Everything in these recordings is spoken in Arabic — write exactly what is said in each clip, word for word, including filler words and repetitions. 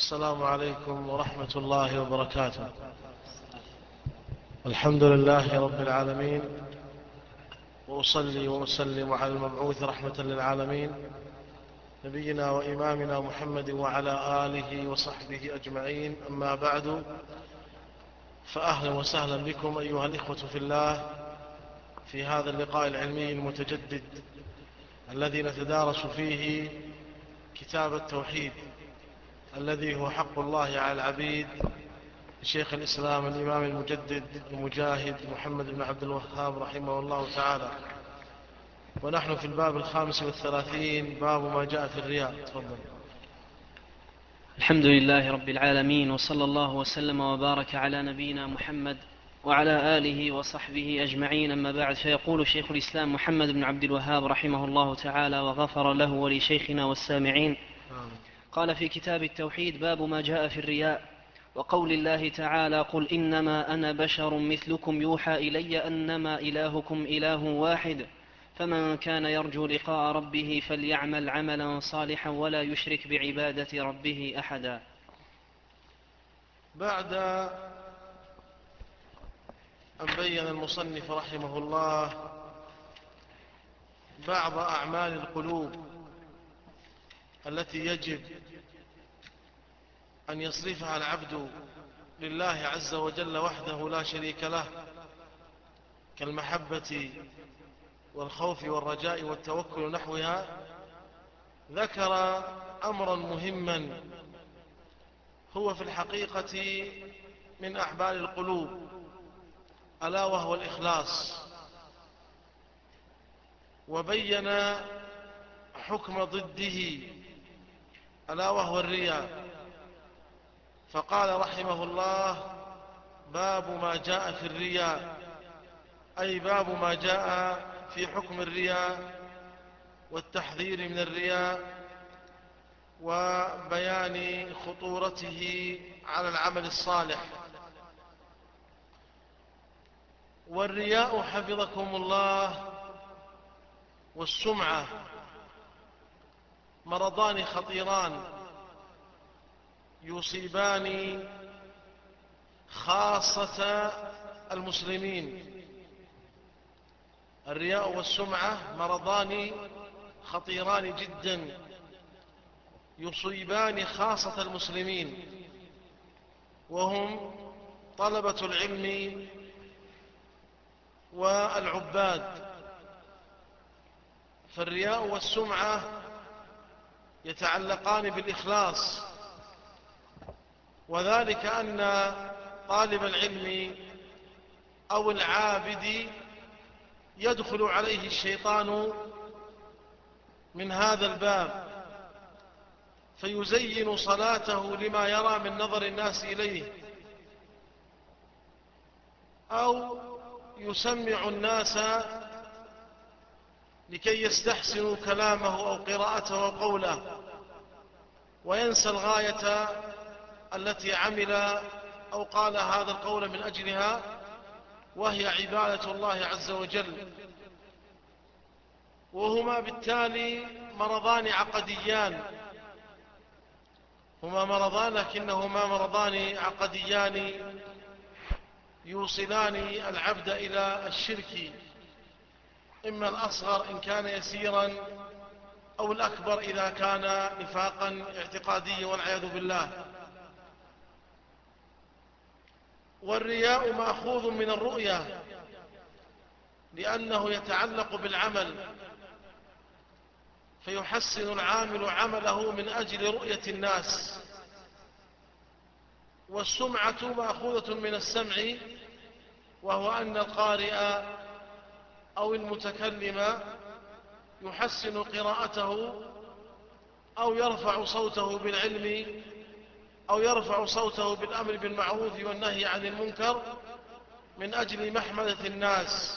السلام عليكم ورحمة الله وبركاته. الحمد لله رب العالمين، وأصلي وأسلم على المبعوث رحمة للعالمين نبينا وإمامنا محمد وعلى آله وصحبه أجمعين. أما بعد، فأهلا وسهلا بكم أيها الإخوة في الله في هذا اللقاء العلمي المتجدد الذي نتدارس فيه كتاب التوحيد الذي هو حق الله على العبيد لشيخ الإسلام الإمام المجدد المجاهد محمد بن عبد الوهاب رحمه الله تعالى، ونحن في الباب الخامس والثلاثين، باب ما جاء في الرياء. تفضل. الحمد لله رب العالمين، وصلى الله وسلم وبارك على نبينا محمد وعلى آله وصحبه أجمعين. أما بعد، فيقول شيخ الإسلام محمد بن عبد الوهاب رحمه الله تعالى وغفر له ولشيخنا والسامعين، قال في كتاب التوحيد: باب ما جاء في الرياء، وقول الله تعالى: قل إنما أنا بشر مثلكم يوحى إلي أنما إلهكم إله واحد، فمن كان يرجو لقاء ربه فليعمل عملا صالحا ولا يشرك بعبادة ربه أحدا. بعد أن بين المصنف رحمه الله بعض أعمال القلوب التي يجب أن يصرفها العبد لله عز وجل وحده لا شريك له، كالمحبة والخوف والرجاء والتوكل نحوها، ذكر أمرا مهما هو في الحقيقة من أعمال القلوب، ألا وهو الإخلاص، وبين حكم ضده ألا وهو الرياء، فقال رحمه الله: باب ما جاء في الرياء، أي باب ما جاء في حكم الرياء والتحذير من الرياء وبيان خطورته على العمل الصالح. والرياء حفظكم الله والسمعة مرضان خطيران يصيبان خاصة المسلمين. الرياء والسمعة مرضان خطيران جدا يصيبان خاصة المسلمين، وهم طلبة العلم والعباد. فالرياء والسمعة يتعلقان بالإخلاص، وذلك أن طالب العلم أو العابد يدخل عليه الشيطان من هذا الباب فيزين صلاته لما يرى من نظر الناس إليه، أو يسمع الناس لكي يستحسنوا كلامه أو قراءته أو قوله، وينسى الغاية التي عمل أو قال هذا القول من أجلها، وهي عبادة الله عز وجل. وهما بالتالي مرضان عقديان، هما مرضان لكنهما مرضان عقديان يوصلان العبد إلى الشرك، إما الأصغر إن كان يسيرا، أو الأكبر إذا كان نفاقا اعتقاديا والعياذ بالله. والرياء مأخوذ من الرؤية، لأنه يتعلق بالعمل، فيحسن العامل عمله من أجل رؤية الناس. والسمعة مأخوذة من السمع، وهو أن القارئ أو المتكلم يحسن قراءته أو يرفع صوته بالعلم أو يرفع صوته بالأمر بالمعروف والنهي عن المنكر من أجل محمدة الناس،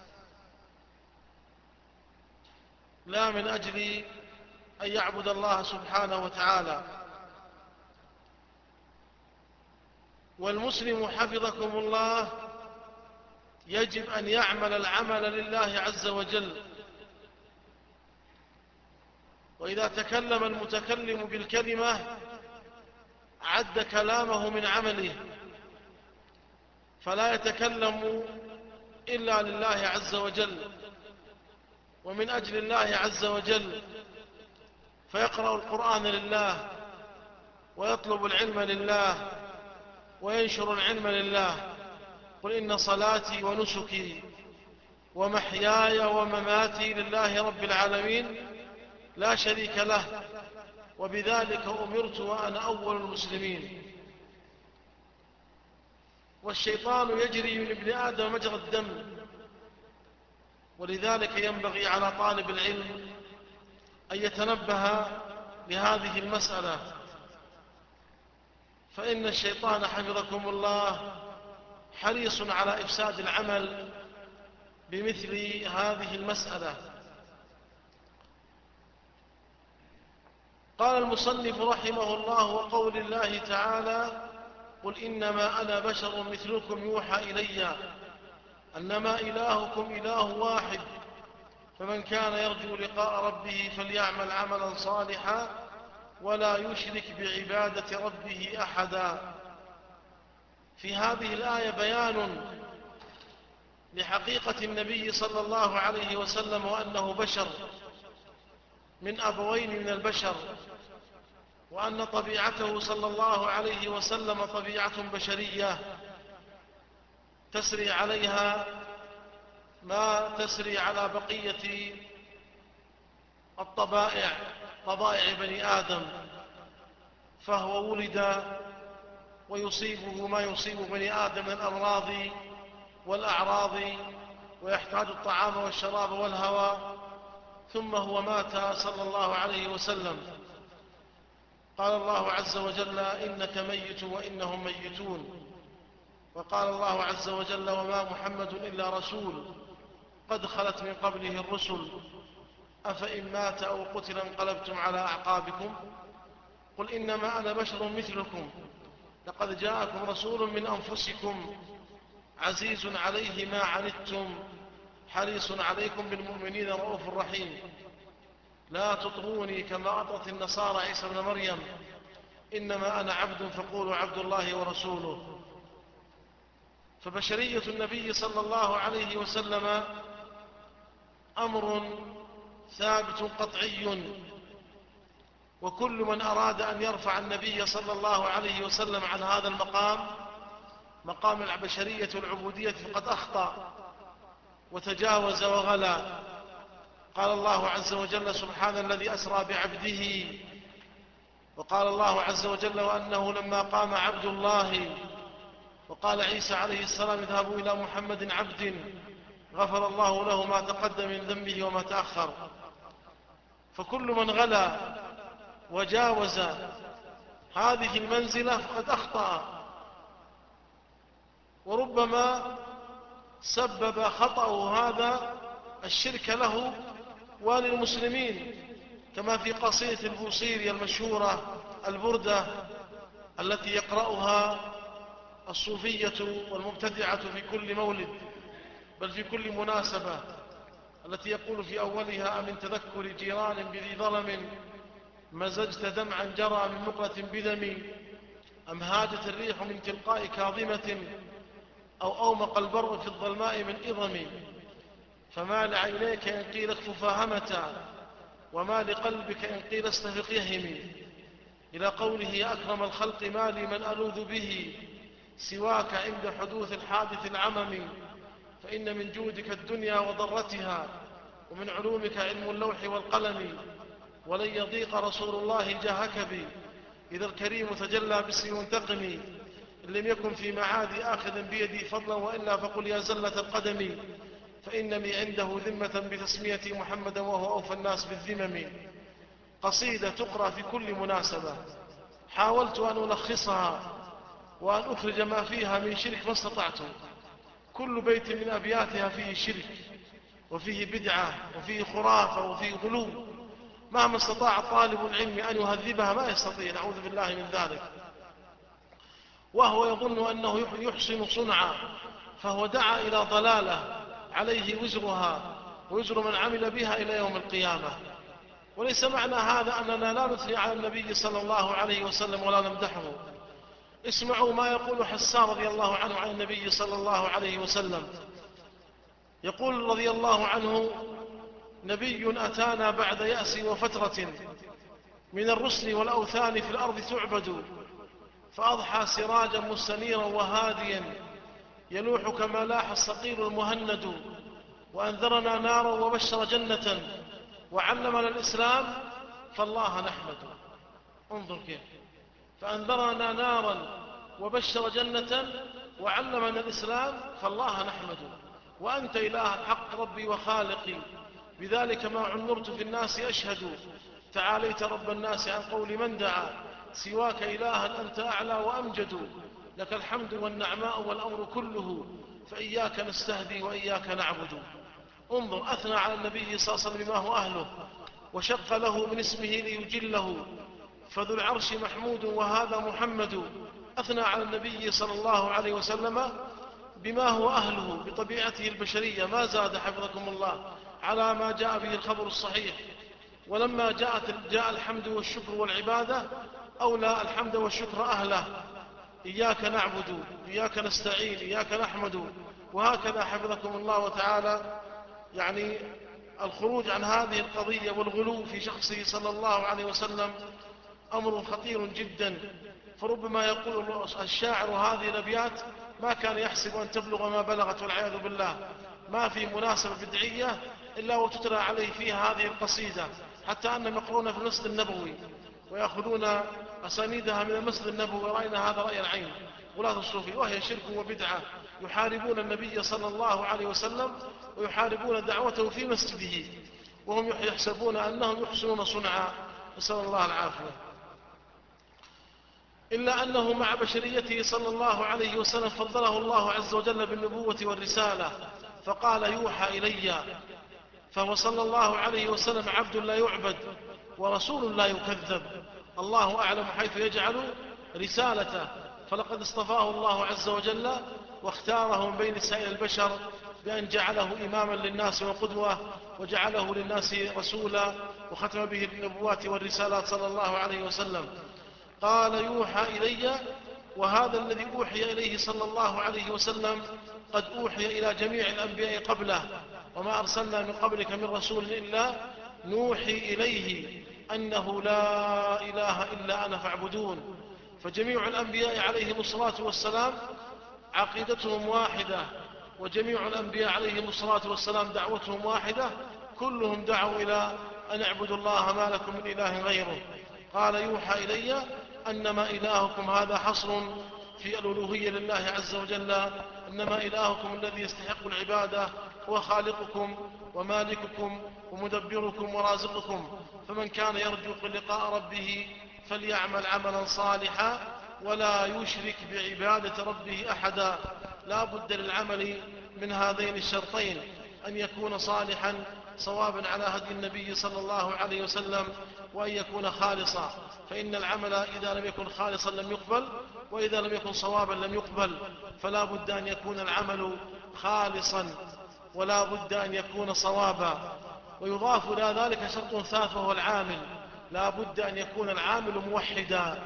لا من أجل أن يعبد الله سبحانه وتعالى. والمسلم حفظكم الله يجب أن يعمل العمل لله عز وجل، وإذا تكلم المتكلم بالكلمة عد كلامه من عمله، فلا يتكلم إلا لله عز وجل ومن أجل الله عز وجل، فيقرأ القرآن لله ويطلب العلم لله وينشر العلم لله. قل إن صلاتي ونسكي ومحياي ومماتي لله رب العالمين لا شريك له، وبذلك أمرت وأنا أول المسلمين. والشيطان يجري من ابن آدم مجرى الدم، ولذلك ينبغي على طالب العلم أن يتنبه لهذه المسألة، فإن الشيطان حفظكم الله حريص على إفساد العمل بمثل هذه المسألة. قال المصنف رحمه الله: وقول الله تعالى: قل إنما أنا بشر مثلكم يوحى إلي أنما إلهكم إله واحد فمن كان يرجو لقاء ربه فليعمل عملا صالحا ولا يشرك بعبادة ربه أحدا. في هذه الآية بيان لحقيقة النبي صلى الله عليه وسلم، وأنه بشر من أبوين من البشر، وأن طبيعته صلى الله عليه وسلم طبيعة بشرية تسري عليها ما تسري على بقية الطبائع، طبائع بني آدم، فهو ولد ويصيبه ما يصيب بني آدم من الأمراض والأعراض، ويحتاج الطعام والشراب والهواء، ثم هو مات صلى الله عليه وسلم. قال الله عز وجل: إنك ميت وإنهم ميتون. وقال الله عز وجل: وما محمد إلا رسول قد خلت من قبله الرسل أفإن مات أو قتل انقلبتم على أعقابكم. قل إنما أنا بشر مثلكم لقد جاءكم رسول من أنفسكم عزيز عليه ما عنتم حريص عليكم بالمؤمنين رؤوف رحيم. لا تطروني كما أطرت النصارى عيسى ابن مريم، إنما أنا عبد فقولوا عبد الله ورسوله. فبشرية النبي صلى الله عليه وسلم أمر ثابت قطعي، وكل من أراد أن يرفع النبي صلى الله عليه وسلم عن هذا المقام، مقام البشرية والعبودية، فقد أخطأ وتجاوز وغلا. قال الله عز وجل: سبحان الذي أسرى بعبده. وقال الله عز وجل: وأنه لما قام عبد الله. وقال عيسى عليه السلام: اذهبوا إلى محمد عبد غفر الله له ما تقدم من ذنبه وما تأخر. فكل من غلا وجاوز هذه المنزلة فقد أخطأ، وربما سبب خطأه هذا الشرك له وللمسلمين، كما في قصيدة البوصيري المشهورة البردة التي يقرأها الصوفية والمبتدعة في كل مولد، بل في كل مناسبة، التي يقول في أولها: من تذكر جيران بذي ظلم مزجت دمعا جرى من نقرة بدم، أم هاجت الريح من تلقاء كاظمة، أو أومق البر في الظلماء من إظم، فما لعينيك إن قيل اكف فاهمتا، وما لقلبك إن قيل استفق يهم، إلى قوله: يا أكرم الخلق ما لي من ألوذ به سواك عند حدوث الحادث العمم، فإن من جودك الدنيا وضرتها، ومن علومك علم اللوح والقلم، ولن يضيق رسول الله جاهك بي إذا الكريم تجلى باسم منتقم، إن لم يكن في معادي آخذ بيدي فضلا، وإلا فقل يا زلة القدم، فإن لي عنده ذمة بتسميتي محمدا وهو أوفى الناس بالذمم. قصيدة تقرأ في كل مناسبة، حاولت أن ألخصها وأن أخرج ما فيها من شرك ما استطعت. كل بيت من أبياتها فيه شرك وفيه بدعة وفيه خرافة وفيه غلو، مهما استطاع طالب العلم أن يهذبها ما يستطيع، نعوذ بالله من ذلك، وهو يظن أنه يحسن صنعا، فهو دعا إلى ضلالة عليه وزرها ووزر من عمل بها إلى يوم القيامة. وليس معنى هذا أننا لا نثني على النبي صلى الله عليه وسلم ولا نمدحه، اسمعوا ما يقول حسان رضي الله عنه عن النبي صلى الله عليه وسلم. يقول رضي الله عنه: نبي أتانا بعد يأس وفترة من الرسل والأوثان في الأرض تعبد، فأضحى سراجا مستنيرا وهاديا يلوح كما لاح الصقيل المهند، وأنذرنا نارا وبشر جنة وعلمنا الإسلام فالله نحمد. انظر كيف، فأنذرنا نارا وبشر جنة وعلمنا الإسلام فالله نحمد، وأنت إله الحق ربي وخالقي، بذلك ما عمرت في الناس أشهد، تعاليت رب الناس عن قول من دعا، سواك إلها أنت أعلى وأمجد، لك الحمد والنعماء والأمر كله، فإياك نستهدي وإياك نعبد. انظر، أثنى على النبي صلى الله عليه وسلم بما هو أهله، وشق له من اسمه ليجله، فذو العرش محمود وهذا محمد. أثنى على النبي صلى الله عليه وسلم بما هو أهله بطبيعته البشرية، ما زاد حفظكم الله على ما جاء به الخبر الصحيح. ولما جاءت جاء الحمد والشكر والعبادة أولى الحمد والشكر أهله، إياك نعبد إياك نستعين إياك نحمد. وهكذا حفظكم الله وتعالى يعني الخروج عن هذه القضية والغلو في شخصه صلى الله عليه وسلم أمر خطير جدا. فربما يقول الشاعر هذه الأبيات ما كان يحسب أن تبلغ ما بلغت والعياذ بالله، ما في مناسبة بدعية إلا وتتلى عليه فيها هذه القصيدة، حتى أن مقرونة في المسجد النبوي ويأخذون أسانيدها من المسجد النبوي، رأينا هذا رأي العين ولاة الصوفي، وهي شرك وبدعة، يحاربون النبي صلى الله عليه وسلم ويحاربون دعوته في مسجده، وهم يحسبون أنهم يحسنون صنعا، نسأل الله العافية. إلا أنه مع بشريته صلى الله عليه وسلم فضله الله عز وجل بالنبوة والرسالة، فقال: يوحى إلي، فهو صلى الله عليه وسلم عبد لا يعبد ورسول لا يكذب، الله أعلم حيث يجعل رسالته، فلقد اصطفاه الله عز وجل واختاره من بين سائر البشر بأن جعله إماما للناس وقدوة، وجعله للناس رسولا، وختم به النبوات والرسالات صلى الله عليه وسلم. قال: يوحى إلي، وهذا الذي أوحي إليه صلى الله عليه وسلم قد أوحي إلى جميع الأنبياء قبله، وما أرسلنا من قبلك من رسول إلا نوحي إليه أنه لا إله إلا أنا فاعبدون. فجميع الأنبياء عليهم الصلاة والسلام عقيدتهم واحدة، وجميع الأنبياء عليهم الصلاة والسلام دعوتهم واحدة، كلهم دعوا إلى أن اعبدوا الله ما لكم من إله غيره. قال: يوحى إلي أنما إلهكم، هذا حصر في الألوهية لله عز وجل، إنما إلهكم الذي يستحق العبادة هو خالقكم ومالككم ومدبركم ورازقكم، فمن كان يرجو لقاء ربه فليعمل عملا صالحا ولا يشرك بعبادة ربه أحدا. لا بد للعمل من هذين الشرطين: أن يكون صالحا صوابا على هدي النبي صلى الله عليه وسلم، وأن يكون خالصا، فإن العمل إذا لم يكن خالصا لم يقبل، وإذا لم يكن صوابا لم يقبل. فلا بد أن يكون العمل خالصا ولا بد أن يكون صوابا. ويضاف إلى ذلك شرط ثالث وهو العامل، لا بد أن يكون العامل موحدا.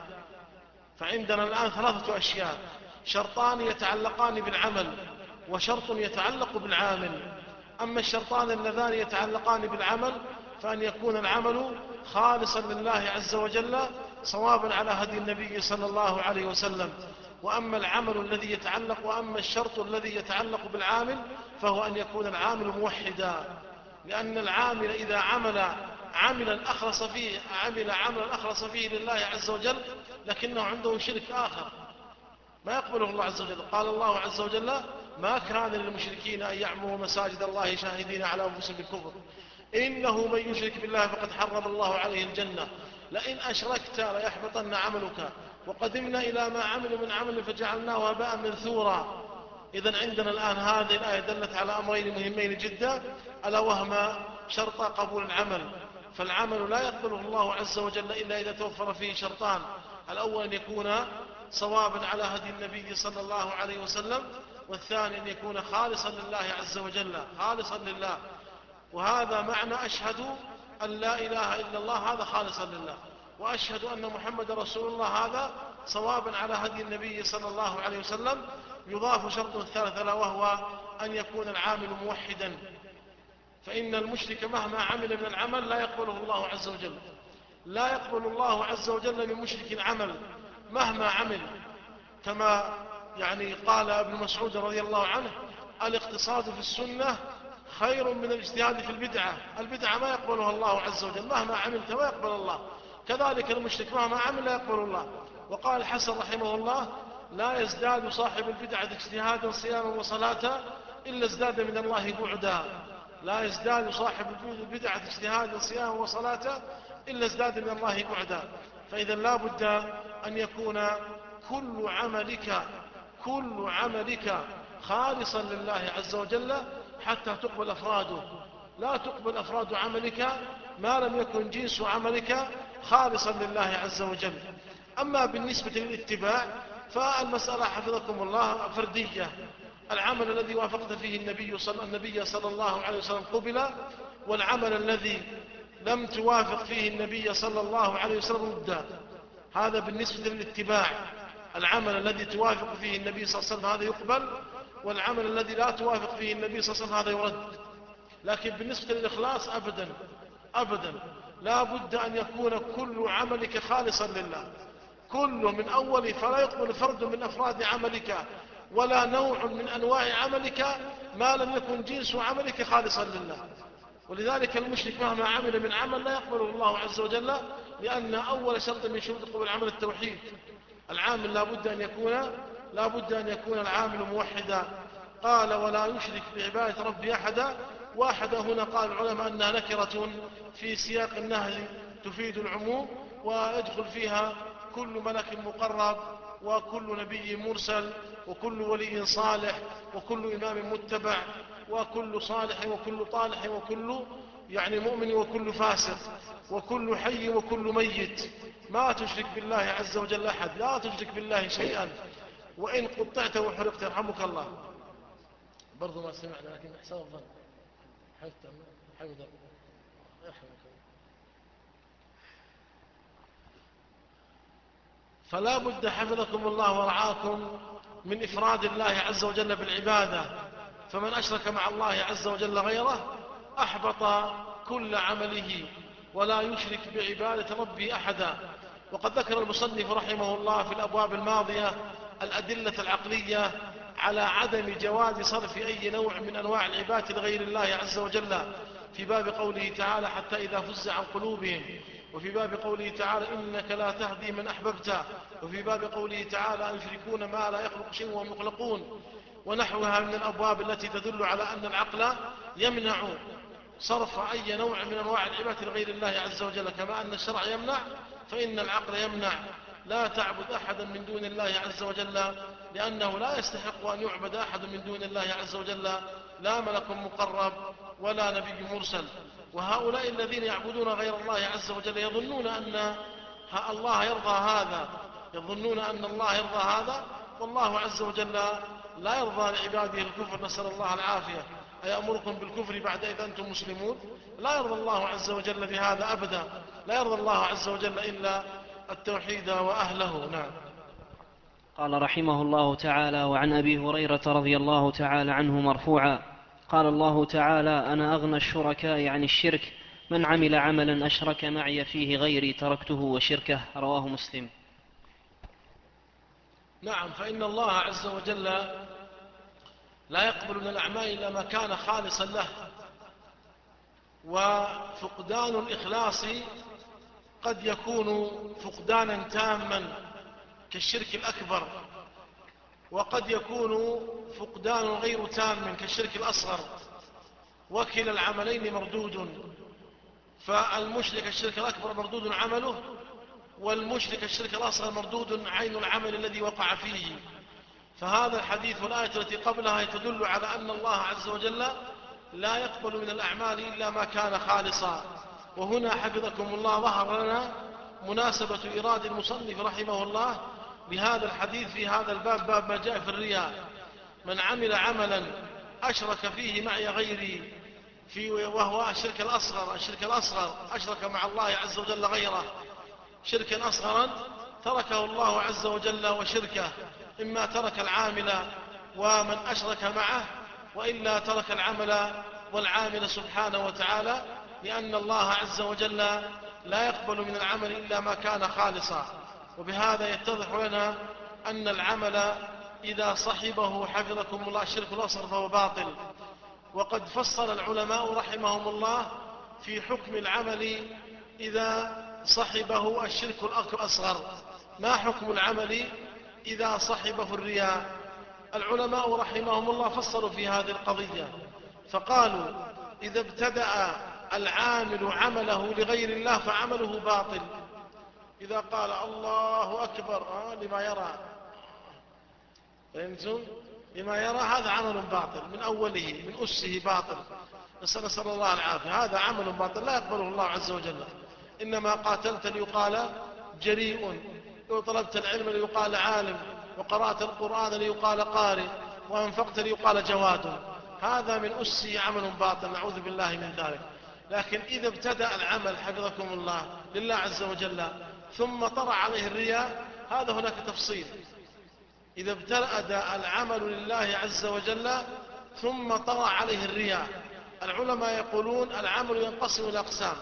فعندنا الآن ثلاثة أشياء: شرطان يتعلقان بالعمل، وشرط يتعلق بالعامل. أما الشرطان اللذان يتعلقان بالعمل فأن يكون العمل خالصا لله عز وجل صوابا على هدي النبي صلى الله عليه وسلم. وأما العمل الذي يتعلق وأما الشرط الذي يتعلق بالعامل فهو أن يكون العامل موحدا، لأن العامل إذا عمل عملا أخلص فيه عمل عملا أخلص فيه لله عز وجل لكنه عنده شرك آخر ما يقبله الله عز وجل. قال الله عز وجل: ما كان للمشركين أن يعمروا مساجد الله شاهدين على أنفسهم بالكفر، إنه من يشرك بالله فقد حرم الله عليه الجنة، لئن أشركت ليحبطن عملك، وقدمنا إلى ما عملوا من عمل فجعلناه هباء منثورا. إذن عندنا الآن هذه الآية دلت على أمرين مهمين جدا، ألا وهما شرط قبول العمل. فالعمل لا يقبله الله عز وجل إلا إذا توفر فيه شرطان: الأول أن يكون صوابا على هدي النبي صلى الله عليه وسلم، والثاني أن يكون خالصا لله عز وجل، خالصا لله. وهذا معنى أشهد أن لا إله إلا الله، هذا خالصا لله، وأشهد أن محمد رسول الله، هذا صوابا على هدي النبي صلى الله عليه وسلم. يضاف شرط ثالث له وهو أن يكون العامل موحدا، فإن المشرك مهما عمل من العمل لا يقبله الله عز وجل. لا يقبل الله عز وجل من مشرك عمل مهما عمل، كما يعني قال ابن مسعود رضي الله عنه: الاقتصاد في السنة خير من الاجتهاد في البدعة. البدعة ما يقبلها الله عز وجل، مهما عملت ما يقبل الله. كذلك المشرك مهما عمل لا يقبل الله. وقال الحسن رحمه الله: لا يزداد صاحب البدعة اجتهادا صياما وصلاة إلا ازداد من الله بعدا. لا يزداد صاحب البدعة اجتهادا صياما وصلاة إلا ازداد من الله بعدا. فإذا لا بد أن يكون كل عملك كل عملك خالصا لله عز وجل حتى تقبل أفراده. لا تقبل أفراد عملك ما لم يكن جنس عملك خالصا لله عز وجل. أما بالنسبة للاتباع فالمسألة حفظكم الله فردية. العمل الذي وافقت فيه النبي صلى, النبي صلى الله عليه وسلم قبل، والعمل الذي لم توافق فيه النبي صلى الله عليه وسلم رد. هذا بالنسبة للاتباع. العمل الذي توافق فيه النبي صلى الله عليه وسلم هذا يقبل، والعمل الذي لا توافق فيه النبي صلى الله عليه وسلم هذا يرد. لكن بالنسبة للإخلاص أبدا أبدا لا بد أن يكون كل عملك خالصا لله، كله من أول، فلا يقبل فرد من أفراد عملك ولا نوع من أنواع عملك ما لم يكن جنس عملك خالصا لله. ولذلك المشرك مهما عمل من عمل لا يقبله الله عز وجل، لأن أول شرط من شروط قبول العمل التوحيد. العامل لا بد أن يكون لا بد أن يكون العامل موحدا. قال: ولا يشرك بعبادة ربي أحدا. واحدة هنا قال العلماء أنها نكرة في سياق النهي تفيد العموم، ويدخل فيها كل ملك مقرب وكل نبي مرسل وكل ولي صالح وكل إمام متبع وكل صالح وكل طالح وكل يعني مؤمن وكل فاسق وكل حي وكل ميت. ما تشرك بالله عز وجل أحد، لا تشرك بالله شيئا، وإن قطعت وحرقت يرحمك الله. برضو ما سمعنا لكن حساب الظن حفظ يرحمك. فلا بد حفظكم الله ورعاكم من إفراد الله عز وجل بالعبادة. فمن أشرك مع الله عز وجل غيره أحبط كل عمله ولا يشرك بعبادة ربي أحدا. وقد ذكر المصنف رحمه الله في الأبواب الماضية الأدلة العقلية على عدم جواز صرف أي نوع من أنواع العبادة لغير الله عز وجل، في باب قوله تعالى: حتى إذا فزع عن قلوبهم، وفي باب قوله تعالى: إنك لا تهدي من أحببت، وفي باب قوله تعالى: يشركون ما لا يخلق شيء وهم يخلقون، ونحوها من الأبواب التي تدل على أن العقل يمنع صرف أي نوع من أنواع العبادة لغير الله عز وجل، كما أن الشرع يمنع فإن العقل يمنع. لا تعبد أحدا من دون الله عز وجل، لأنه لا يستحق أن يعبد أحد من دون الله عز وجل، لا ملك مقرب ولا نبي مرسل. وهؤلاء الذين يعبدون غير الله عز وجل يظنون أن الله يرضى هذا يظنون أن الله يرضى هذا والله عز وجل لا يرضى لعباده الكفر، نسأل الله العافية. أيأمركم بالكفر بعد إذا أنتم مسلمون؟ لا يرضى الله عز وجل بهذا أبدا. لا يرضى الله عز وجل إلا التوحيد وأهله. نعم. قال رحمه الله تعالى: وعن أبي هريرة رضي الله تعالى عنه مرفوعا قال الله تعالى: أنا أغنى الشركاء عن الشرك، من عمل عملا أشرك معي فيه غيري تركته وشركه. رواه مسلم. نعم، فإن الله عز وجل لا يقبل من الأعمال إلا ما كان خالصا له. وفقدان الإخلاص قد يكون فقدانا تاما كالشرك الأكبر، وقد يكون فقدان غير تام كالشرك الأصغر، وكلا العملين مردود. فالمشرك الشرك الأكبر مردود عمله، والمشرك الشرك الأصغر مردود عين العمل الذي وقع فيه. فهذا الحديث والآية التي قبلها تدل على أن الله عز وجل لا يقبل من الأعمال إلا ما كان خالصا. وهنا حفظكم الله ظهر لنا مناسبة إيراد المصنف رحمه الله بهذا الحديث في هذا الباب، باب ما جاء في الرياء: من عمل عملا أشرك فيه معي غيري، في وهو الشرك الأصغر. الشرك الأصغر أشرك مع الله عز وجل غيره شركا أصغرا تركه الله عز وجل وشركه، إما ترك العامل ومن أشرك معه، وإلا ترك العمل والعامل سبحانه وتعالى، لأن الله عز وجل لا يقبل من العمل إلا ما كان خالصا. وبهذا يتضح لنا أن العمل إذا صحبه حفظكم الله الشرك الأصغر فهو باطل. وقد فصل العلماء رحمهم الله في حكم العمل إذا صحبه الشرك الأصغر. ما حكم العمل إذا صحبه الرياء؟ العلماء رحمهم الله فصلوا في هذه القضية، فقالوا إذا ابتدأ العامل عمله لغير الله فعمله باطل. إذا قال الله أكبر لما يرى، فهمتم؟ لما يرى، هذا عمل باطل من أوله، من أسه باطل، نسأل الله العافية. هذا عمل باطل لا يقبله الله عز وجل. إنما قاتلت ليقال جريء، وطلبت العلم ليقال عالم، وقرأت القرآن ليقال قارئ، وأنفقت ليقال جواد. هذا من أسه عمل باطل، نعوذ بالله من ذلك. لكن إذا ابتدأ العمل حفظكم الله لله عز وجل ثم طرأ عليه الرياء، هذا هناك تفصيل. إذا ابتدأ العمل لله عز وجل ثم طرأ عليه الرياء، العلماء يقولون العمل ينقسم إلى أقسام: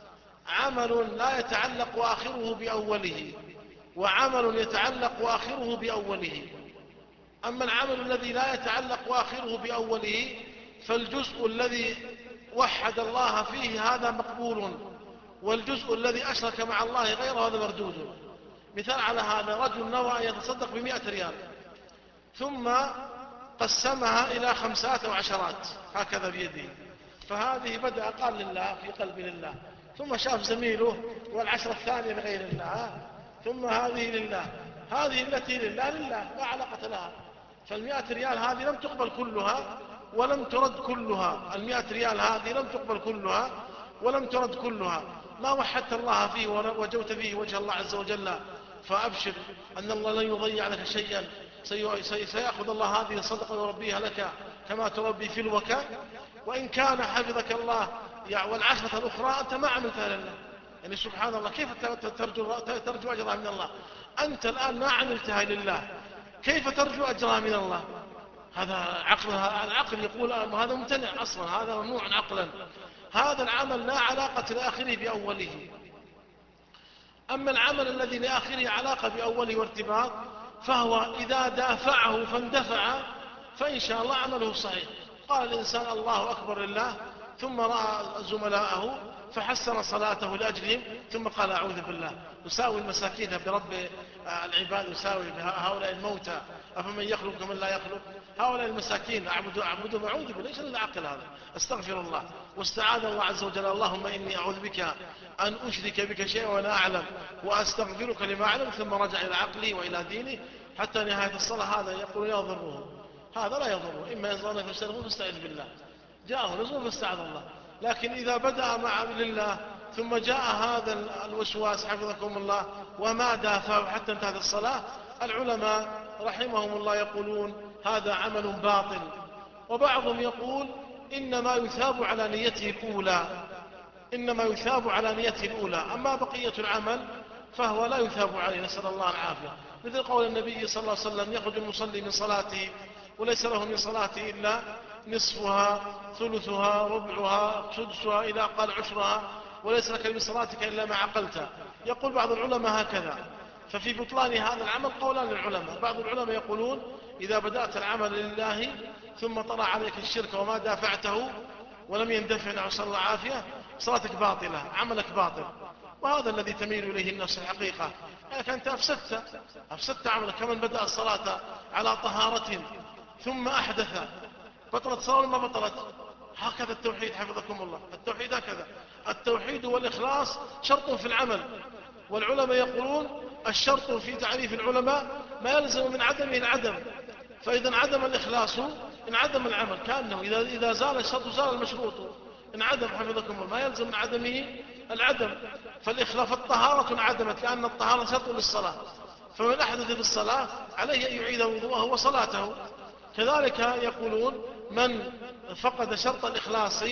عمل لا يتعلق آخره بأوله، وعمل يتعلق آخره بأوله. أما العمل الذي لا يتعلق آخره بأوله فالجزء الذي وحد الله فيه هذا مقبول، والجزء الذي أشرك مع الله غيره هذا مردود. مثال على هذا: رجل نوى أن يتصدق بمئة ريال ثم قسمها إلى خمسات وعشرات هكذا بيده، فهذه بدأ قال لله في قلب لله، ثم شاف زميله والعشرة الثانية لغير الله، ثم هذه لله، هذه التي لله لله لا علاقة لها. فالمئة ريال هذه لم تقبل كلها ولم ترد كلها، المئة ريال هذه لم تقبل كلها ولم ترد كلها. ما وحدت الله فيه ووجوت فيه وجه الله عز وجل، فأبشر أن الله لن يضيع لك شيئا، سيأخذ الله هذه الصدقة ويربيها لك كما تربي في الوكاء. وإن كان حفظك الله والعشرة الأخرى أنت ما عملتها لله، يعني سبحان الله، كيف ترجو, ترجو أجرها من الله؟ أنت الآن ما عملتها لله، كيف ترجو أجرها من الله؟ هذا عقلها، العقل يقول هذا ممتنع أصلا، هذا ممنوع عقلا. هذا العمل لا علاقة لآخره بأوله. أما العمل الذي لآخره علاقة بأوله وارتباط فهو إذا دافعه فاندفع فإن شاء الله عمله صحيح. قال الإنسان الله أكبر لله ثم رأى زملاءه فحسن صلاته لأجلهم ثم قال أعوذ بالله. يساوي المساكين برب العباد، يساوي هؤلاء الموتى أفمن يخلق كمن لا يخلق. هؤلاء المساكين أعبدوا أعبدوا أعوذ بالله، إيش العقل هذا؟ استغفر الله واستعاذ الله عز وجل: اللهم إني أعوذ بك أن أشرك بك شيئا وأنا أعلم وأستغفرك لما أعلم. ثم رجع إلى عقلي وإلى ديني حتى نهاية الصلاة. هذا يقول لا يضره، هذا لا يضره، إما ينظرنا فاستغفر فاستعذ بالله، جاءه نزول فاستعذ الله. لكن إذا بدأ مع لله ثم جاء هذا الوسواس حفظكم الله وما دافعه حتى انتهت الصلاة، العلماء رحمهم الله يقولون هذا عمل باطل. وبعضهم يقول إنما يثاب على نيته الأولى، إنما يثاب على نيته الأولى، أما بقية العمل فهو لا يثاب عليه، نسأل الله العافية. مثل قول النبي صلى الله عليه وسلم: يخرج المصلي من صلاته وليس له من صلاته إلا نصفها ثلثها ربعها سدسها إلى قال عشرها، وليس لك من صلاتك إلا ما عقلت. يقول بعض العلماء هكذا. ففي بطلان هذا العمل قولان للعلماء: بعض العلماء يقولون إذا بدأت العمل لله ثم طلع عليك الشرك وما دافعته ولم يندفع، نسأل الله العافية، صلاتك باطلة، عملك باطل. وهذا الذي تميل إليه النفس الحقيقة، لكن أنت أفسدت أفسدت عملك. كمن بدأ الصلاة على طهارة ثم أحدث، بطلت صلاة ما بطلت؟ هكذا التوحيد حفظكم الله، التوحيد هكذا. التوحيد والإخلاص شرط في العمل، والعلماء يقولون الشرط في تعريف العلماء ما يلزم من عدمه العدم، فإذا انعدم الإخلاص انعدم العمل، كأنه إذا, إذا زال الشرط زال المشروط، انعدم حفظكم الله، ما يلزم من عدمه العدم. فالإخلاص الطهارة انعدمت لأن الطهارة شرط للصلاة، فمن أحدث في الصلاة عليه أن يعيد وضوءه وصلاته. كذلك يقولون من فقد شرط الإخلاص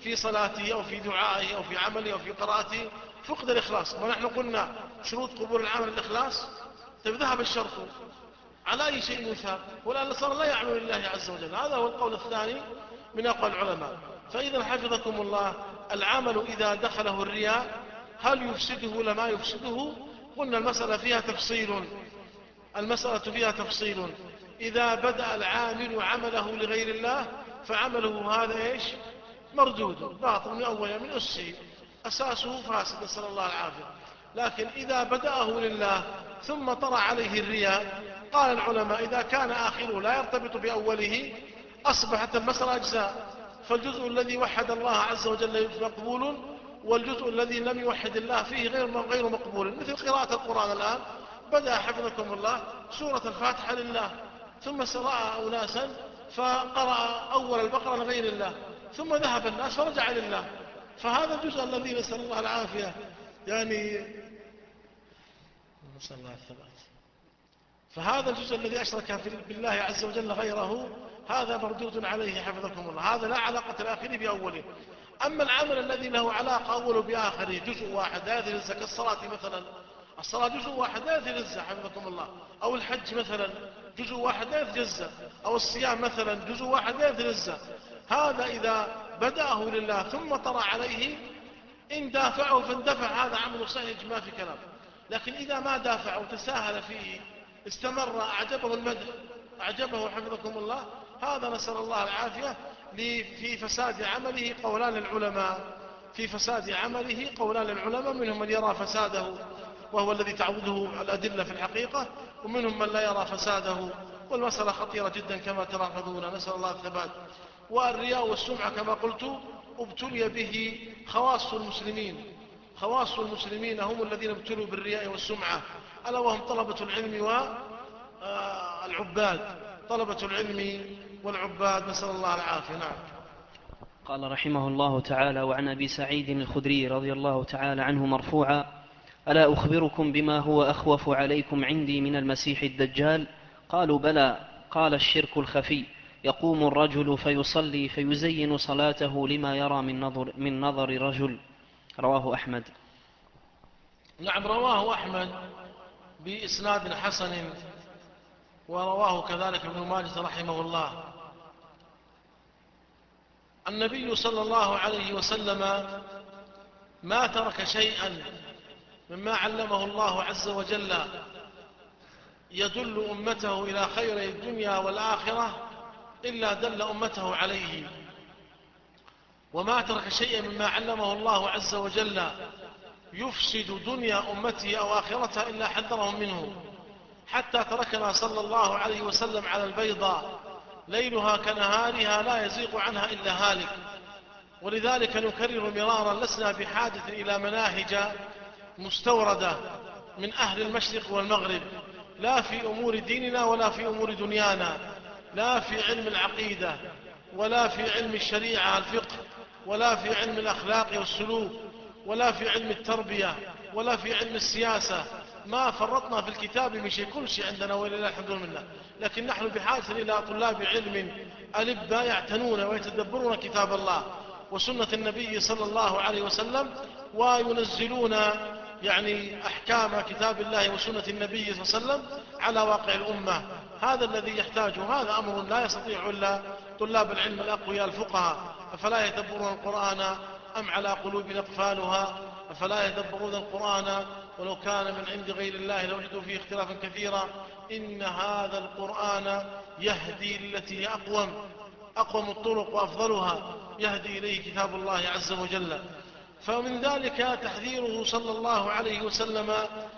في صلاته أو في دعائه أو في عمله أو في قراءته فقد الإخلاص. ونحن قلنا شروط قبول العمل الإخلاص، طيب ذهب الشرط على أي شيء يثاب؟ ولأن صار لا يعمل لله عز وجل. هذا هو القول الثاني من أقوال العلماء. فإذا حفظكم الله العمل إذا دخله الرياء هل يفسده ولا ما يفسده؟ قلنا المسألة فيها تفصيل المسألة فيها تفصيل إذا بدأ العامل عمله لغير الله فعمله هذا إيش؟ مردود باطل من أوله من أسه، أساسه فاسد، نسأل الله العافية. لكن إذا بدأه لله ثم طرأ عليه الرياء، قال العلماء إذا كان آخره لا يرتبط بأوله أصبحت المسألة أجزاء، فالجزء الذي وحد الله عز وجل مقبول، والجزء الذي لم يوحد الله فيه غير غير مقبول. مثل قراءة القرآن الآن، بدأ حفظكم الله سورة الفاتحة لله، ثم سرأ أناسا فقرأ أول البقرة لغير الله، ثم ذهب الناس فرجع لله، فهذا الجزء الذي نسأل الله العافية يعني نسأل الله الثبات، فهذا الجزء الذي أشرك بالله عز وجل غيره هذا مردود عليه حفظكم الله، هذا لا علاقة لآخره بأوله. أما العمل الذي له علاقة أوله بآخره جزء واحد لا يتجزأ كالصلاة مثلا، الصلاة جزء واحد لا يتجزأ حفظكم الله، أو الحج مثلا جزء واحد لا يتجزأ، أو الصيام مثلا جزء واحد لا يتجزأ، هذا إذا بدأه لله ثم طرأ عليه إن دافعه فاندفع هذا عمل صحيح ما في كلام. لكن إذا ما دافع وتساهل فيه استمر أعجبه المدح أعجبه حفظكم الله، هذا نسأل الله العافية. في فساد عمله قولان للعلماء في فساد عمله قولان للعلماء منهم من يرى فساده وهو الذي تعوده الأدلة في الحقيقة، ومنهم من لا يرى فساده، والمسألة خطيرة جدا كما تلاحظون، نسأل الله الثبات. والرياء والسمعة كما قلت ابتلي به خواص المسلمين خواص المسلمين هم الذين ابتلوا بالرياء والسمعة، ألا وهم طلبة العلم والعباد طلبة العلم والعباد، نسأل الله العافية. نعم. قال رحمه الله تعالى: وعن أبي سعيد الخدري رضي الله تعالى عنه مرفوعا: ألا أخبركم بما هو أخوف عليكم عندي من المسيح الدجال؟ قالوا بلى. قال: الشرك الخفي، يقوم الرجل فيصلي فيزين صلاته لما يرى من نظر, من نظر رجل. رواه أحمد. نعم، رواه أحمد بإسناد حسن، ورواه كذلك ابن ماجه رحمه الله. النبي صلى الله عليه وسلم ما ترك شيئا مما علمه الله عز وجل يدل أمته إلى خير الدنيا والآخرة إلا دل أمته عليه، وما ترك شيئا مما علمه الله عز وجل يفسد دنيا أمته أو آخرتها إلا حذرهم منه، حتى تركنا صلى الله عليه وسلم على البيضاء ليلها كنهارها لا يزيغ عنها إلا هالك. ولذلك نكرر مرارا لسنا بحاجة إلى مناهج مستوردة من أهل المشرق والمغرب، لا في أمور ديننا ولا في أمور دنيانا، لا في علم العقيدة ولا في علم الشريعة الفقه ولا في علم الأخلاق والسلوك ولا في علم التربية ولا في علم السياسة. ما فرطنا في الكتاب من شيء، كل شيء عندنا ولله الحمد لله. لكن نحن بحاجة إلى طلاب علم ألبا يعتنون ويتدبرون كتاب الله وسنة النبي صلى الله عليه وسلم، وينزلون يعني أحكام كتاب الله وسنة النبي صلى الله عليه وسلم على واقع الأمة. هذا الذي يحتاجه، هذا أمر لا يستطيع إلا طلاب العلم الأقوياء الفقهاء. أفلا يدبرون القرآن أم على قلوب أقفالها؟ أفلا يدبرون القرآن ولو كان من عند غير الله لوجدوا فيه اختلافا كثيرا. إن هذا القرآن يهدي للتي هي أقوم أقوم الطرق وأفضلها، يهدي إليه كتاب الله عز وجل. فمن ذلك تحذيره صلى الله عليه وسلم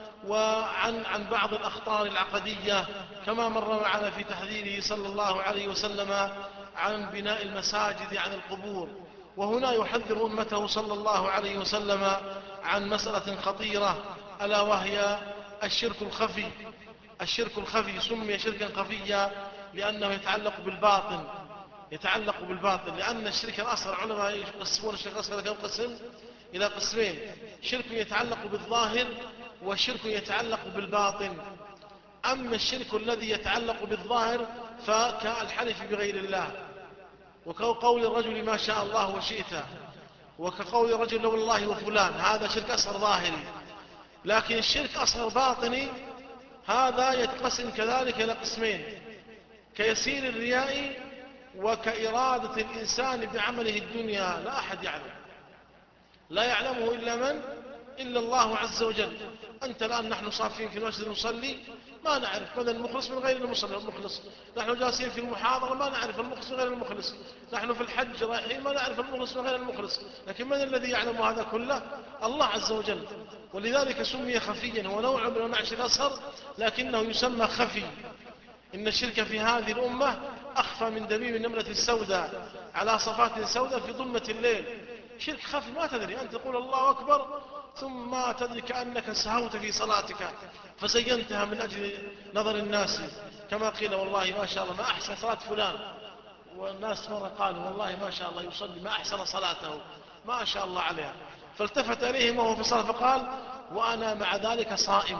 وعن عن بعض الأخطار العقدية، كما مر معنا في تحذيره صلى الله عليه وسلم عن بناء المساجد عن القبور. وهنا يحذر أمته صلى الله عليه وسلم عن مسألة خطيرة، ألا وهي الشرك الخفي. الشرك الخفي سمي شركا خفيا لأنه يتعلق بالباطن يتعلق بالباطن لأن الشرك الأصغر علماء يقسمون الشرك الأصغر كم قسم؟ إلى قسمين: شرك يتعلق بالظاهر وشرك يتعلق بالباطن. أما الشرك الذي يتعلق بالظاهر فكالحلف بغير الله، وقول الرجل ما شاء الله وشئت، وكقول رجل لو الله وفلان، هذا شرك أصغر ظاهري. لكن الشرك أصغر باطني هذا يتقسم كذلك إلى قسمين: كيسير الرياء وكإرادة الإنسان بعمله الدنيا لا أحد يعلم، لا يعلمه إلا من؟ إلا الله عز وجل. أنت الآن نحن صافين في المسجد نصلي ما نعرف من المخلص من غير المخلص، نحن جالسين في المحاضرة ما نعرف المخلص من غير المخلص، نحن في الحج رايحين ما نعرف المخلص من غير المخلص. لكن من الذي يعلم هذا كله؟ الله عز وجل. ولذلك سمي خفيا، هو نوع من أنواع الشرك الأصغر لكنه يسمى خفي. إن الشرك في هذه الأمة أخفى من دميم النملة السوداء على صفات سوداء في ظلمة الليل. شرك خفي ما تدري، أنت تقول الله أكبر ثم ما تدري كأنك سهوت في صلاتك فزينتها من أجل نظر الناس، كما قيل والله ما شاء الله ما أحسن صلاة فلان، والناس مرة قالوا والله ما شاء الله يصلي ما أحسن صلاته ما شاء الله عليها، فالتفت إليهم وهو في الصلاة فقال وأنا مع ذلك صائم،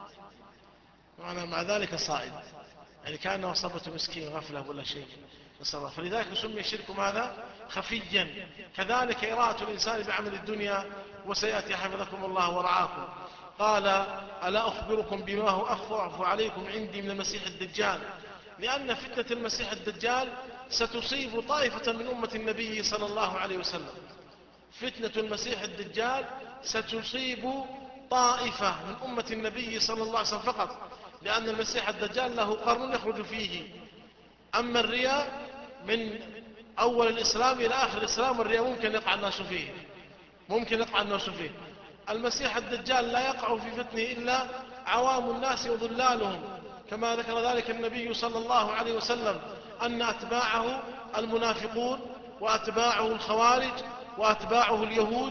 وأنا مع ذلك صائم، يعني كأنه أصابته مسكين غفلة ولا شيء. فلذلك سمي الشرك ماذا؟ خفيا. كذلك إرادة الإنسان بعمل الدنيا، وسيأتي حفظكم الله ورعاكم. قال ألا أخبركم بما هو أخفى عليكم عندي من المسيح الدجال، لأن فتنة المسيح الدجال ستصيب طائفة من أمة النبي صلى الله عليه وسلم. فتنة المسيح الدجال ستصيب طائفة من أمة النبي صلى الله عليه وسلم فقط، لأن المسيح الدجال له قرن يخرج فيه. أما الرياء من أول الإسلام إلى آخر الإسلام الرياء ممكن يقع الناس فيه، ممكن يقع الناس فيه. المسيح الدجال لا يقع في فتنه إلا عوام الناس وضلالهم، كما ذكر ذلك النبي صلى الله عليه وسلم أن أتباعه المنافقون وأتباعه الخوارج وأتباعه اليهود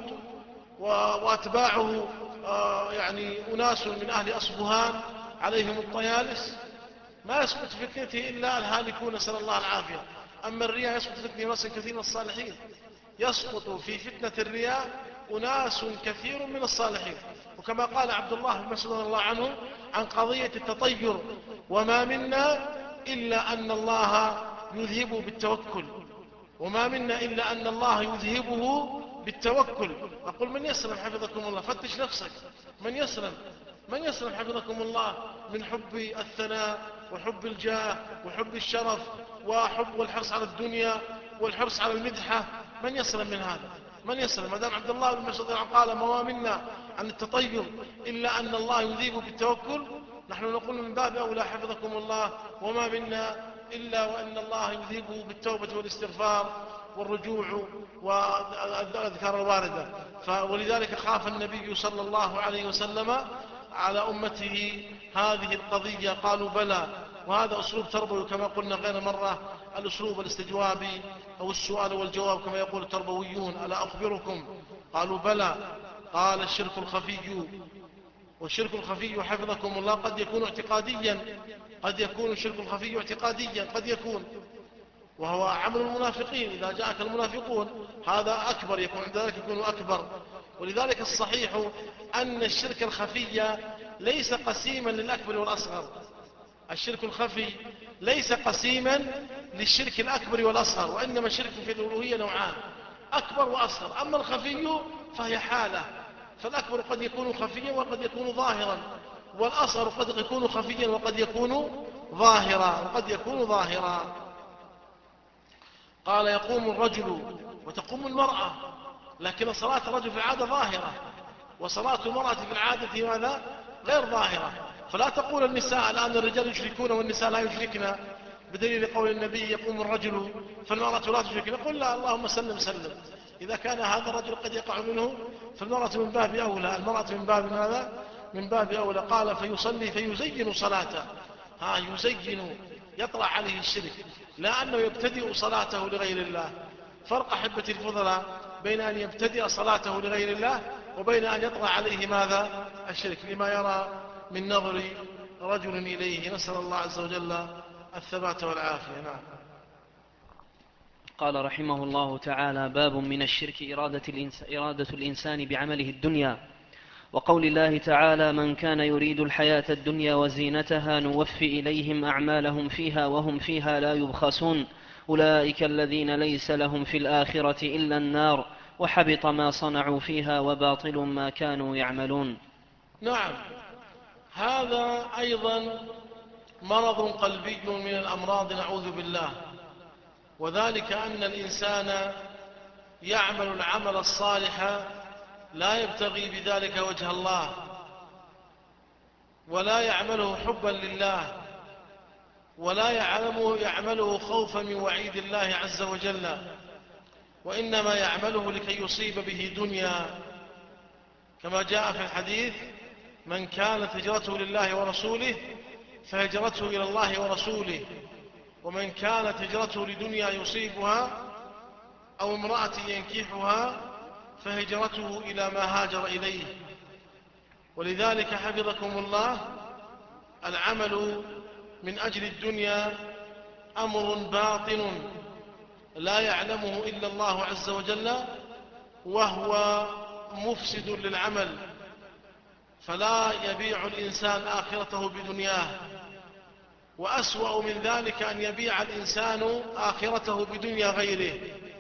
وأتباعه آه يعني أناس من أهل أصبهان عليهم الطيالس ما يسقط في فتنته إلا الهالكون، نسأل الله العافية. أما الرياء يسقط في فتنه أناس كثير من الصالحين، يسقط في فتنة الرياء أناس كثير من الصالحين. وكما قال عبد الله بن مسعود رضي الله عنه عن قضية التطير: وما منا إلا أن الله يذهبه بالتوكل، وما منا إلا أن الله يذهبه بالتوكل. أقول من يسلم حفظكم الله؟ فتش نفسك، من يسلم؟ من يسلم حفظكم الله من حب الثناء وحب الجاه وحب الشرف وحب والحرص على الدنيا والحرص على المدحة؟ من يسلم من هذا؟ من يسلم؟ ما دام عبد الله بن مسعود قال ما منا عن التطير إلا أن الله يذيب بالتوكل، نحن نقول من باب أولى حفظكم الله وما منا إلا وأن الله يذيبه بالتوبة والاستغفار والرجوع والأذكار الواردة. ولذلك خاف النبي صلى الله عليه وسلم على أمته هذه القضية، قالوا بلى. وهذا أسلوب تربوي كما قلنا غير مرة، الأسلوب الاستجوابي أو السؤال والجواب كما يقول التربويون: ألا أخبركم؟ قالوا بلى. قال الشرك الخفي، والشرك الخفي حفظكم الله قد يكون اعتقاديا، قد يكون الشرك الخفي اعتقاديا، قد يكون وهو عمل المنافقين. إذا جاءك المنافقون هذا أكبر، يكون عند ذلك يكون أكبر. ولذلك الصحيح أن الشرك الخفي ليس قسيما للأكبر والأصغر. الشرك الخفي ليس قسيما للشرك الأكبر والأصغر، وإنما الشرك في الألوهية نوعان: أكبر وأصغر. أما الخفي فهي حالة، فالأكبر قد يكون خفيا وقد يكون ظاهرا، والأصغر قد يكون خفيا وقد يكون ظاهرا وقد يكون ظاهرا. قال يقوم الرجل وتقوم المرأة، لكن صلاة الرجل في العادة ظاهرة، وصلاة المرأة في العادة ماذا؟ غير ظاهرة. فلا تقول النساء الآن الرجال يشركون والنساء لا يشركن، بدليل قول النبي يقوم الرجل فالمرأة لا تشرك. نقول لا، اللهم سلم سلم. إذا كان هذا الرجل قد يقع منه فالمرأة من باب أولى، المرأة من باب ماذا؟ من باب أولى. قال فيصلي فيزين صلاته، ها يزين، يطلع عليه الشرك، لا أنه يبتدئ صلاته لغير الله. فرق أحبتي الفضلاء بين أن يبتدئ صلاته لغير الله وبين أن يطلع عليه ماذا؟ الشرك، لما يرى من نظر رجل إليه. نسأل الله عز وجل الثبات والعافية. نعم. قال رحمه الله تعالى: باب من الشرك إرادة, الإنس إرادة الإنسان بعمله الدنيا، وقول الله تعالى: من كان يريد الحياة الدنيا وزينتها نوفي إليهم أعمالهم فيها وهم فيها لا يبخسون أولئك الذين ليس لهم في الآخرة إلا النار وحبط ما صنعوا فيها وباطل ما كانوا يعملون. نعم، هذا أيضا مرض قلبي من الأمراض، نعوذ بالله، وذلك أن الإنسان يعمل العمل الصالح لا يبتغي بذلك وجه الله، ولا يعمله حبا لله، ولا يعلمه يعمله خوفا من وعيد الله عز وجل، وإنما يعمله لكي يصيب به دنيا، كما جاء في الحديث: من كانت هجرته لله ورسوله فهجرته إلى الله ورسوله، ومن كانت هجرته لدنيا يصيبها أو امرأة ينكحها فهجرته إلى ما هاجر إليه. ولذلك حفظكم الله، العمل من أجل الدنيا أمر باطن لا يعلمه إلا الله عز وجل، وهو مفسد للعمل، فلا يبيع الإنسان آخرته بدنياه. وأسوأ من ذلك أن يبيع الإنسان آخرته بدنيا غيره.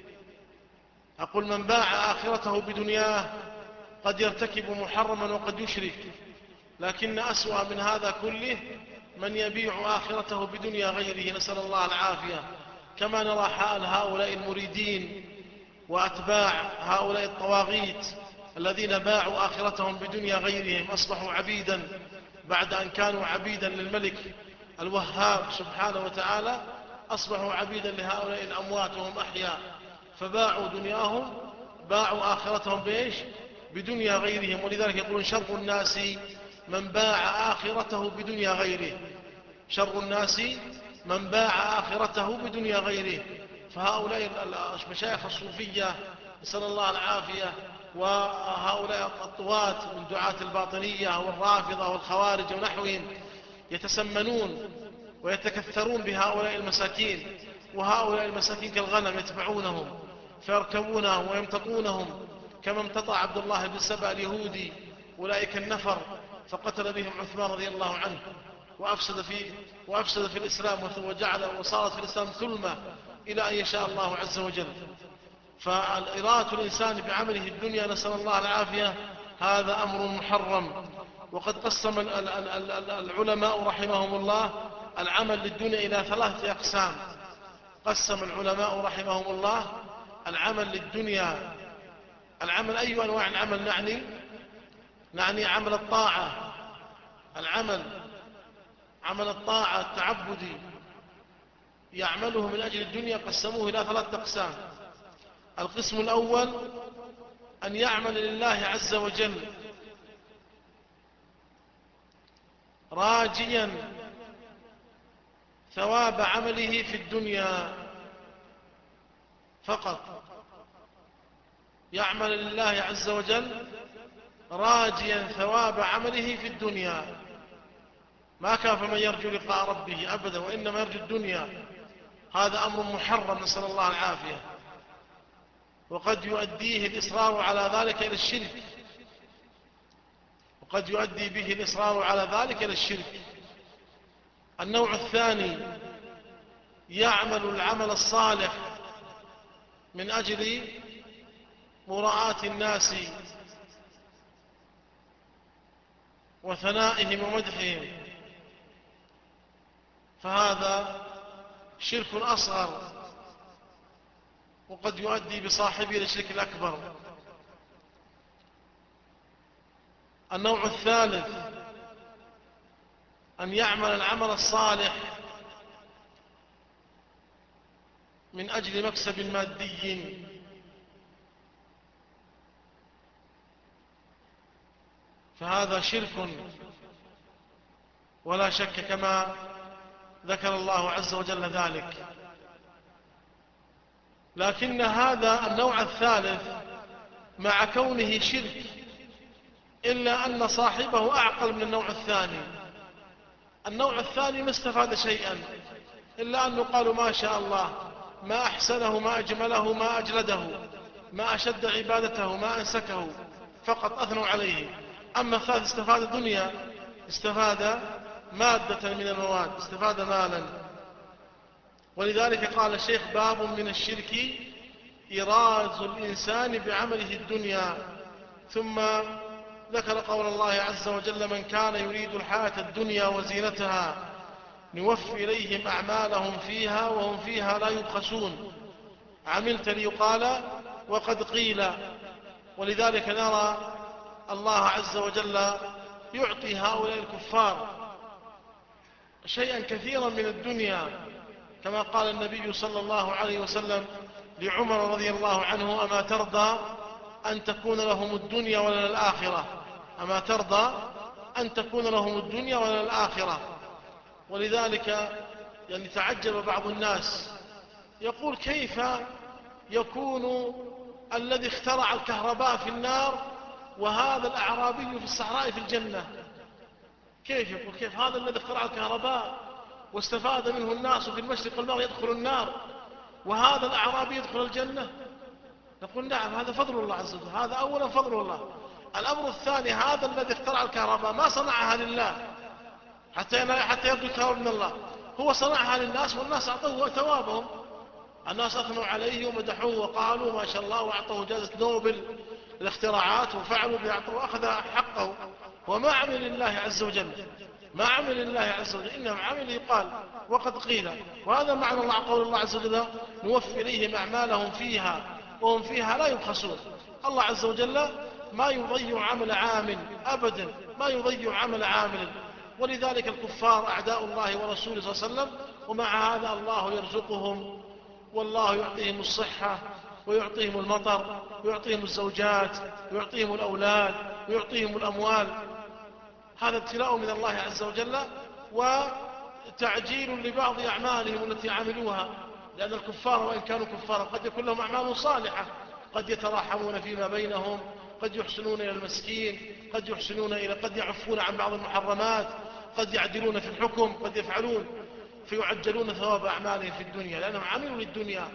أقول: من باع آخرته بدنياه قد يرتكب محرما وقد يشرك، لكن أسوأ من هذا كله من يبيع آخرته بدنيا غيره، نسأل الله العافية. كما نرى حال هؤلاء المريدين وأتباع هؤلاء الطواغيت الذين باعوا آخرتهم بدنيا غيرهم، أصبحوا عبيدا بعد أن كانوا عبيدا للملك الوهاب سبحانه وتعالى، أصبحوا عبيدا لهؤلاء الأموات وهم أحياء، فباعوا دنياهم، باعوا آخرتهم بإيش؟ بدنيا غيرهم. ولذلك يقولون: شر الناس من باع آخرته بدنيا غيره. شر الناس من باع آخرته بدنيا غيره. فهؤلاء المشايخ الصوفية نسأل الله العافية، وهؤلاء الطوات من دعاة الباطنية والرافضة والخوارج ونحوهم يتسمنون ويتكثرون بهؤلاء المساكين، وهؤلاء المساكين كالغنم يتبعونهم فيركبونهم ويمتطونهم، كما امتطى عبد الله بن سبأ اليهودي أولئك النفر فقتل بهم عثمان رضي الله عنه، وأفسد في, وأفسد في الإسلام، وجعل وصارت في الإسلام ثلمة إلى أن يشاء الله عز وجل. فإرادة الإنسان بعمله الدنيا نسأل الله العافية هذا أمر محرم. وقد قسم العلماء رحمهم الله العمل للدنيا إلى ثلاثة أقسام. قسم العلماء رحمهم الله العمل للدنيا، العمل أي أنواع العمل نعني؟ نعني عمل الطاعة، العمل عمل الطاعة التعبدي يعمله من أجل الدنيا، قسموه إلى ثلاثة أقسام. القسم الأول أن يعمل لله عز وجل راجيا ثواب عمله في الدنيا فقط، يعمل لله عز وجل راجيا ثواب عمله في الدنيا، ما كان فمن يرجو لقاء ربه أبدا، وإنما يرجو الدنيا. هذا أمر محرم نسأل الله العافية، وقد يؤديه الإصرار على ذلك إلى الشرك، وقد يؤدي به الإصرار على ذلك إلى الشرك. النوع الثاني يعمل العمل الصالح من أجل مراعاة الناس وثنائهم ومدحهم، فهذا شرك أصغر، وقد يؤدي بصاحبه إلى الشرك الأكبر. النوع الثالث أن يعمل العمل الصالح من أجل مكسب مادي، فهذا شرك ولا شك، كما ذكر الله عز وجل ذلك. لكن هذا النوع الثالث مع كونه شرك إلا أن صاحبه أعقل من النوع الثاني. النوع الثاني ما استفاد شيئا إلا أنه قالوا ما شاء الله، ما أحسنه، ما أجمله، ما أجلده، ما أشد عبادته، ما أنسكه، فقط أثنوا عليه. أما الثالث استفاد دنيا، استفاد مادة من المواد، استفاد مالا. ولذلك قال الشيخ: باب من الشرك إيراز الإنسان بعمله الدنيا. ثم ذكر قول الله عز وجل: من كان يريد الحياة الدنيا وزينتها نوفي إليهم أعمالهم فيها وهم فيها لا يبخسون. عملت ليقال وقد قيل. ولذلك نرى الله عز وجل يعطي هؤلاء الكفار شيئا كثيرا من الدنيا، كما قال النبي صلى الله عليه وسلم لعمر رضي الله عنه: أما ترضى أن تكون لهم الدنيا ولا الآخرة؟ أما ترضى أن تكون لهم الدنيا ولا الآخرة؟ ولذلك يعني تعجب بعض الناس يقول: كيف يكون الذي اخترع الكهرباء في النار وهذا الأعرابي في الصحراء في الجنة؟ كيف يقول كيف هذا الذي اخترع الكهرباء واستفاد منه الناس في المشرق والمغرب يدخل النار وهذا الأعرابي يدخل الجنة؟ نقول: نعم، هذا فضل الله عز وجل، هذا أولا فضل الله. الأمر الثاني: هذا الذي اخترع الكهرباء ما صنعها لله حتى حتى يبدو الكهرباء من الله، هو صنعها للناس والناس أعطوه ثوابهم. الناس أثنوا عليه ومدحوه وقالوا ما شاء الله، وأعطوه جائزة نوبل للاختراعات وفعلوا بيعطوه، أخذ حقه. وما عمل لله عز وجل، ما عمل لله عز وجل، إنما عمل يقال وقد قيل. وهذا معنى الله قول الله عز وجل: نوفي إليهم أعمالهم فيها وهم فيها لا يبخسون. الله عز وجل ما يضيع عمل عامل أبدا، ما يضيع عمل عامل. ولذلك الكفار أعداء الله ورسوله صلى الله عليه وسلم، ومع هذا الله يرزقهم، والله يعطيهم الصحة ويعطيهم المطر ويعطيهم الزوجات ويعطيهم الأولاد ويعطيهم الأموال. هذا ابتلاء من الله عز وجل وتعجيل لبعض أعمالهم التي عملوها، لأن الكفار وإن كانوا كفارا قد يكون لهم أعمال صالحة، قد يتراحمون فيما بينهم، قد يحسنون إلى المسكين، قد يحسنون إلى قد يعفون عن بعض المحرمات، قد يعدلون في الحكم، قد يفعلون، فيعجلون ثواب أعمالهم في الدنيا لأنهم عملوا للدنيا.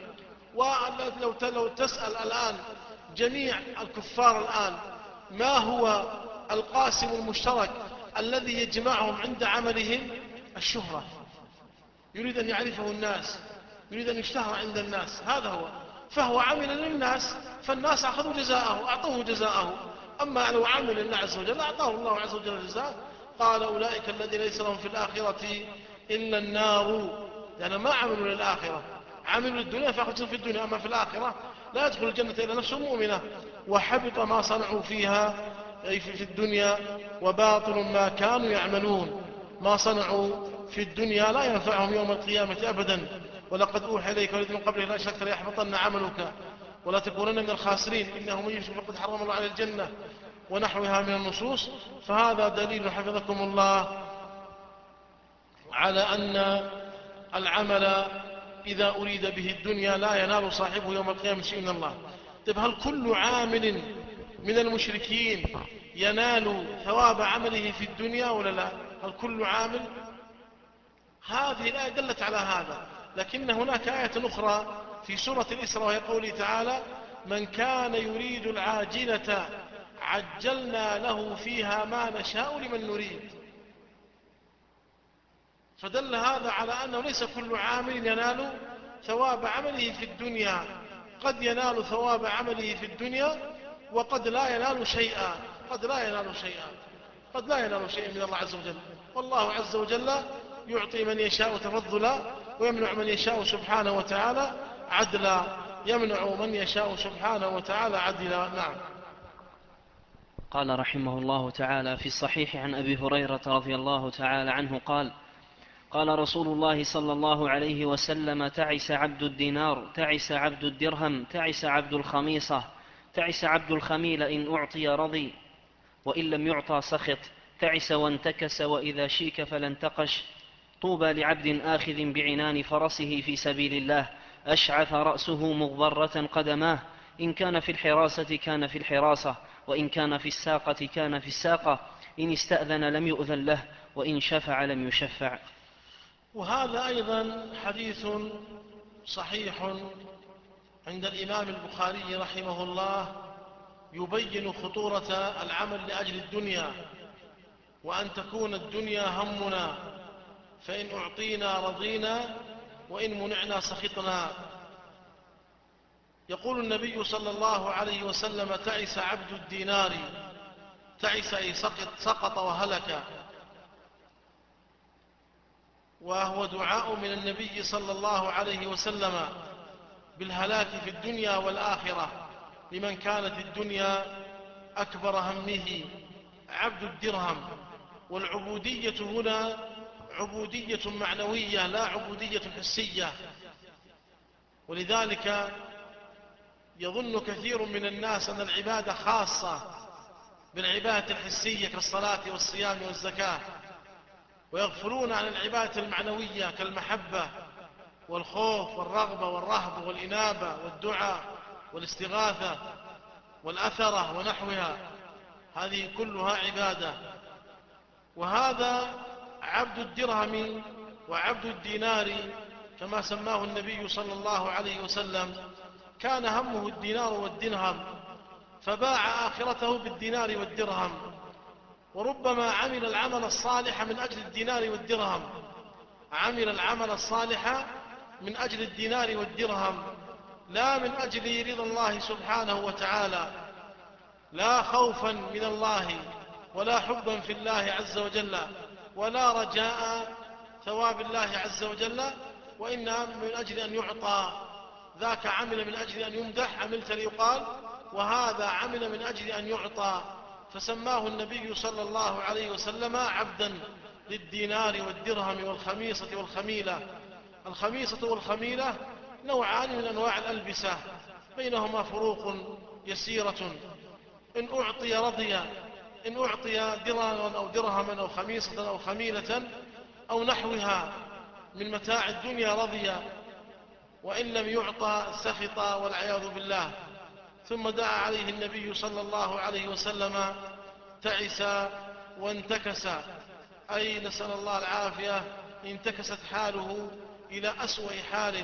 ولو تسأل الآن جميع الكفار الآن ما هو القاسم المشترك الذي يجمعهم عند عملهم؟ الشهرة. يريد أن يعرفه الناس، يريد أن يشتهر عند الناس، هذا هو. فهو عمل للناس فالناس أخذوا جزاءه، أعطوه جزاءه. أما لو عمل لله عز وجل أعطاه الله عز وجل جزاءه. قال: أولئك الذين ليس لهم في الآخرة إلا النار. يعني ما عملوا للآخرة، عملوا للدنيا فأخذوا في الدنيا، أما في الآخرة لا يدخل الجنة إلا نفس مؤمنة. وحبط ما صنعوا فيها أي في الدنيا، وباطل ما كانوا يعملون. ما صنعوا في الدنيا لا ينفعهم يوم القيامة أبدا. ولقد أوحي إليك والذين من قبلك لا شك ليحبطن عملك ولا تكونن من الخاسرين إنه من يشرك فقد حرم الله عليه الجنة ونحوها من النصوص. فهذا دليل حفظكم الله على أن العمل إذا أريد به الدنيا لا ينال صاحبه يوم القيامة شيء من الله. طيب، هل كل عامل من المشركين ينال ثواب عمله في الدنيا ولا لا؟ هل كل عامل؟ هذه الآية دلت على هذا. لكن هناك آية أخرى في سورة الإسراء وهي قوله تعالى: من كان يريد العاجلة عجلنا له فيها ما نشاء لمن نريد. فدل هذا على أنه ليس كل عامل ينال ثواب عمله في الدنيا، قد ينال ثواب عمله في الدنيا وقد لا ينال شيئا، قد لا ينال شيئا قد لا ينال شيئا من الله عز وجل. والله عز وجل يعطي من يشاء تفضلا ويمنع من يشاء سبحانه وتعالى عدلا، يمنع من يشاء سبحانه وتعالى عدلا. نعم. قال رحمه الله تعالى في الصحيح عن أبي هريرة رضي الله تعالى عنه قال: قال رسول الله صلى الله عليه وسلم: تعس عبد الدينار، تعس عبد الدرهم، تعس عبد الخميصة، تعس عبد الخميل، إن أعطي رضي وإن لم يعطى سخط، تعس وانتكس وإذا شيك فلا انتقش. طوبى لعبد آخذ بعنان فرسه في سبيل الله، أشعث رأسه مغبرة قدماه، إن كان في الحراسة كان في الحراسة، وإن كان في الساقة كان في الساقة، إن استأذن لم يؤذن له، وإن شفع لم يشفع. وهذا أيضا حديث صحيح عند الإمام البخاري رحمه الله يبين خطورة العمل لأجل الدنيا، وأن تكون الدنيا همنا، فإن أعطينا رضينا وإن منعنا سخطنا. يقول النبي صلى الله عليه وسلم: تعس عبد الدينار. تعس أي سقط, سقط وهلك. وهو دعاء من النبي صلى الله عليه وسلم بالهلاك في الدنيا والآخرة لمن كانت الدنيا أكبر همه. عبد الدرهم. والعبودية هنا عبودية معنوية لا عبودية حسية. ولذلك يظن كثير من الناس أن العبادة خاصة بالعبادة الحسية كالصلاة والصيام والزكاة، ويغفلون عن العبادة المعنوية كالمحبة والخوف والرغبة والرهبة والإنابة والدعاء والاستغاثة والأثرة ونحوها. هذه كلها عبادة. وهذا عبد الدرهم وعبد الدينار كما سماه النبي صلى الله عليه وسلم، كان همه الدينار والدرهم فباع آخرته بالدينار والدرهم. وربما عمل العمل الصالح من أجل الدينار والدرهم، عمل العمل الصالح من أجل الدينار والدرهم لا من أجل رضا الله سبحانه وتعالى، لا خوفا من الله ولا حبا في الله عز وجل ولا رجاء ثواب الله عز وجل، وإنما من أجل أن يعطى. ذاك عمل من أجل أن يمدح، عملت ليقال، وهذا عمل من أجل أن يعطى. فسماه النبي صلى الله عليه وسلم عبدا للدينار والدرهم والخميصة والخميلة. الخميصة والخميلة نوعان من أنواع الألبسة بينهما فروق يسيرة. إن أعطي رضي، إن أعطي درهما أو درهما أو خميصة أو خميلة أو نحوها من متاع الدنيا رضي، وإن لم يعطى سخط والعياذ بالله. ثم دعا عليه النبي صلى الله عليه وسلم: تعس وانتكس، أي نسأل الله العافية، انتكست حاله إلى أسوأ حال.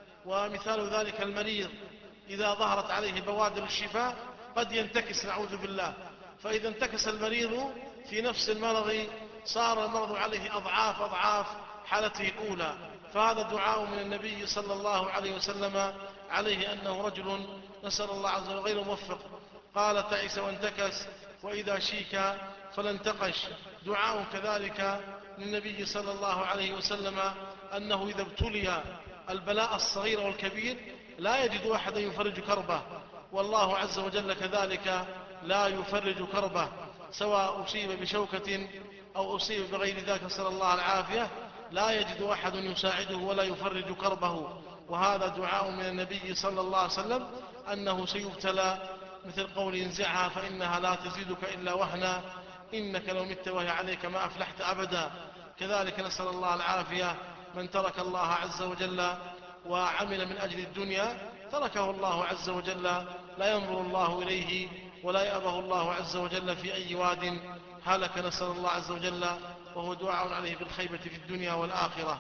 ومثال ذلك المريض إذا ظهرت عليه بوادر الشفاء قد ينتكس نعوذ بالله. فإذا انتكس المريض في نفس المرض صار المرض عليه أضعاف أضعاف حالته الأولى. فهذا دعاء من النبي صلى الله عليه وسلم عليه أنه رجل نسأل الله عز وجل غير موفق. قال: تعس وانتكس، وإذا شيك فلا انتقش. دعاء كذلك للنبي صلى الله عليه وسلم أنه إذا ابتلي البلاء الصغير والكبير لا يجد أحدا يفرج كربه، والله عز وجل كذلك لا يفرج كربه، سواء أصيب بشوكة أو أصيب بغير ذلك نسأل الله العافية، لا يجد أحد يساعده ولا يفرج كربه. وهذا دعاء من النبي صلى الله عليه وسلم أنه سيبتلى، مثل قول: انزعها فإنها لا تزيدك إلا وهنا، إنك لو مت وهي عليك ما أفلحت أبدا. كذلك نسأل الله العافية من ترك الله عز وجل وعمل من أجل الدنيا تركه الله عز وجل، لا ينظر الله إليه ولا يأبه الله عز وجل في أي واد هلك، نسأل الله عز وجل، وهو دعاء عليه بالخيبة في الدنيا والآخرة.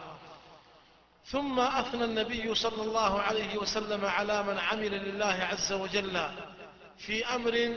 ثم أثنى النبي صلى الله عليه وسلم على من عمل لله عز وجل في أمر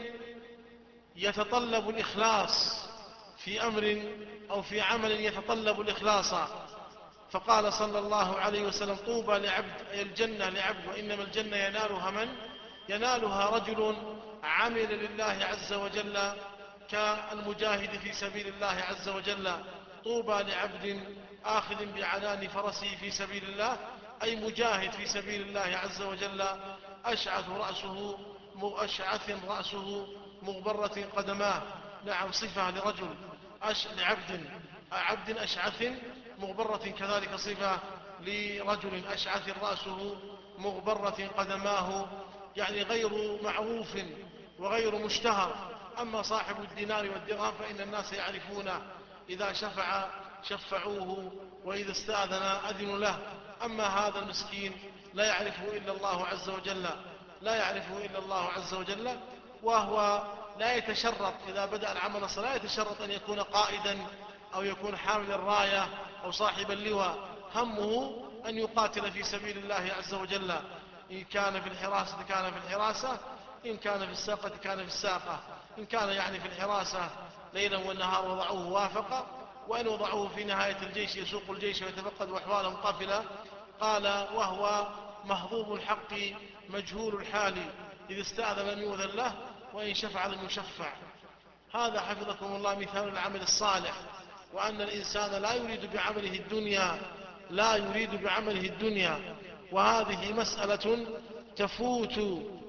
يتطلب الإخلاص، في أمر أو في عمل يتطلب الإخلاص. فقال صلى الله عليه وسلم: طوبى لعبد، أي الجنة لعبد، وإنما الجنة ينالها من؟ ينالها رجل عمل لله عز وجل كالمجاهد في سبيل الله عز وجل. طوبى لعبد آخذ بعنان فرسه في سبيل الله، أي مجاهد في سبيل الله عز وجل، أشعث رأسه أشعث رأسه مغبرة قدماه. نعم، صفة لرجل أش لعبد عبد أشعث مغبرة، كذلك صفة لرجل أشعث رأسه مغبرة قدماه، يعني غير معروف وغير مشتهر. أما صاحب الدينار والدرهم فإن الناس يعرفونه، إذا شفع شفعوه وإذا استأذن أذنوا له. أما هذا المسكين لا يعرفه إلا الله عز وجل، لا يعرفه إلا الله عز وجل، وهو لا يتشرط إذا بدأ العمل لا يتشرط أن يكون قائدا أو يكون حامل الراية أو صاحب اللواء، همه أن يقاتل في سبيل الله عز وجل. إن كان في الحراسة كان في الحراسة، إن كان في الساقة كان في الساقة. إن كان يعني في الحراسة ليلا والنهار وضعوه وافق، وإن وضعوه في نهاية الجيش يسوق الجيش ويتفقد أحوالهم قافلة. قال: وهو مهضوم الحق مجهول الحال إذا استأذن لم يؤذن له وإن شفع لم يشفع. هذا حفظكم الله مثال العمل الصالح، وأن الإنسان لا يريد بعمله الدنيا لا يريد بعمله الدنيا. وهذه مسألة تفوت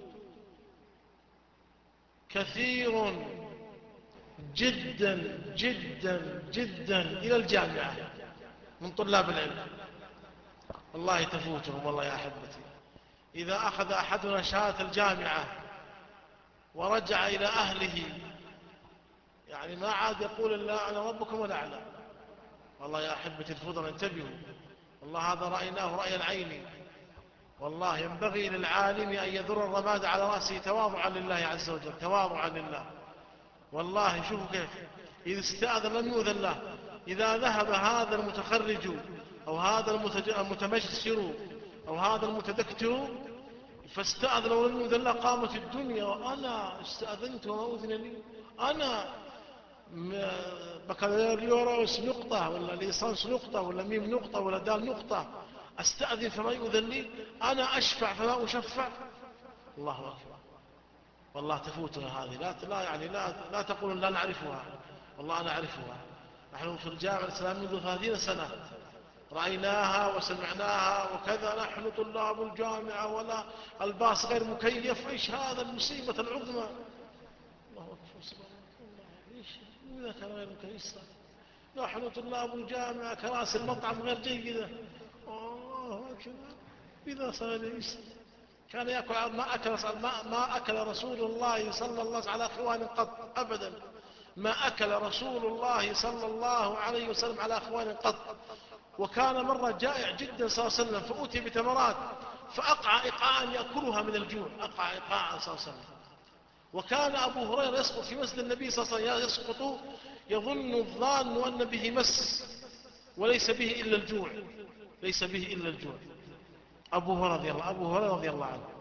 كثير جدا جدا جدا إلى الجامعة من طلاب العلم، والله تفوتهم والله يا أحبتي. إذا أخذ أحدنا شهادة الجامعة ورجع إلى أهله يعني ما عاد يقول إلا أنا ربكم ولا أعلم. والله يا أحبتي الفضل انتبهوا، والله هذا رأيناه رأي العين. والله ينبغي للعالم أن يذر الرماد على رأسه تواضعا لله عز وجل، تواضعا لله. والله شوفوا كيف إذا استأذن لم يؤذن له. إذا ذهب هذا المتخرج أو هذا المتمجسر أو هذا المتدكتر فاستأذن ولم يؤذن له قامت الدنيا، وأنا استأذنت وما أذن لي، أنا بكالوريوس نقطة ولا ليسانس نقطة ولا ميم نقطة ولا دال نقطة، أستأذن فما يؤذن لي، أنا أشفع فما أشفع. الله أكبر. والله تفوتنا هذه، لا لا يعني لا لا تقولون لا نعرفها، والله نعرفها. نحن في الجامعة الإسلامية منذ ثلاثين سنة رأيناها وسمعناها وكذا. نحن طلاب الجامعة ولا الباص غير مكيف، إيش هذا المصيبة العظمى. الله أكبر سبحانه الله، إيش إذا كان غير مكيف. نحن طلاب الجامعة كراسي المطعم غير جيدة. الله أكبر. إذا صار إيش كان يأكل ما أكل ما, ما أكل رسول الله صلى الله عليه وسلم على أخوان قط أبدا. ما أكل رسول الله صلى الله عليه وسلم على أخوان قط. وكان مرة جائع جدا صلى الله عليه وسلم فأتي بتمرات فأقع إقاعا يأكلها من الجوع، أقع إقاعا صلى الله عليه وسلم. وكان أبو هريرة يسقط في مسجد النبي صلى الله عليه وسلم، يسقط يظن الظان أن به مس وليس به إلا الجوع، ليس به إلا الجوع. أبو هريرة رضي الله أبو هريرة رضي الله عنه.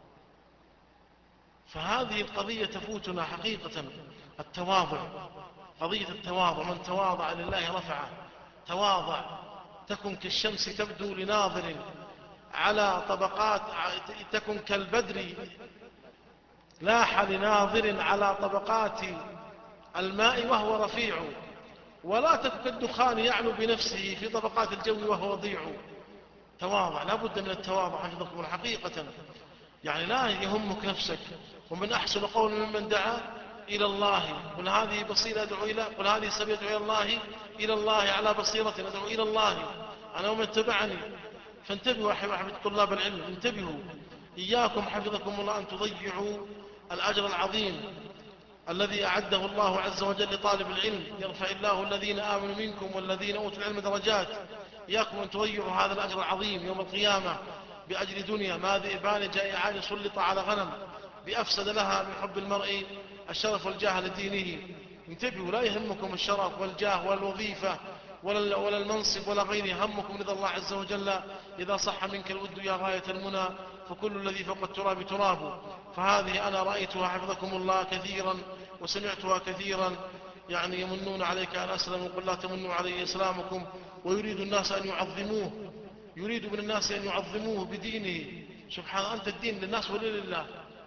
فهذه القضية تفوتنا حقيقة، التواضع، قضية التواضع. من تواضع لله رفعه. تواضع تكن كالشمس تبدو لناظر على طبقات، تكن كالبدر لاح لناظر على طبقات الماء وهو رفيع، ولا تكن كالدخان يعلو بنفسه في طبقات الجو وهو وضيع. تواضع، لا بد من التواضع حفظكم الحقيقة. يعني لا يهمك نفسك. ومن أحسن قول ممن دعا إلى الله قل هذه بصيرة أدعو إلى قل هذه سبيل أدعو إلى الله إلى الله على بصيرة أدعو إلى الله أنا ومن تبعني. فانتبهوا أحباب طلاب العلم، انتبهوا إياكم حفظكم الله أن تضيعوا الأجر العظيم الذي أعده الله عز وجل لطالب العلم. يرفع الله الذين آمنوا منكم والذين أوتوا العلم درجات. إياكم أن تضيعوا هذا الأجر العظيم يوم القيامة بأجل دنيا ما ذئبان جائعان سلط على غنم بأفسد لها من حب المرء الشرف والجاه لدينه. انتبهوا، لا يهمكم الشرف والجاه والوظيفة ولا, ولا المنصب ولا غيره، همكم رضا الله عز وجل. إذا صح منك الود يا غاية المنى فكل الذي فوق التراب تراب. فهذه أنا رأيتها حفظكم الله كثيرا وسمعتها كثيرا. يعني يمنون عليك أن أسلموا قل لا تمنوا علي إسلامكم ويريد الناس أن يعظموه، يريد من الناس أن يعظموه بدينه. سبحان أنت الدين للناس ولا لله؟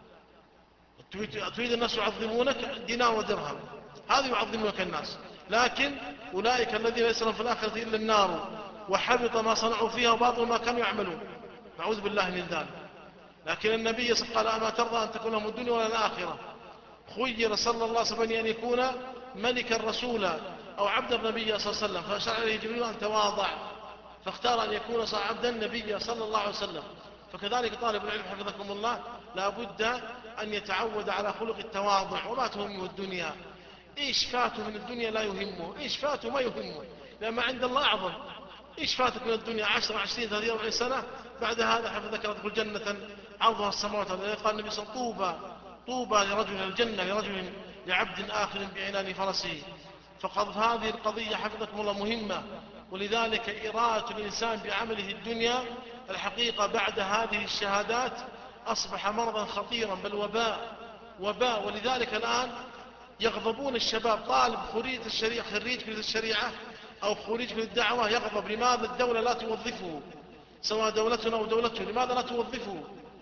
تريد الناس يعظمونك دينار ودرهم، هذا يعظمونك الناس. لكن أولئك الذين ليس لهم في الآخرة إلا النار وحبط ما صنعوا فيها وباطل ما كانوا يعملون. نعوذ بالله من ذلك. لكن النبي قال أما ترضى أن تكون لهم الدنيا ولا الآخرة؟ خير صلى الله عليه وسلم أن يكون ملكا رسولا أو عبد النبي صلى الله عليه وسلم، فشرع عليه جبريل أن تواضع فاختار أن يكون عبد النبي صلى الله عليه وسلم. فكذلك طالب العلم حفظكم الله لا بد أن يتعود على خلق التواضع. وما تهمه الدنيا، إيش فاته من الدنيا لا يهمه، إيش فاته ما يهمه، لما عند الله أعظم. إيش فاتك من الدنيا عشر عشرين ثلاثين أربعين سنة، بعد هذا حفظك تدخل جنة عرضها السماوات والأرض. قال النبي صلى الله عليه وسلم طوبى طوبى لرجل الجنة لرجل لعبد آخر بعنان فرسه. فقد هذه القضية حفظكم الله مهمة. ولذلك إرادة الإنسان بعمله الدنيا الحقيقة بعد هذه الشهادات أصبح مرضا خطيرا بل وباء وباء. ولذلك الآن يغضبون الشباب، طالب خريج الشريعة خريج كلية الشريعة أو خريج كلية الدعوة يغضب لماذا الدولة لا توظفه، سواء دولتنا أو دولته، لماذا لا توظفه؟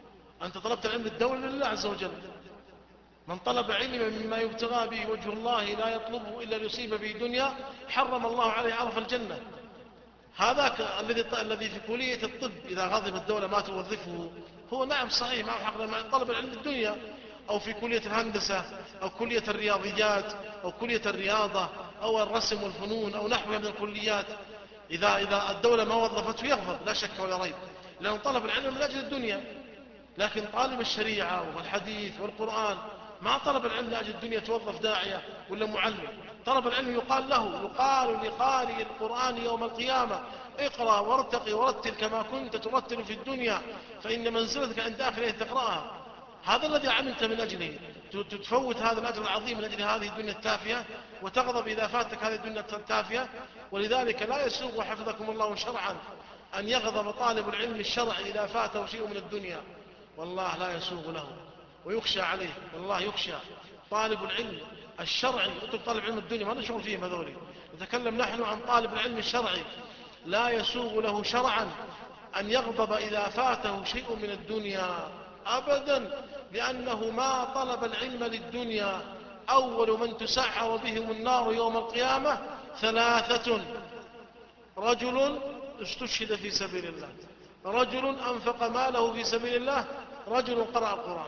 أنت طلبت العلم للدولة لله عز وجل. من طلب علما مما يبتغى به وجه الله لا يطلبه إلا ليصيب به دنيا حرم الله عليه عرف الجنة. هذاك الذي الذي في كلية الطب إذا غضب الدولة ما توظفه، هو نعم صحيح معه حق لما طلب العلم الدنيا، أو في كلية الهندسة أو كلية الرياضيات أو كلية الرياضة أو الرسم والفنون أو نحوها من الكليات، إذا إذا الدولة ما وظفته يغضب لا شك ولا ريب، لأنه طلب العلم من أجل الدنيا. لكن طالب الشريعة والحديث والقرآن ما طلب العلم لأجل الدنيا توظف داعية ولا معلم. طلب العلم يقال له، يقال لقارئ القرآن يوم القيامة اقرأ وارتقي ورتل كما كنت ترتل في الدنيا فإن منزلتك عند آخر تقرأها. هذا الذي عملت من أجله، تفوت هذا الأجر العظيم من أجل هذه الدنيا التافهة وتغضب إذا فاتك هذه الدنيا التافهة. ولذلك لا يسوغ حفظكم الله شرعا أن يغضب طالب العلم الشرعي إذا فاته شيء من الدنيا، والله لا يسوغ له ويخشى عليه، والله يخشى. طالب العلم الشرعي، اترك طالب علم الدنيا ما نشغل فيه هذولي، نتكلم نحن عن طالب العلم الشرعي. لا يسوغ له شرعا أن يغضب إذا فاته شيء من الدنيا أبدا، لأنه ما طلب العلم للدنيا. أول من تسعر بهم النار يوم القيامة ثلاثة: رجل استشهد في سبيل الله، رجل أنفق ماله في سبيل الله، رجل قرأ القرآن.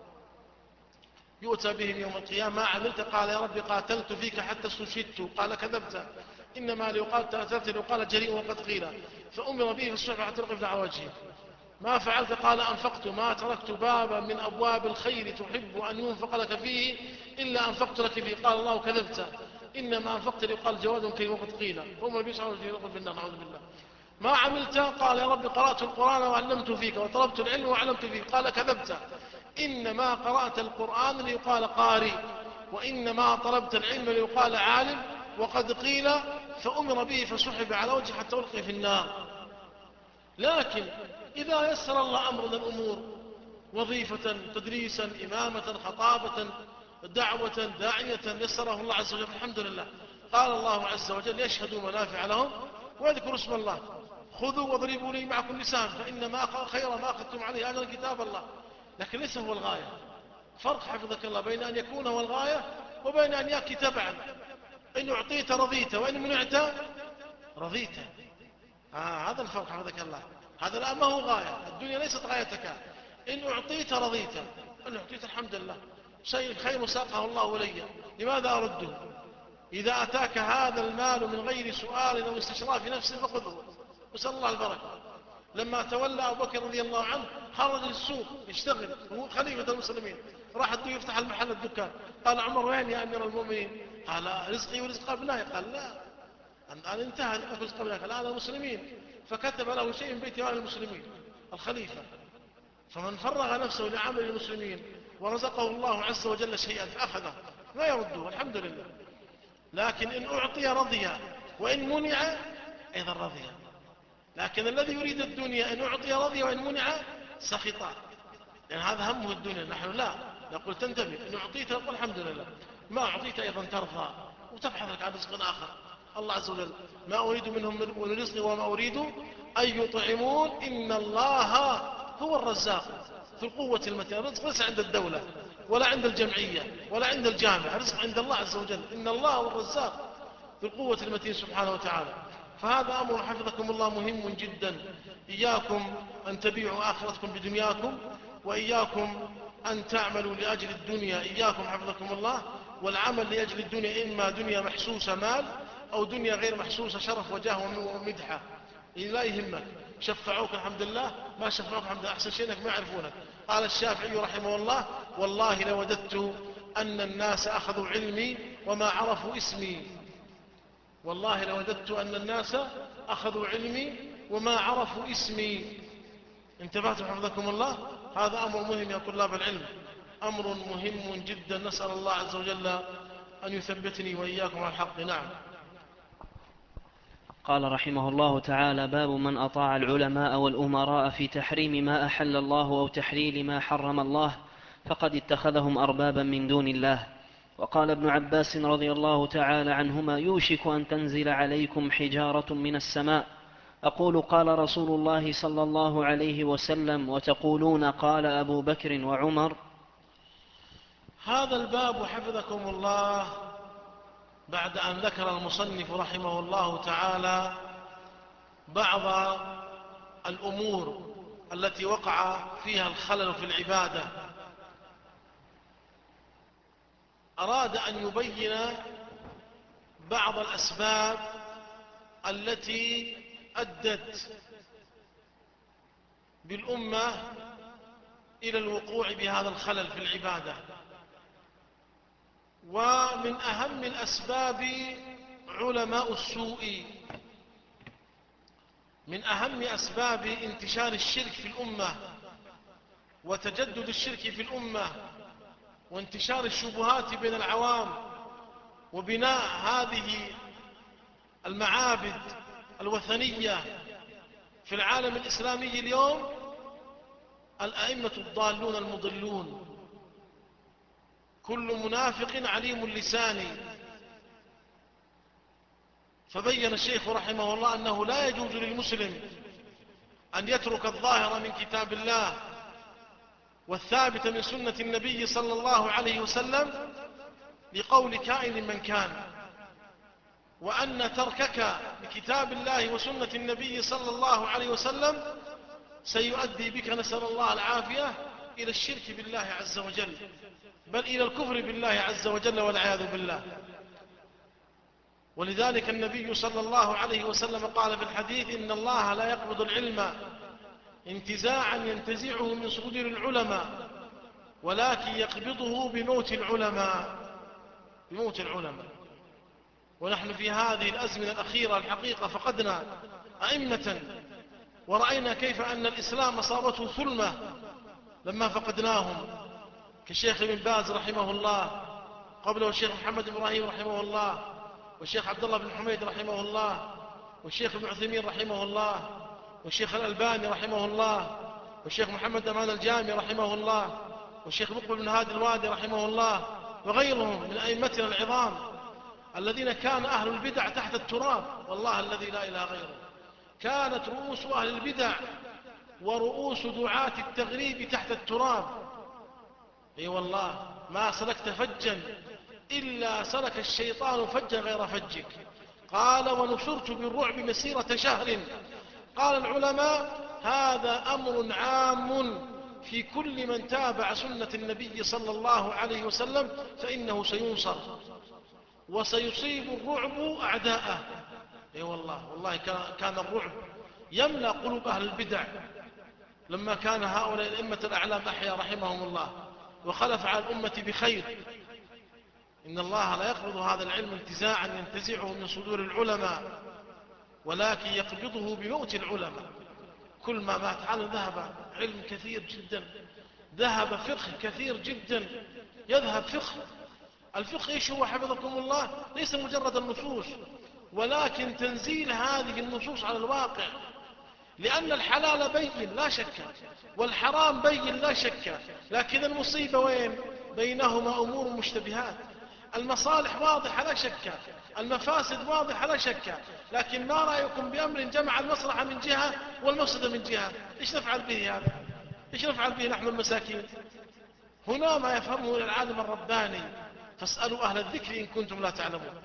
يؤتى بهم يوم القيامة: ما عملت؟ قال يا رب قاتلت فيك حتى استشهدت. قال كذبت، إنما ليقال تأثرت ليقال جريء وقد قيل. فأمر به في الصحف حتى يقف على وجهه. ما فعلت؟ قال أنفقت، ما تركت بابا من أبواب الخير تحب أن ينفق لك فيه إلا أنفقت لك فيه. قال الله كذبت، إنما أنفقت ليقال جواد كريم وقد قيل. فأمر به صلى الله عليه وسلم في النار، نعوذ بالله. ما عملت؟ قال يا رب قرأت القرآن وعلمت فيك وطلبت العلم وعلمت فيك. قال كذبت، إنما قرأت القرآن ليقال قارئ، وإنما طلبت العلم ليقال عالم وقد قيل. فأمر به فسحب على وجهه حتى ألقي في النار. لكن إذا يسر الله أمر من الأمور، وظيفة، تدريسا، إمامة، خطابة، دعوة، داعية، يسره الله عز وجل، الحمد لله. قال الله عز وجل: يشهدوا منافع لهم واذكروا اسم الله، خذوا واضربوا لي مع كل سهم فإن ما خير ما أخذتم عليه أجرا كتاب الله. لكن ليس هو الغاية. فرق حفظك الله بين أن يكون هو الغاية وبين أن يأتي تبعا. إن أعطيت رضيت وإن منعت رضيت. آه هذا الفرق حفظك الله. هذا لا ما هو غاية، الدنيا ليست غايتك. إن أعطيت رضيت، إن أعطيت الحمد لله، شيء خير ساقه الله لي، لماذا أرده؟ إذا أتاك هذا المال من غير سؤال أو استشراف نفس فخذه وسأل الله البركة. لما تولى أبو بكر رضي الله عنه خرج للسوق يشتغل وهو خليفة المسلمين، راح الدو يفتح المحل الدكان. قال عمر: وين يا أمير المؤمنين؟ قال: رزقي ورزق أبنائي. قال: لا، أن انتهى رزق أبنائي. قال: أنا مسلمين. فكتب له شيء من بيت مال المسلمين الخليفة. فمن فرغ نفسه لعمل المسلمين ورزقه الله عز وجل شيئا أخذه لا يرده، الحمد لله. لكن إن أعطي رضي وإن منع أيضا رضي. لكن الذي يريد الدنيا إن أعطي رضي وإن منع سخط، لأن هذا همه الدنيا. نحن لا نقول تنتبه، إن أعطيت نقول الحمد لله، ما أعطيت أيضا ترضى وتبحث لك عن رزق آخر. الله عز وجل: ما أريد منهم من رزق وما أريد أن يطعمون إن الله هو الرزاق في القوة المتين. الرزق ليس عند الدولة ولا عند الجمعية ولا عند الجامعة، الرزق عند الله عز وجل. إن الله هو الرزاق في القوة المتين سبحانه وتعالى. فهذا أمر حفظكم الله مهم جدا. إياكم أن تبيعوا آخرتكم بدنياكم، وإياكم أن تعملوا لأجل الدنيا. إياكم حفظكم الله والعمل لأجل الدنيا، إما دنيا محسوسة مال أو دنيا غير محسوسة شرف وجاه ومدحة. لا يهمك، شفعوك الحمد لله، ما شفعوك الحمد لله، أحسن شيء أنك ما يعرفونك. قال الشافعي رحمه الله: والله لوددت أن الناس أخذوا علمي وما عرفوا اسمي. والله لوددت أن الناس أخذوا علمي وما عرفوا اسمي. انتبهتم حفظكم الله؟ هذا أمر مهم يا طلاب العلم، أمر مهم جدا. نسأل الله عز وجل أن يثبتني وإياكم على الحق. نعم. قال رحمه الله تعالى: باب من أطاع العلماء والأمراء في تحريم ما أحل الله أو تحليل ما حرم الله فقد اتخذهم أربابا من دون الله. وقال ابن عباس رضي الله تعالى عنهما: يوشك أن تنزل عليكم حجارة من السماء أقول قال رسول الله صلى الله عليه وسلم وتقولون قال أبو بكر وعمر. هذا الباب حفظكم الله بعد أن ذكر المصنف رحمه الله تعالى بعض الأمور التي وقع فيها الخلل في العبادة، أراد أن يبين بعض الأسباب التي أدت بالأمة إلى الوقوع بهذا الخلل في العبادة. ومن أهم الأسباب علماء السوء، من أهم أسباب انتشار الشرك في الأمة وتجدد الشرك في الأمة وانتشار الشبهات بين العوام وبناء هذه المعابد الوثنية في العالم الإسلامي اليوم الأئمة الضالون المضلون، كل منافق عليم اللسان. فبين الشيخ رحمه الله أنه لا يجوز للمسلم أن يترك الظاهر من كتاب الله والثابت من سنة النبي صلى الله عليه وسلم لقول كائن من كان، وأن تركك لكتاب الله وسنة النبي صلى الله عليه وسلم سيؤدي بك، نسأل الله العافية، إلى الشرك بالله عز وجل، بل إلى الكفر بالله عز وجل والعياذ بالله. ولذلك النبي صلى الله عليه وسلم قال في الحديث: إن الله لا يقبض العلم انتزاعا ينتزعه من صدور العلماء، ولكن يقبضه بموت العلماء، بموت العلماء. ونحن في هذه الأزمنة الأخيرة الحقيقة فقدنا أئمة، ورأينا كيف أن الإسلام أصابته ثلمة لما فقدناهم، كالشيخ ابن باز رحمه الله، قبله الشيخ محمد إبراهيم رحمه الله، والشيخ عبد الله بن حميد رحمه الله، والشيخ ابن عثيمين رحمه الله، والشيخ الألباني رحمه الله، والشيخ محمد أمان الجامي رحمه الله، والشيخ مقبل بن هادي الوادي رحمه الله، وغيرهم من أئمتنا العظام الذين كان أهل البدع تحت التراب، والله الذي لا إله غيره. كانت رؤوس أهل البدع ورؤوس دعاة التغريب تحت التراب. اي والله، ما سلكت فجا إلا سلك الشيطان فجا غير فجك. قال: ونصرت بالرعب مسيرة شهر. قال العلماء: هذا أمر عام في كل من تابع سنة النبي صلى الله عليه وسلم، فإنه سينصر وسيصيب الرعب أعداءه. اي والله، والله كان الرعب يملأ قلوب أهل البدع لما كان هؤلاء الأئمة الأعلام أحيا رحمهم الله، وخلف على الأمة بخير. إن الله لا يقبض هذا العلم انتزاعا ينتزعه من صدور العلماء، ولكن يقبضه بموت العلماء. كل ما مات عنه ذهب علم كثير جدا، ذهب فقه كثير جدا، يذهب فقه. الفقه ايش هو حفظكم الله؟ ليس مجرد النصوص، ولكن تنزيل هذه النصوص على الواقع، لأن الحلال بين لا شك، والحرام بين لا شك، لكن المصيبة وين؟ بينهما أمور مشتبهات. المصالح واضحة لا شك، المفاسد واضحة لا شك، لكن ما رأيكم بأمر جمع المصلحة من جهة والمفسدة من جهة؟ إيش نفعل به هذا؟ إيش نفعل به نحن المساكين؟ هنا ما يفهمه العالم الرباني: فاسألوا أهل الذكر إن كنتم لا تعلمون.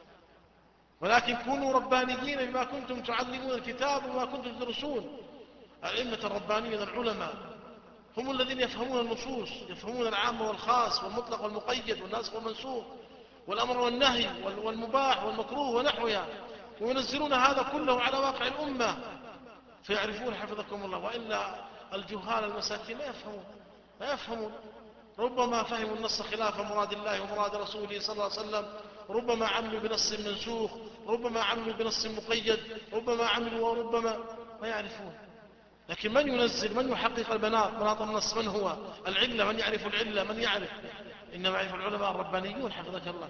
ولكن كونوا ربانيين بما كنتم تعلمون الكتاب وما كنتم تدرسون. الأئمة الربانيين العلماء هم الذين يفهمون النصوص، يفهمون العام والخاص والمطلق والمقيد والناسخ والمنسوخ والأمر والنهي والمباح والمكروه ونحوها، وينزلون هذا كله على واقع الأمة فيعرفون حفظكم الله. وإلا الجهال المساكين لا يفهمون، لا يفهمون. ربما فهموا النص خلاف مراد الله ومراد رسوله صلى الله عليه وسلم، ربما عملوا بنص منسوخ، ربما عملوا بنص مقيد، ربما عملوا وربما ما يعرفون. لكن من ينزل، من يحقق البناط، مناط النص؟ من هو العلة؟ من يعرف العلة؟ من يعرف؟ إنما يعرف العلماء الربانيون حفظك الله.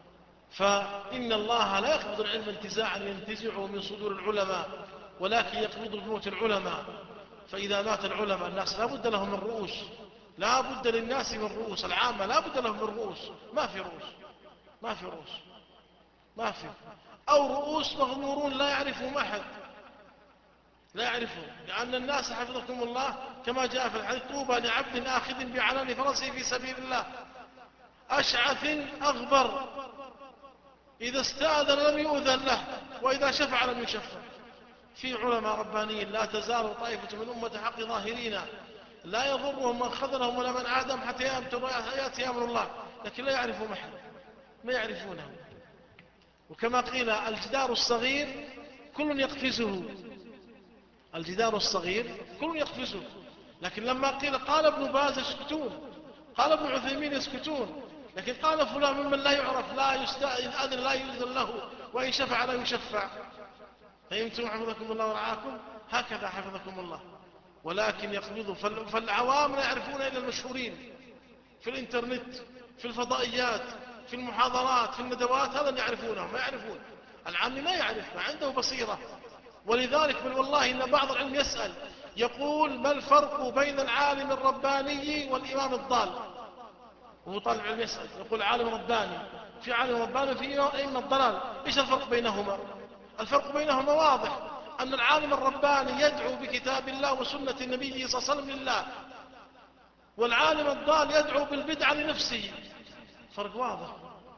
فإن الله لا يقبض العلم انتزاعا ينتزعه من صدور العلماء، ولكن يقبضه بموت العلماء. فإذا مات العلماء الناس لا بد لهم من رؤوس، لا بد للناس من رؤوس، العامة لا بد لهم من رؤوس. ما في رؤوس، ما في رؤوس، ما في، أو رؤوس مغمورون لا يعرفهم أحد. لا يعرفون، لأن الناس حفظكم الله كما جاء في الحديث: طوبى لعبد آخذ بعنان فرسه في سبيل الله أشعث أغبر إذا استأذن لم يؤذن له وإذا شفع لم يشفع. في علماء ربانيين لا تزال طائفة من أمة حق ظاهرين لا يضرهم من خذلهم ولا من عادهم حتى يأتي أمر الله، لكن لا يعرفوا محل، ما يعرفونه. وكما قيل: الجدار الصغير كل يقفزه، الجدار الصغير كل يقفزه. لكن لما قيل قال ابن باز يسكتون، قال ابن عثيمين يسكتون، لكن قال فلان ممن لا يعرف لا يستأذن لا يؤذن له وإن شفع لا يشفع. فهمتم حفظكم الله ورعاكم؟ هكذا حفظكم الله. ولكن يقبضوا، فالعوام لا يعرفون إلا المشهورين في الإنترنت، في الفضائيات، في المحاضرات، في الندوات، هذا اللي يعرفونه، ما يعرفون. العام ما يعرف، ما عنده بصيرة. ولذلك بل والله إن بعض العلم يسأل يقول: ما الفرق بين العالم الرباني والإمام الضال؟ وهو طالب علم يسأل يقول: عالم رباني، في عالم رباني وفي إمام الضلال، إيش الفرق بينهما؟ الفرق بينهما واضح، أن العالم الرباني يدعو بكتاب الله وسنة النبي صلى الله عليه وسلم لله، والعالم الضال يدعو بالبدعة لنفسه. فرق واضح،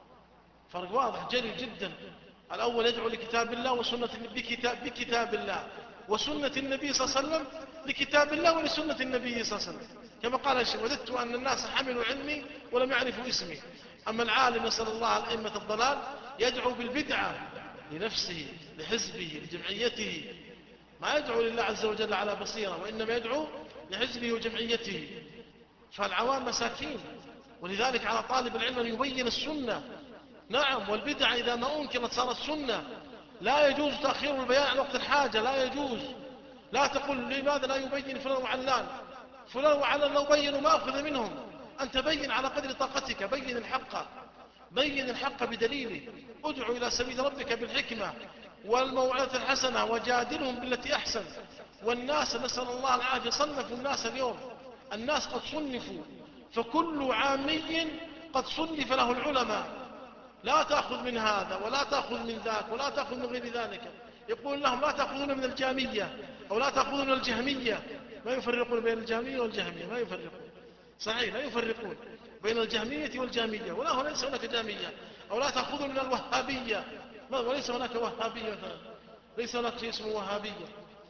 فرق واضح جلي جدا. الأول يدعو لكتاب الله وسنة بكتاب, بكتاب الله وسنة النبي صلى الله عليه وسلم، لكتاب الله ولسنة النبي صلى الله عليه وسلم، كما قال الشيخ: وددت أن الناس حملوا علمي ولم يعرفوا اسمي. أما العالم نسأل الله الأئمة الضلال يدعو بالبدعة لنفسه، لحزبه، لجمعيته، ما يدعو لله عز وجل على بصيرة، وإنما يدعو لحزبه وجمعيته. فالعوام مساكين، ولذلك على طالب العلم أن يبين السنة. نعم، والبدعة إذا ما أنكرت صارت سنة. لا يجوز تأخير البيان عن وقت الحاجة، لا يجوز. لا تقول لماذا لا يبين فلان وعلان، فلان وعلان لو بينوا ما أخذ منهم. أنت بين على قدر طاقتك، بين الحق، بين الحق بدليله. ادعو إلى سبيل ربك بالحكمة والموعظة الحسنة وجادلهم بالتي أحسن. والناس نسأل الله العافية صنفوا الناس اليوم، الناس قد صنفوا، فكل عامي قد صنف له العلماء. لا تأخذ من هذا ولا تأخذ من ذاك ولا تأخذ من غير ذلك. يقول لهم: لا تأخذون من الجامية أو لا تأخذون من الجهمية. ما يفرقون بين الجامية والجهمية، ما يفرقون، صحيح لا يفرقون بين الجهمية والجامية. ولا هو ليس هناك جامية. أو لا تأخذون من الوهابية، وليس هناك وهابية مثلا، ليس هناك شيء اسمه وهابية.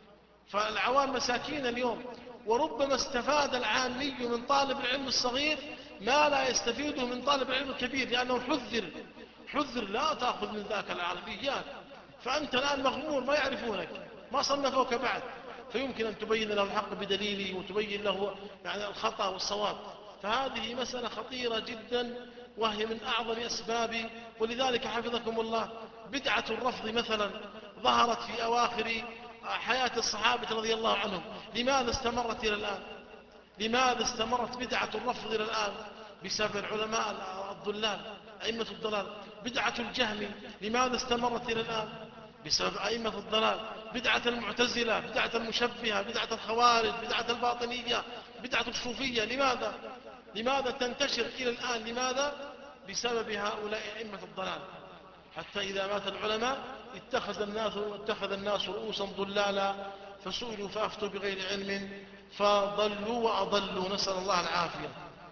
فالعوام مساكين اليوم، وربما استفاد العامي من طالب العلم الصغير ما لا يستفيده من طالب العلم الكبير، لأنه حذر حذر: لا تأخذ من ذاك العربيات، فأنت الآن مغمور، ما يعرفونك، ما صنفوك بعد، فيمكن أن تبين له الحق بدليله وتبين له يعني الخطأ والصواب. فهذه مسألة خطيرة جدا، وهي من أعظم أسباب. ولذلك حفظكم الله بدعة الرفض مثلا ظهرت في أواخر حياة الصحابة رضي الله عنهم. لماذا استمرت إلى الآن؟ لماذا استمرت بدعة الرفض إلى الآن؟ بسبب العلماء الضلال، أئمة الضلال. بدعة الجهم لماذا استمرت إلى الآن؟ بسبب أئمة الضلال. بدعة المعتزلة، بدعة المشبهة، بدعة الخوارج، بدعة الباطنية، بدعة الصوفية، لماذا؟ لماذا تنتشر إلى الآن؟ لماذا؟ بسبب هؤلاء أئمة الضلال. حتى إذا مات العلماء اتخذ الناس, اتخذ الناس رؤوسا ضلالا فسئلوا فأفتوا بغير علم فضلوا وأضلوا، نسأل الله العافية.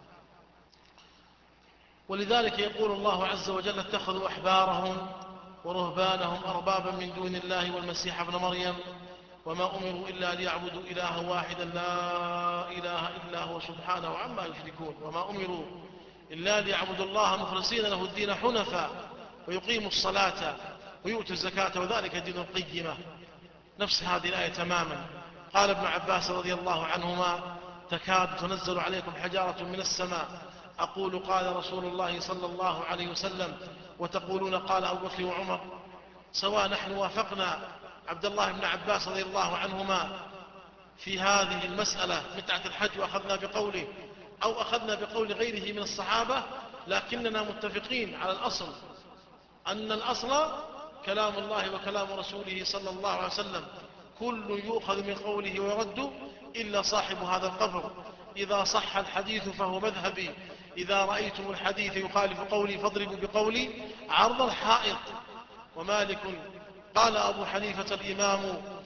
ولذلك يقول الله عز وجل: اتخذوا أحبارهم ورهبانهم أربابا من دون الله والمسيح ابن مريم وما أمروا إلا ليعبدوا إلها واحدا لا إله إلا هو سبحانه عما يشركون. وما أمروا إلا ليعبدوا الله مخلصين له الدين حنفاء ويقيموا الصلاة ويؤتوا الزكاة وذلك دين القيمة. نفس هذه الآية تماما. قال ابن عباس رضي الله عنهما: تكاد تنزل عليكم حجارة من السماء أقول قال رسول الله صلى الله عليه وسلم وتقولون قال أبو بكر وعمر. سواء نحن وافقنا عبد الله بن عباس رضي الله عنهما في هذه المسألة متعة الحج وأخذنا بقوله أو أخذنا بقول غيره من الصحابة، لكننا متفقين على الأصل، أن الأصل كلام الله وكلام رسوله صلى الله عليه وسلم، كل يؤخذ من قوله ويرد إلا صاحب هذا القبر. إذا صح الحديث فهو مذهبي، إذا رأيتم الحديث يخالف قولي فاضربوا بقولي عرض الحائط. ومالك قال أبو حنيفة الإمام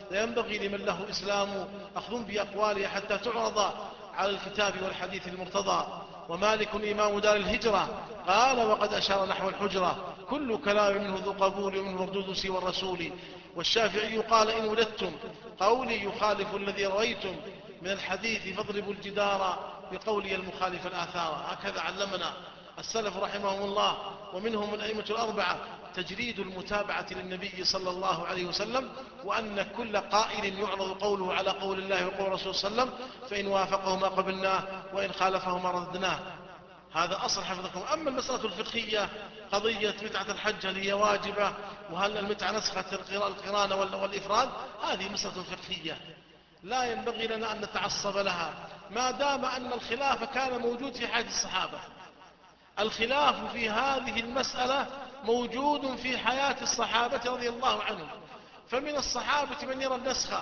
لا ينبغي لمن له إسلام أخذ بأقواله حتى تعرض على الكتاب والحديث المرتضى. ومالك إمام دار الهجرة قال وقد أشار نحو الحجرة كل كلام منه ذو قبول ومنه مردود سوى الرسول. والشافعي قال إن وجدتم قولي يخالف الذي رويتم من الحديث فاضربوا الجدار بقولي المخالف الآثار. هكذا علمنا السلف رحمهم الله، ومنهم الأئمة الأربعة تجريد المتابعة للنبي صلى الله عليه وسلم، وأن كل قائل يعرض قوله على قول الله وقول رسول صلى الله عليه وسلم، فإن وافقه ما قبلناه وإن خالفه ما ردناه. هذا أصل حفظكم. أما المسألة الفقهية قضية متعة الحج هل هي واجبة، وهل المتعة نسخة القران والإفراد، هذه مسألة فقهية لا ينبغي لنا أن نتعصب لها ما دام أن الخلاف كان موجود في حياة الصحابة. الخلاف في هذه المسألة موجود في حياة الصحابة رضي الله عنهم، فمن الصحابة من يرى النسخ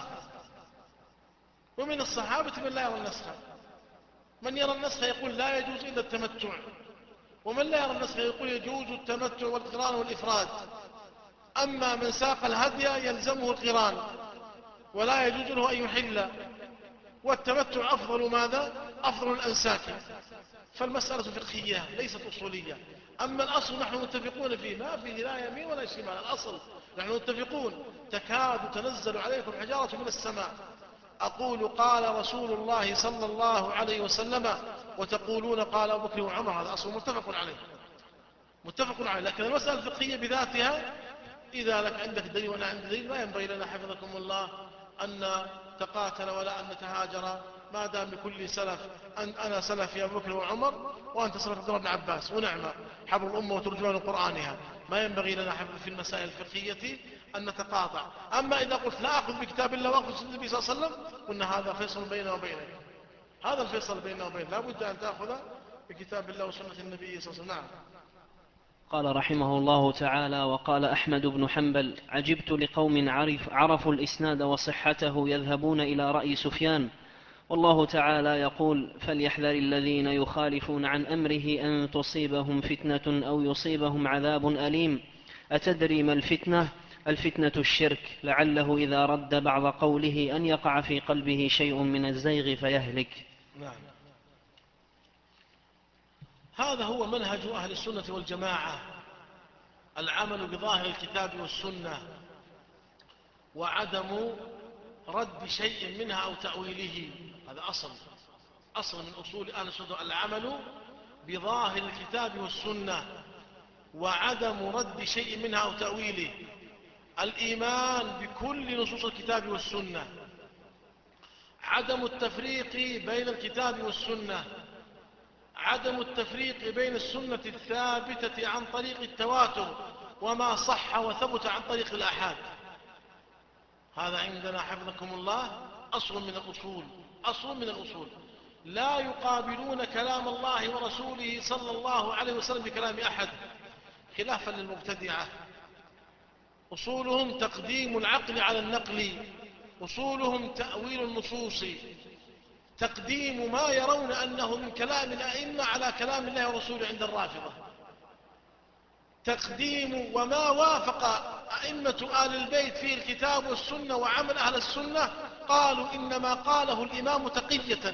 ومن الصحابة من لا يرى النسخ. من يرى النسخ يقول لا يجوز إلا التمتع، ومن لا يرى النسخ يقول يجوز التمتع والقران والإفراد. أما من ساق الهدي يلزمه القران ولا يجوز له أن يحل، والتمتع أفضل ماذا؟ أفضل الأنساك. فالمسألة فقهية ليست أصولية. أما الأصل نحن متفقون فيه، ما فيه لا يمين ولا شمال. الأصل نحن متفقون تكاد تنزل عليكم حجارة من السماء أقول قال رسول الله صلى الله عليه وسلم وتقولون قال أبو بكر وعمر. هذا أصل متفق عليه متفق عليه. لكن المسألة الفقهية بذاتها إذا لك عندك دليل وأنا عندي دليل لا ينبغي لنا حفظكم الله أن تقاتل ولا أن نتهاجر، ما دام لكل سلف أن أنا سلف يا أبو بكر وعمر وأنت سلف عبد الله بن عباس ونعمة حبر الأمة وترجمان قرآنها. ما ينبغي لنا حفظ في المسائل الفقهية أن نتقاطع. أما إذا قلت لا أخذ بكتاب الله وأخذ سنة النبي صلى الله عليه وسلم قلنا هذا فيصل بيننا وبينك. هذا الفيصل بيننا وبينك، لا بد أن تأخذ بكتاب الله وسنة النبي صلى الله عليه وسلم. نعم. قال رحمه الله تعالى: وقال أحمد بن حنبل: عجبت لقوم عرف عرفوا الإسناد وصحته يذهبون إلى رأي سفيان، والله تعالى يقول: فليحذر الذين يخالفون عن أمره أن تصيبهم فتنة أو يصيبهم عذاب أليم. أتدري ما الفتنة؟ الفتنة الشرك، لعله إذا رد بعض قوله أن يقع في قلبه شيء من الزيغ فيهلك. نعم. هذا هو منهج أهل السنة والجماعة، العمل بظاهر الكتاب والسنة وعدم رد شيء منها أو تأويله. هذا أصل أصل من أصول أهل السنة، العمل بظاهر الكتاب والسنة وعدم رد شيء منها أو تأويله. الإيمان بكل نصوص الكتاب والسنة، عدم التفريق بين الكتاب والسنة، عدم التفريق بين السنة الثابتة عن طريق التواتر وما صح وثبت عن طريق الآحاد. هذا عندنا حفظكم الله أصل من الأصول أصل من الأصول. لا يقابلون كلام الله ورسوله صلى الله عليه وسلم بكلام أحد خلافا للمبتدعة. أصولهم تقديم العقل على النقل، أصولهم تأويل النصوص، تقديم ما يرون أنه من كلام الأئمة على كلام الله ورسوله عند الرافضة، تقديم وما وافق أئمة آل البيت في الكتاب والسنة وعمل أهل السنة قالوا إنما قاله الإمام تقية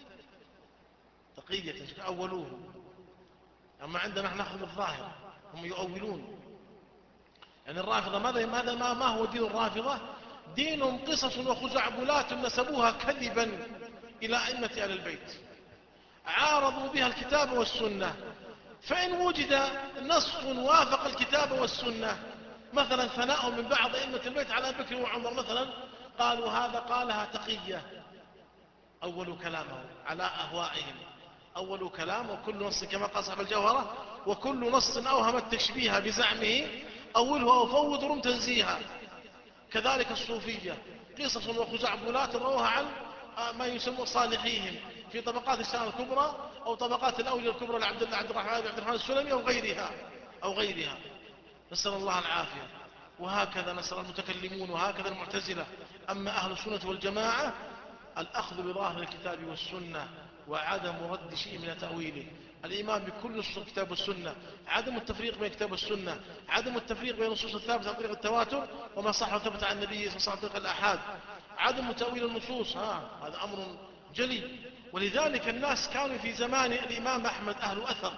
تقية أولوه. أما عندنا نحن نأخذ الظاهر، هم يؤولون. يعني الرافضة ماذا ماذا ما, ما هو دين الرافضة؟ دينهم قصص وخزعبلات نسبوها كذبا إلى أئمة آل البيت، عارضوا بها الكتاب والسنة. فإن وجد نص وافق الكتاب والسنة، مثلا ثناء من بعض أئمة البيت على بكر وعمر مثلا، قالوا هذا قالها تقية، أول كلامه على أهوائهم، أول كلام. وكل نص كما قال صاحب الجوهرة: وكل نص أوهم التشبيه بزعمه أوله أو فوض رم تنزيها. كذلك الصوفية قصص وخزعبلات روها عن ما يسمى صالحيهم في طبقات الشام الكبرى أو طبقات الأولياء الكبرى لعبد الله عبد الرحمن عبد الرحمن السلمي أو غيرها أو غيرها نسأل الله العافية. وهكذا نسأل المتكلمون وهكذا المعتزلة. أما أهل السنة والجماعة الأخذ بظاهر الكتاب والسنة وعدم رد شيء من تأويله، الإيمان بكل نصوص الكتاب والسنة، عدم التفريق بين الكتاب والسنة، عدم التفريق بين النصوص الثابتة عن طريق التواتر وما صح وثبت عن النبي صلى الله عليه وسلم عن طريق الآحاد، عدم تأويل النصوص، ها هذا أمر جلي. ولذلك الناس كانوا في زمان الإمام أحمد أهل أثر،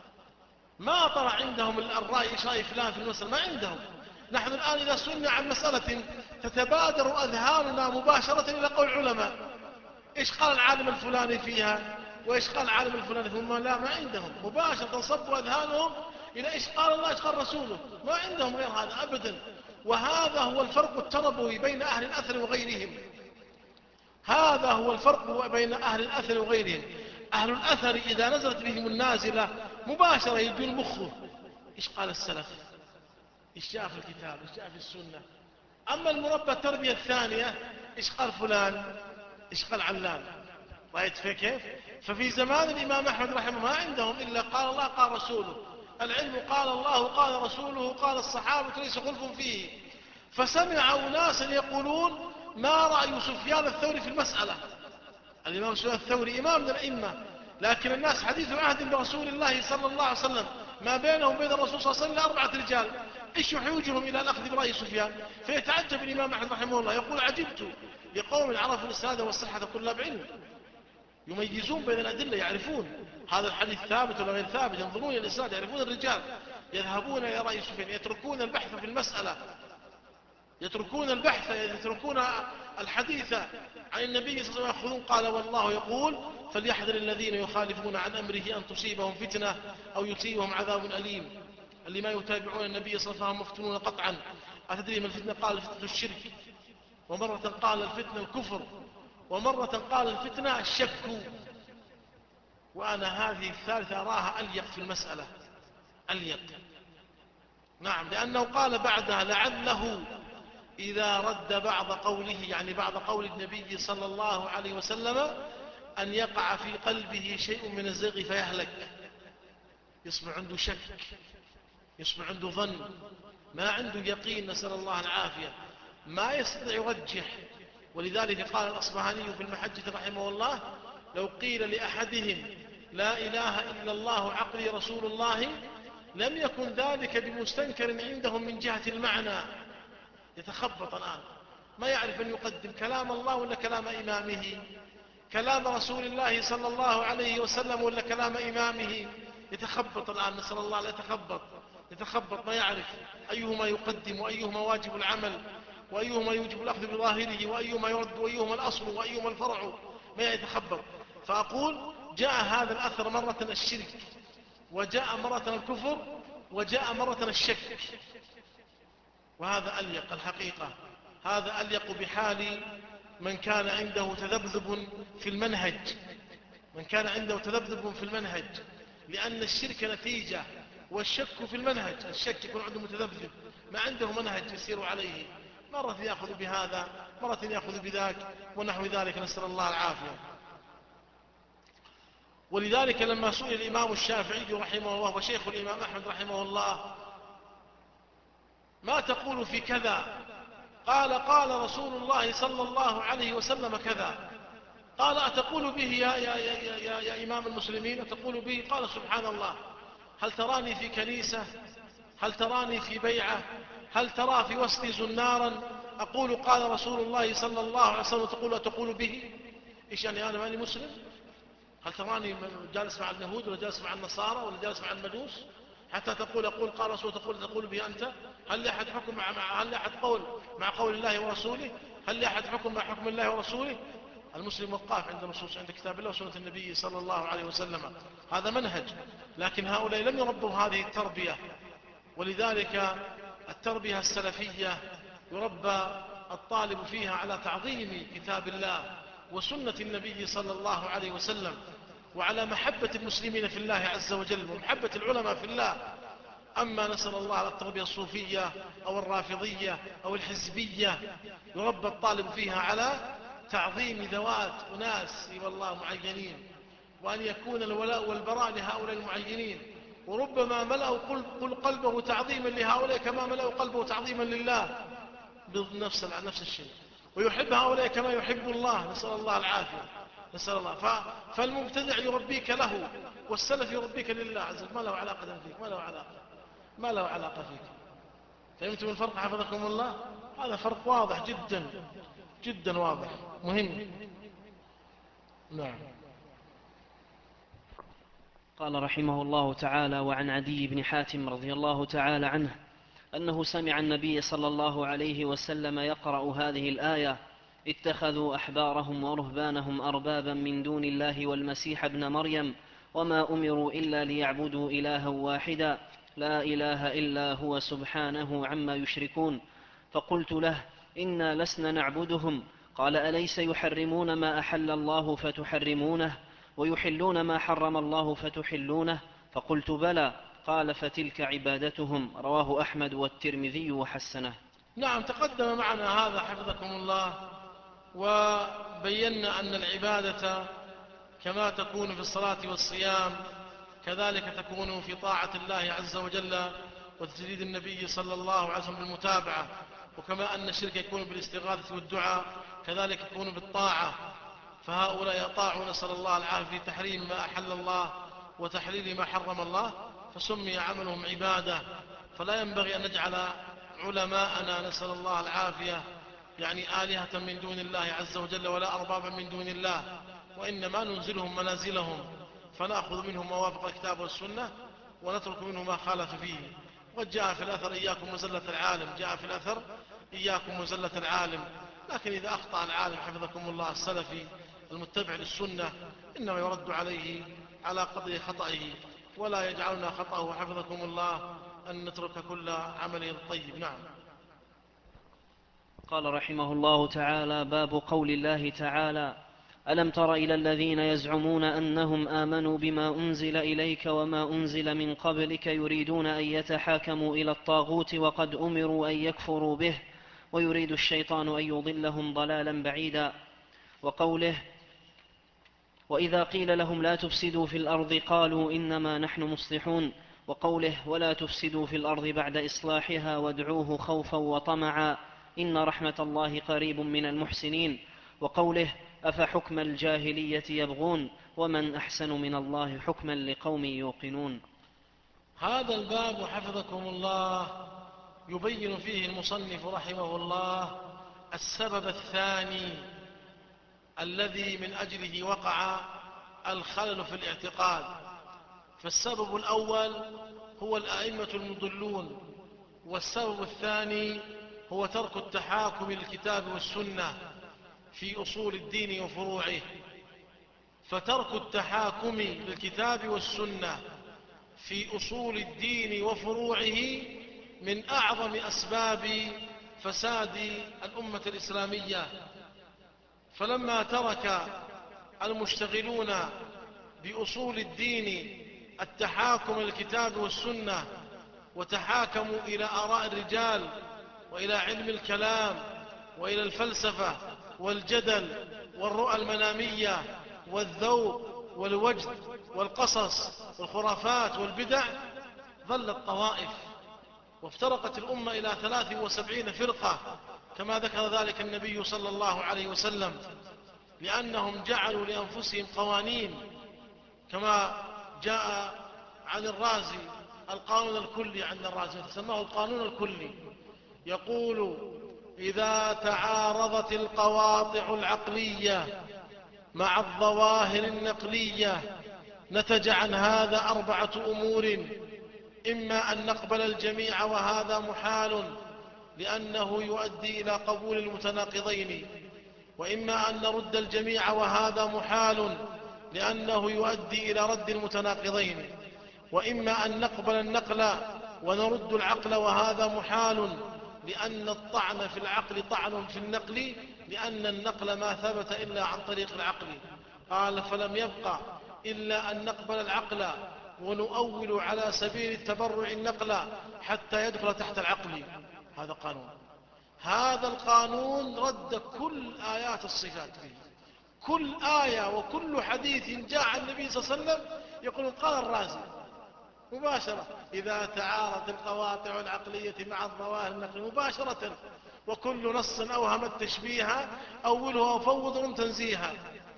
ما طرح عندهم الرأي إيش رأي فلان في المسألة، ما عندهم. نحن الآن إذا سئلنا عن مسألة تتبادر أذهاننا مباشرة إلى قول العلماء، إيش قال العالم الفلاني فيها وإيش قال العالم الفلاني، ثم لا، ما عندهم، مباشرة تنصب أذهانهم إلى إيش قال الله إيش قال رسوله، ما عندهم غير هذا أبدا. وهذا هو الفرق التربوي بين أهل الأثر وغيرهم، هذا هو الفرق بين أهل الأثر وغيرهم. أهل الأثر إذا نزلت بهم النازلة مباشرة يجون مخه إيش قال السلف، إيش جاء في الكتاب، إيش جاء في السنة. أما المربى التربية الثانية إيش قال فلان، إيش قال علان، رأيت في كيف؟ ففي زمان الإمام أحمد رحمه الله ما عندهم إلا قال الله قال رسوله، العلم قال الله قال رسوله قال الصحابة ليس خلف فيه. فسمع أناسا يقولون ما رأي سفيان الثوري في المسألة، الإمام سفيان الثوري إمام من الأئمة، لكن الناس حديث عهد برسول الله صلى الله عليه وسلم، ما بينهم وبين الرسول صلى الله عليه وسلم أربعة رجال، إيش يحوجهم إلى الأخذ برأي سفيان؟ فيتعجب الإمام أحمد رحمه الله يقول عجبت لقوم عرفوا الإسناد والصحة طلاب علم، يميزون بين الأدلة، يعرفون هذا الحديث ثابت ولا غير ثابت، ينظرون إلى الإسناد، يعرفون الرجال، يذهبون إلى رأي سفيان، يتركون البحث في المسألة، يتركون البحث، يتركون الحديث عن النبي صلى الله عليه وسلم، يأخذون قال والله يقول فليحذر الذين يخالفون عن أمره أن تصيبهم فتنة أو يصيبهم عذاب أليم. اللي ما يتابعون النبي صلى الله عليه وسلم مفتنون قطعا. أتدري ما الفتنة؟ قال الفتنة الشرك، ومرة قال الفتنة الكفر، ومرة قال الفتنة الشك. وأنا هذه الثالثة أراها أليق في المسألة، أليق، نعم، لأنه قال بعدها لعله إذا رد بعض قوله، يعني بعض قول النبي صلى الله عليه وسلم، أن يقع في قلبه شيء من الزيغ فيهلك، يصبح عنده شك، يصبح عنده ظن، ما عنده يقين، نسأل الله العافية، ما يستطيع يرجح. ولذلك قال الأصبهاني في المحجة رحمه الله لو قيل لأحدهم لا إله إلا الله عقلي رسول الله لم يكن ذلك بمستنكر عندهم من جهة المعنى. يتخبط الآن، ما يعرف أن يقدم كلام الله ولا كلام إمامه، كلام رسول الله صلى الله عليه وسلم ولا كلام إمامه. يتخبط الآن، نسأل الله لا يتخبط، يتخبط، ما يعرف أيهما يقدم وأيهما واجب العمل وأيهما يوجب الأخذ بظاهره وأيهما يرد وأيهما الأصل وأيهما الفرع، ما يتخبط. فأقول جاء هذا الأثر مرة الشرك، وجاء مرة الكفر، وجاء مرة الشك، وهذا أليق الحقيقة، هذا أليق بحال من كان عنده تذبذب في المنهج، من كان عنده تذبذب في المنهج، لأن الشرك نتيجة والشك في المنهج، الشك يكون عنده متذبذب، ما عنده منهج يسير عليه، مرة يأخذ بهذا مرة يأخذ بذاك ونحو ذلك، نسأل الله العافية. ولذلك لما سئل الإمام الشافعي رحمه الله وشيخ الإمام أحمد رحمه الله ما تقول في كذا، قال قال رسول الله صلى الله عليه وسلم كذا، قال أتقول به يا, يا, يا, يا, يا إمام المسلمين، أتقول به؟ قال سبحان الله، هل تراني في كنيسة، هل تراني في بيعة، هل ترى في وسطي زنارا أقول قال رسول الله صلى الله عليه وسلم تقول أتقول به؟ إيش يعني أنا ماني مسلم؟ هل تراني جالس مع اليهود ولا جالس مع النصارى ولا جالس مع المجوس حتى تقول أقول قال رسول تقول تقول به أنت؟ هل لأحد حكم مع, مع هل لأحد قول مع قول الله ورسوله؟ هل لأحد حكم مع حكم الله ورسوله؟ المسلم وقاف عند نصوص، عند كتاب الله وسنة النبي صلى الله عليه وسلم، هذا منهج. لكن هؤلاء لم يربوا هذه التربية. ولذلك التربية السلفية يربى الطالب فيها على تعظيم كتاب الله وسنة النبي صلى الله عليه وسلم، وعلى محبة المسلمين في الله عز وجل ومحبة العلماء في الله. أما نسأل الله على التربية الصوفية أو الرافضية أو الحزبية يربى الطالب فيها على تعظيم ذوات أناس والله معينين، وأن يكون الولاء والبراء لهؤلاء المعينين، وربما ملأوا قل قلبه تعظيما لهؤلاء كما ملأوا قلبه تعظيما لله، بنفس نفس الشيء. ويحب هؤلاء كما يحب الله، نسأل الله العافية، نسأل الله. فالمبتدع يربيك له، والسلف يربيك لله عز وجل، ما له علاقة فيك، ما له علاقة، ما له علاقة فيك. فهمتم الفرق حفظكم الله؟ هذا فرق واضح جدا جدا، واضح مهم. نعم. قال رحمه الله تعالى: وعن عدي بن حاتم رضي الله تعالى عنه أنه سمع النبي صلى الله عليه وسلم يقرأ هذه الآية: اتخذوا أحبارهم ورهبانهم أربابا من دون الله والمسيح ابن مريم وما أمروا إلا ليعبدوا إلها واحدا لا إله إلا هو سبحانه عما يشركون. فقلت له: إنا لسنا نعبدهم. قال: أليس يحرمون ما أحل الله فتحرمونه ويحلون ما حرم الله فتحلونه؟ فقلت: بلى. قال: فتلك عبادتهم. رواه أحمد والترمذي وحسنه. نعم، تقدم معنا هذا حفظكم الله، وبينا أن العبادة كما تكون في الصلاة والصيام كذلك تكون في طاعة الله عز وجل وتجريد النبي صلى الله عليه وسلم بالمتابعة، وكما أن الشرك يكون بالاستغاثة والدعاء كذلك يكون بالطاعة. فهؤلاء يطاعون، نسأل الله العافية، في تحريم ما أحل الله وتحليل ما حرم الله، فسمي عملهم عبادة. فلا ينبغي أن نجعل علماءنا، نسأل الله العافية، يعني آلهة من دون الله عز وجل ولا أربابا من دون الله، وإنما ننزلهم منازلهم فنأخذ منهم موافق الكتاب والسنة ونترك منه ما خالف فيه. وقد جاء في الأثر: إياكم مزلة العالم، جاء في الأثر: إياكم مزلة العالم. لكن إذا أخطأ العالم حفظكم الله السلفي المتبع للسنة إنما يرد عليه على قدر خطئه، ولا يجعلنا خطأه حفظكم الله أن نترك كل عمله الطيب. نعم. قال رحمه الله تعالى: باب قول الله تعالى: ألم تر إلى الذين يزعمون أنهم آمنوا بما أنزل إليك وما أنزل من قبلك يريدون أن يتحاكموا إلى الطاغوت وقد أمروا أن يكفروا به ويريد الشيطان أن يضلهم ضلالا بعيدا. وقوله: وإذا قيل لهم لا تفسدوا في الأرض قالوا إنما نحن مصلحون. وقوله: ولا تفسدوا في الأرض بعد إصلاحها وادعوه خوفا وطمعا إن رحمة الله قريب من المحسنين. وقوله: أفحكم الجاهلية يبغون ومن أحسن من الله حكما لقوم يوقنون. هذا الباب حفظكم الله يبين فيه المصنف رحمه الله السبب الثاني الذي من أجله وقع الخلل في الاعتقاد. فالسبب الأول هو الأئمة المضلون، والسبب الثاني هو ترك التحاكم للكتاب والسنة في أصول الدين وفروعه. فترك التحاكم للكتاب والسنة في أصول الدين وفروعه من أعظم أسباب فساد الأمة الإسلامية. فلما ترك المشتغلون بأصول الدين التحاكم للكتاب والسنة وتحاكموا إلى آراء الرجال وإلى علم الكلام وإلى الفلسفة والجدل والرؤى المنامية والذوق والوجد والقصص والخرافات والبدع، ظلت طوائف وافترقت الأمة إلى ثلاث وسبعين فرقة كما ذكر ذلك النبي صلى الله عليه وسلم، لأنهم جعلوا لأنفسهم قوانين كما جاء عن الرازي القانون الكلي، عن الرازي سماه القانون الكلي، يقول: إذا تعارضت القواطع العقلية مع الظواهر النقلية نتج عن هذا أربعة أمور: إما أن نقبل الجميع وهذا محال لأنه يؤدي إلى قبول المتناقضين، وإما أن نرد الجميع وهذا محال لأنه يؤدي إلى رد المتناقضين، وإما أن نقبل النقل ونرد العقل وهذا محال لأن الطعن في العقل طعن في النقل لأن النقل ما ثبت إلا عن طريق العقل. قال: فلم يبقى إلا أن نقبل العقل ونؤول على سبيل التبرع النقل حتى يدخل تحت العقل. هذا قانون. هذا القانون رد كل آيات الصفات فيه. كل آية وكل حديث جاء عن النبي صلى الله عليه وسلم يقول: قال الرازي مباشرة: إذا تعارضت القواطع العقلية مع الظواهر النقلية مباشرة. وكل نص أوهم التشبيه أوله وفوض تنزيها.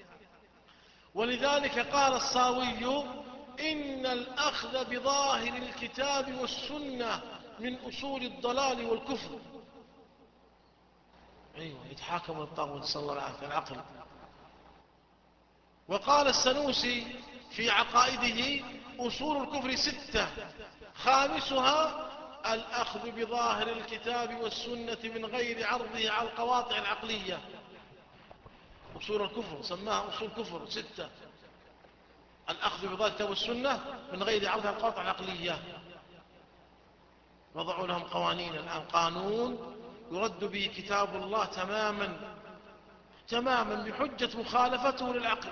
ولذلك قال الصاوي: إن الأخذ بظاهر الكتاب والسنة من أصول الضلال والكفر. أيوة، يتحاكم الطاغوت، صلى الله عليه وسلم، العقل. وقال السنوسي في عقائده: أصول الكفر ستة، خامسها الأخذ بظاهر الكتاب والسنة من غير عرضه على القواطع العقلية. أصول الكفر سماها أصول كفر ستة: الأخذ بظاهر الكتاب والسنة من غير عرضها على القواطع العقلية. وضعوا لهم قوانين الآن، قانون يرد به كتاب الله تماما تماما بحجة مخالفته للعقل.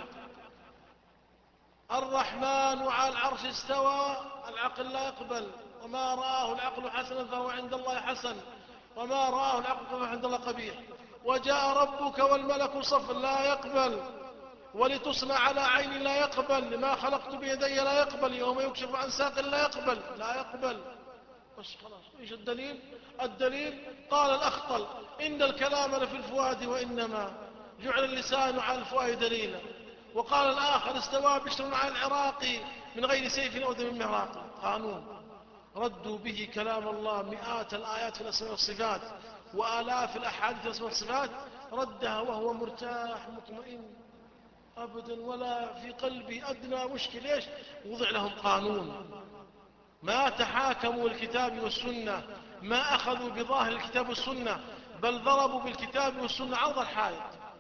الرحمن على العرش استوى، العقل لا يقبل. وما رآه العقل حسنا فهو عند الله حسن، وما رآه العقل فهو عند الله قبيح. وجاء ربك والملك صفا، لا يقبل. ولتصنع على عين، لا يقبل. لما خلقت بيدي، لا يقبل. يوم يكشف عن ساق، لا يقبل لا يقبل. بس خلاص، ايش الدليل؟ الدليل قال الأخطل: إن الكلام لفي الفؤاد، وإنما جعل اللسان على الفؤاد دليلا. وقال الآخر: استوى بشر على العراق من غير سيف أو دم مهراق. قانون ردوا به كلام الله مئات الآيات في الأسماء والصفات وآلاف الأحاديث في الأسماء والصفات، ردها وهو مرتاح مطمئن أبدا، ولا في قلبي أدنى مشكل. ليش؟ وضع لهم قانون. ما تحاكموا الكتاب والسنة، ما أخذوا بظاهر الكتاب والسنة، بل ضربوا بالكتاب والسنة عرض الحائط،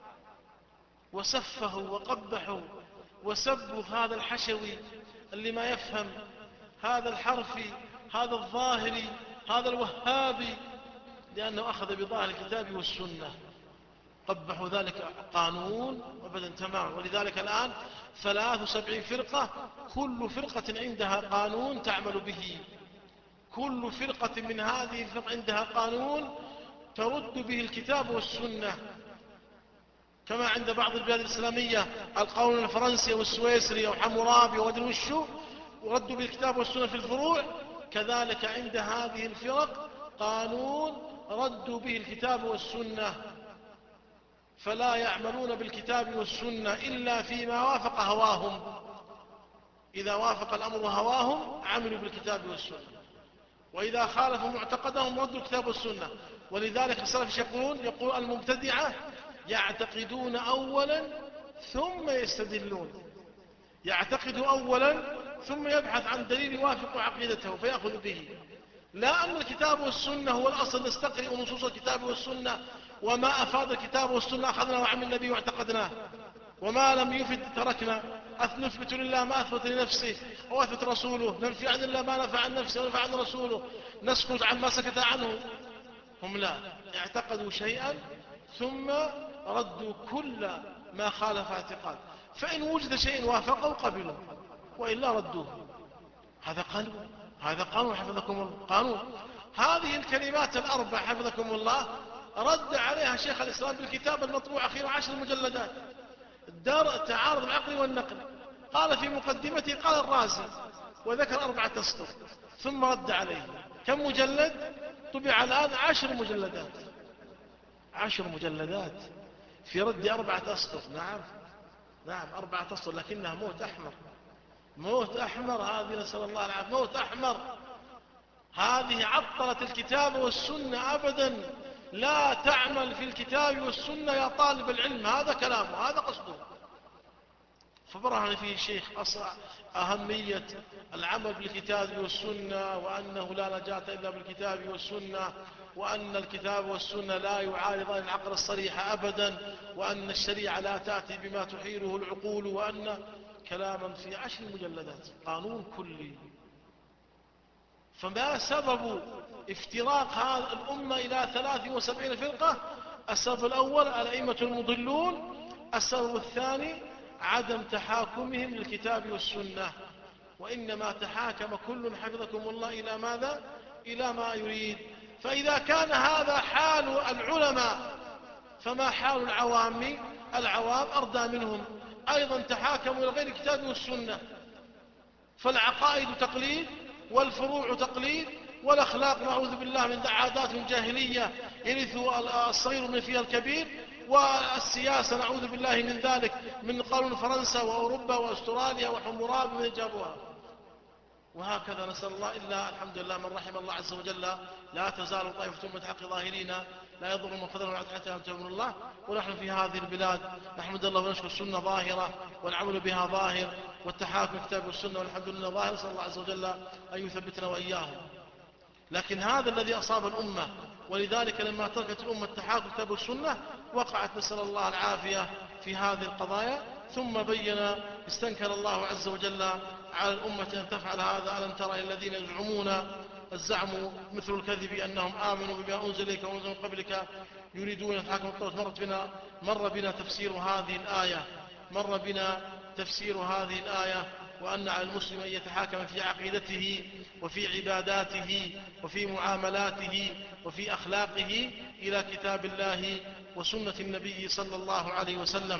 وسفهوا وقبحوا وسبوا هذا الحشوي اللي ما يفهم، هذا الحرفي، هذا الظاهري، هذا الوهابي، لأنه أخذ بظاهر الكتاب والسنة. قبحوا ذلك قانون أبدا تمام. ولذلك الآن ثلاث وسبعين فرقة، كل فرقة عندها قانون تعمل به. كل فرقة من هذه الفرق عندها قانون ترد به الكتاب والسنة، كما عند بعض البلاد الإسلامية القانون الفرنسي والسويسري وحمورابي ومدري وشو، وردوا بالكتاب والسنة في الفروع. كذلك عند هذه الفرق قانون ردوا به الكتاب والسنة، فلا يعملون بالكتاب والسنة إلا فيما وافق هواهم. إذا وافق الأمر هواهم عملوا بالكتاب والسنة، وإذا خالفوا معتقدهم ردوا الكتاب والسنة. ولذلك السلف يقولون يقول المبتدعة يعتقدون أولا ثم يستدلون. يعتقد أولا ثم يبحث عن دليل يوافق عقيدته فيأخذ به. لا أن الكتاب والسنة هو الأصل، نستقرئ نصوص الكتاب والسنة، وما أفاد الكتاب والسنة أخذنا وعن النبي واعتقدناه، وما لم يفد تركنا. نثبت لله ما أثبت لنفسه أو أثبت رسوله، ننفي عن الله ما نفع عن نفسه ونفع عن رسوله، نسكت عن ما سكت عنه. هم لا، اعتقدوا شيئا ثم ردوا كل ما خالف اعتقاد، فإن وجد شيء وافقه قبلوا وإلا ردوه. هذا قانون، هذا قانون حفظكم الله، قانون. هذه الكلمات الأربع حفظكم الله رد عليها شيخ الإسلام بالكتاب المطبوع أخيرا عشر مجلدات، دار تعارض العقل والنقل. قال في مقدمته قال الرازي وذكر أربعة أسطر، ثم رد عليه. كم مجلد طبع الآن؟ عشر مجلدات، عشر مجلدات في رد أربعة أسطر. نعم نعم أربعة أسطر، لكنها موت أحمر، موت أحمر هذه، نسأل الله العافية، موت أحمر. هذه عطلت الكتاب والسنة أبدا. لا تعمل في الكتاب والسنة يا طالب العلم، هذا كلامه، هذا قصده. فبرهن فيه الشيخ أهمية العمل بالكتاب والسنة، وأنه لا نجاة إلا بالكتاب والسنة، وأن الكتاب والسنة لا يعارضان العقل الصريح أبدا، وأن الشريعة لا تأتي بما تحيله العقول، وأن كلاما في عشر مجلدات، قانون كلي. فما سبب افتراق هذه الأمة إلى ثلاث وسبعين فرقة؟ السبب الأول الأئمة المضلون، السبب الثاني عدم تحاكمهم للكتاب والسنة، وإنما تحاكم كل حفظكم الله إلى ماذا؟ إلى ما يريد. فإذا كان هذا حال العلماء فما حال العوام؟ العوام أرضى منهم، أيضا تحاكموا إلى غير الكتاب والسنة، فالعقائد تقليد والفروع تقليد والأخلاق نعوذ بالله من عادات جاهلية يرث الصغير من فيها الكبير، والسياسة نعوذ بالله من ذلك، من قانون فرنسا وأوروبا وأستراليا وحموراب من جابوها. وهكذا نسأل الله، إلا الحمد لله من رحم الله عز وجل لا تزال طائفة من حق ظاهرين لا يضر من خذلهم حتى يأتوا من الله. ونحن في هذه البلاد نحمد الله ونشكر السنة ظاهرة والعمل بها ظاهر، والتحاكم الكتاب والسنة والحمد لله ظاهر، نسأل الله عز وجل أن يثبتنا وإياهم. لكن هذا الذي أصاب الأمة، ولذلك لما تركت الأمة التحاكم الكتاب والسنة وقعت نسأل الله العافية في هذه القضايا. ثم بين استنكر الله عز وجل على الأمة أن تفعل هذا. ألم ترى الذين يزعمون الزعم مثل الكذب أنهم آمنوا بما أنزل إليك وأنزل من قبلك يريدون يتحاكموا الطاغوت. مرت بنا مر بنا تفسير هذه الآية مر بنا تفسير هذه الآية وأن على المسلم أن يتحاكم في عقيدته وفي عباداته وفي معاملاته وفي أخلاقه إلى كتاب الله وسنة النبي صلى الله عليه وسلم.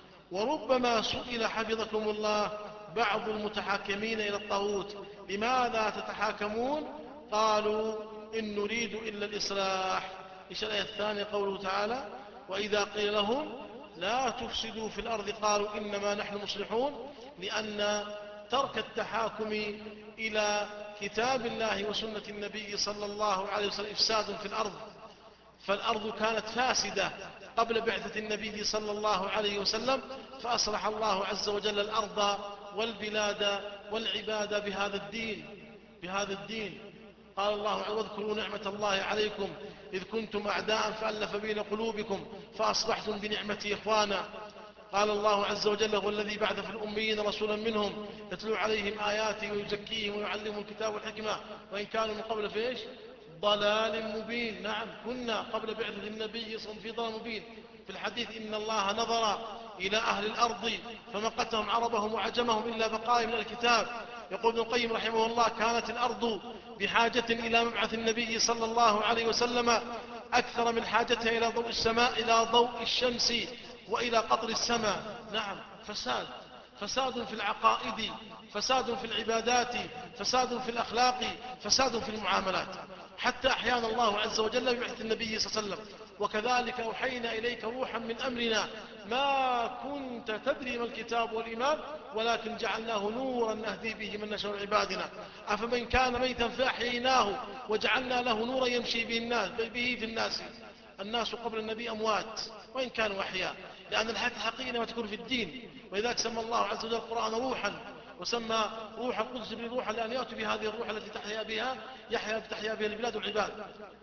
وربما سئل حفظكم الله بعض المتحاكمين إلى الطاغوت: لماذا تتحاكمون؟ قالوا: إن نريد إلا الإصلاح. إيش الآية الثانية؟ قوله تعالى: وإذا قيل لهم لا تفسدوا في الأرض قالوا إنما نحن مصلحون. لأن ترك التحاكم إلى كتاب الله وسنة النبي صلى الله عليه وسلم إفساد في الأرض، فالأرض كانت فاسدة قبل بعثة النبي صلى الله عليه وسلم، فأصلح الله عز وجل الأرض والبلاد والعباد بهذا الدين بهذا الدين قال الله: واذكروا نعمة الله عليكم إذ كنتم أعداء فألف بين قلوبكم فأصبحتم بنعمتي إخوانا. قال الله عز وجل: هو الذي بعث في الأميين رسولا منهم يتلو عليهم آياته ويزكيهم ويعلمهم الكتاب والحكمة وإن كانوا من قبل في إيش؟ ضلال مبين. نعم، كنا قبل بعثة النبي صلى في ضلال مبين. في الحديث: إن الله نظر إلى أهل الأرض فمقتهم عربهم وعجمهم إلا بقايا من الكتاب. يقول ابن القيم رحمه الله: كانت الأرض بحاجة إلى مبعث النبي صلى الله عليه وسلم أكثر من حاجتها إلى ضوء السماء إلى ضوء الشمس وإلى قطر السماء. نعم، فساد فساد في العقائد، فساد في العبادات، فساد في الأخلاق، فساد في المعاملات، حتى أحيانا الله عز وجل ببعث النبي صلى الله عليه وسلم: وكذلك أوحينا إليك روحا من أمرنا ما كنت تدري ما الكتاب والإيمان ولكن جعلناه نورا نهدي به من نشاء من عبادنا أفمن كان ميتا فأحييناه وجعلنا له نورا يمشي به الناس به في الناس. الناس قبل النبي أموات وإن كانوا أحياء، لأن الحياة الحقيقية ما تكون في الدين. ولذلك سمى الله عز وجل القرآن روحا، وسمى روح القدس روحا لأن يأتي بهذه الروح التي تحيا بها يحيا بتحيا بها البلاد والعباد.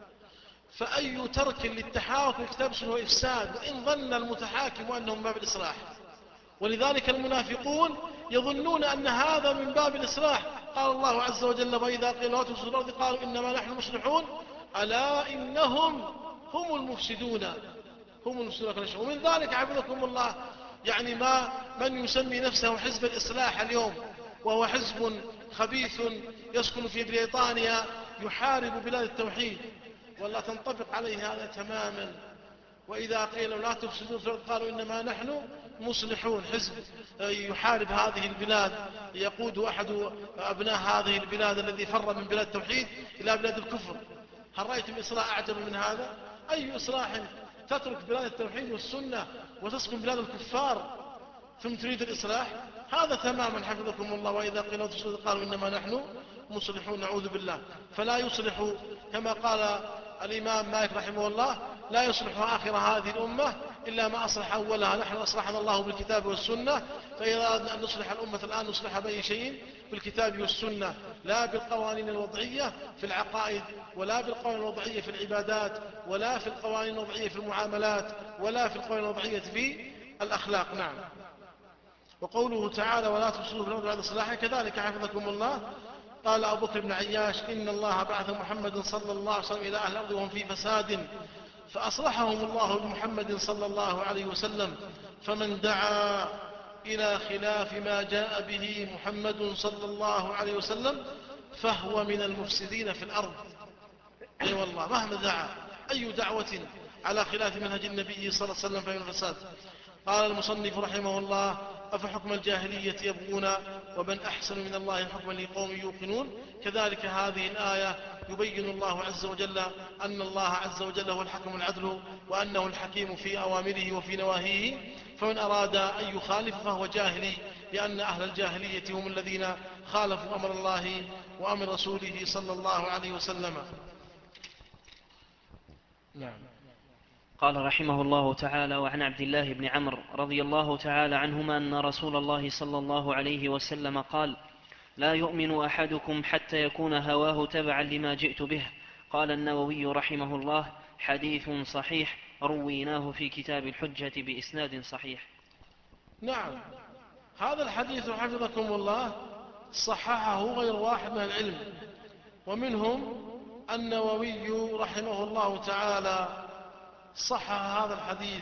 فأي ترك للتحاكم كتاب هو إفساد، وإن ظن المتحاكم أنه من باب الإصلاح. ولذلك المنافقون يظنون أن هذا من باب الإصلاح. قال الله عز وجل: وإذا قيل لا تفسدوا الأرض قالوا إنما نحن مصلحون ألا إنهم هم المفسدون هم المفسدون. ومن ذلك حفظكم الله يعني ما من يسمي نفسه حزب الإصلاح اليوم، وهو حزب خبيث يسكن في بريطانيا يحارب بلاد التوحيد، ولا تنطبق عليه هذا تماما. وإذا قيل لا تفسدون في الأرض قالوا إنما نحن مصلحون. حزب يحارب هذه البلاد، يقود أحد أبناء هذه البلاد الذي فر من بلاد التوحيد إلى بلاد الكفر. هل رأيتم إصلاح أعجب من هذا؟ أي إصلاح تترك بلاد التوحيد والسنة وتسكن بلاد الكفار ثم تريد الإصلاح؟ هذا تماما حفظكم الله. وإذا قيل لا تفسدون قالوا إنما نحن مصلحون، نعوذ بالله. فلا يصلح كما قال الإمام مالك رحمه الله: لا يصلح آخر هذه الأمة إلا ما أصلح أولها. نحن أصلحنا الله بالكتاب والسنة، فإذا أردنا أن نصلح الأمة الآن نصلح بأي شيء؟ بالكتاب والسنة، لا بالقوانين الوضعية في العقائد، ولا بالقوانين الوضعية في العبادات، ولا في القوانين الوضعية في المعاملات، ولا في القوانين الوضعية في الأخلاق. نعم. وقوله تعالى: ولا تفسدوا في الأرض بعد إصلاحها كذلك حفظكم الله. قال أبو بكر بن عياش: إن الله بعث محمد صلى الله عليه وسلم إلى أهل الأرض وهم في فساد فأصلحهم الله بمحمد صلى الله عليه وسلم، فمن دعا إلى خلاف ما جاء به محمد صلى الله عليه وسلم فهو من المفسدين في الأرض. أي والله، مهما دعا أي دعوة على خلاف منهج النبي صلى الله عليه وسلم فهي الفساد. قال المصنف رحمه الله: أفحكم الجاهلية يبغون ومن أحسن من الله حكما لقوم يوقنون. كذلك هذه الآية يبين الله عز وجل أن الله عز وجل هو الحكم العدل وأنه الحكيم في أوامره وفي نواهيه، فمن أراد أن يخالف فهو جاهلي، لأن أهل الجاهلية هم الذين خالفوا أمر الله وأمر رسوله صلى الله عليه وسلم. نعم. قال رحمه الله تعالى: وعن عبد الله بن عمرو رضي الله تعالى عنهما أن رسول الله صلى الله عليه وسلم قال: لا يؤمن أحدكم حتى يكون هواه تبعا لما جئت به. قال النووي رحمه الله: حديث صحيح رويناه في كتاب الحجة بإسناد صحيح. نعم، هذا الحديث حفظكم الله صححه غير واحد من العلم، ومنهم النووي رحمه الله تعالى صحح هذا الحديث،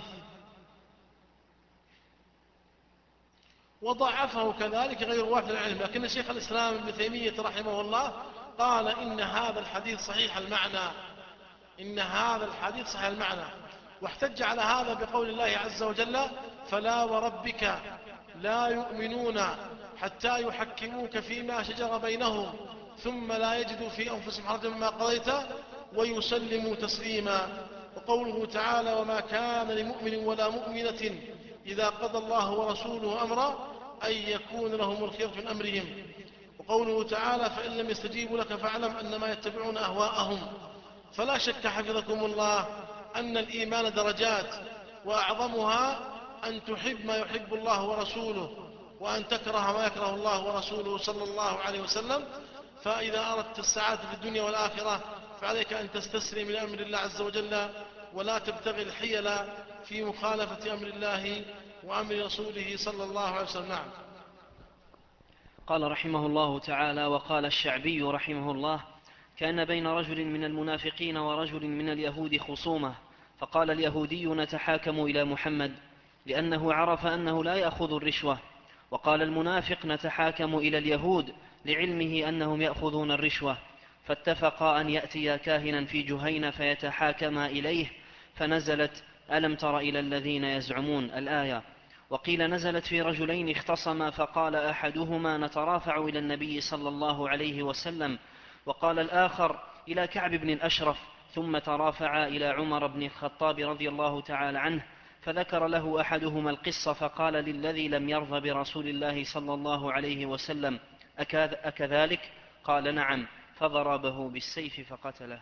وضعفه كذلك غير واحد من العلم، لكن شيخ الإسلام ابن تيمية رحمه الله قال إن هذا الحديث صحيح المعنى، إن هذا الحديث صحيح المعنى، واحتج على هذا بقول الله عز وجل: فلا وربك لا يؤمنون حتى يحكموك فيما شجر بينهم ثم لا يجدوا في أنفسهم حرجا مما قضيت ويسلموا تسليما. وقوله تعالى: وما كان لمؤمن ولا مؤمنة إذا قضى الله ورسوله أمرا أن يكون لهم الخيرة من أمرهم. وقوله تعالى: فإن لم يستجيبوا لك فاعلم أنما يتبعون أهواءهم. فلا شك حفظكم الله أن الإيمان درجات، وأعظمها أن تحب ما يحب الله ورسوله، وأن تكره ما يكره الله ورسوله صلى الله عليه وسلم. فإذا أردت السعادة في الدنيا والآخرة فعليك أن تستسلم لأمر الله عز وجل، ولا تبتغي الحيل في مخالفة أمر الله وأمر رسوله صلى الله عليه وسلم. نعم. قال رحمه الله تعالى: وقال الشعبي رحمه الله: كان بين رجل من المنافقين ورجل من اليهود خصومة، فقال اليهودي: نتحاكم إلى محمد، لأنه عرف أنه لا يأخذ الرشوة. وقال المنافق: نتحاكم إلى اليهود، لعلمه أنهم يأخذون الرشوة. فاتفقا أن يأتيا كاهنا في جهينة فيتحاكما إليه، فنزلت: ألم تر إلى الذين يزعمون الآية. وقيل نزلت في رجلين اختصما، فقال أحدهما: نترافع إلى النبي صلى الله عليه وسلم، وقال الآخر: إلى كعب بن الأشرف، ثم ترافعا إلى عمر بن الخطاب رضي الله تعالى عنه، فذكر له أحدهما القصة، فقال للذي لم يرض برسول الله صلى الله عليه وسلم: أكذلك؟ قال: نعم، فضربه بالسيف فقتله.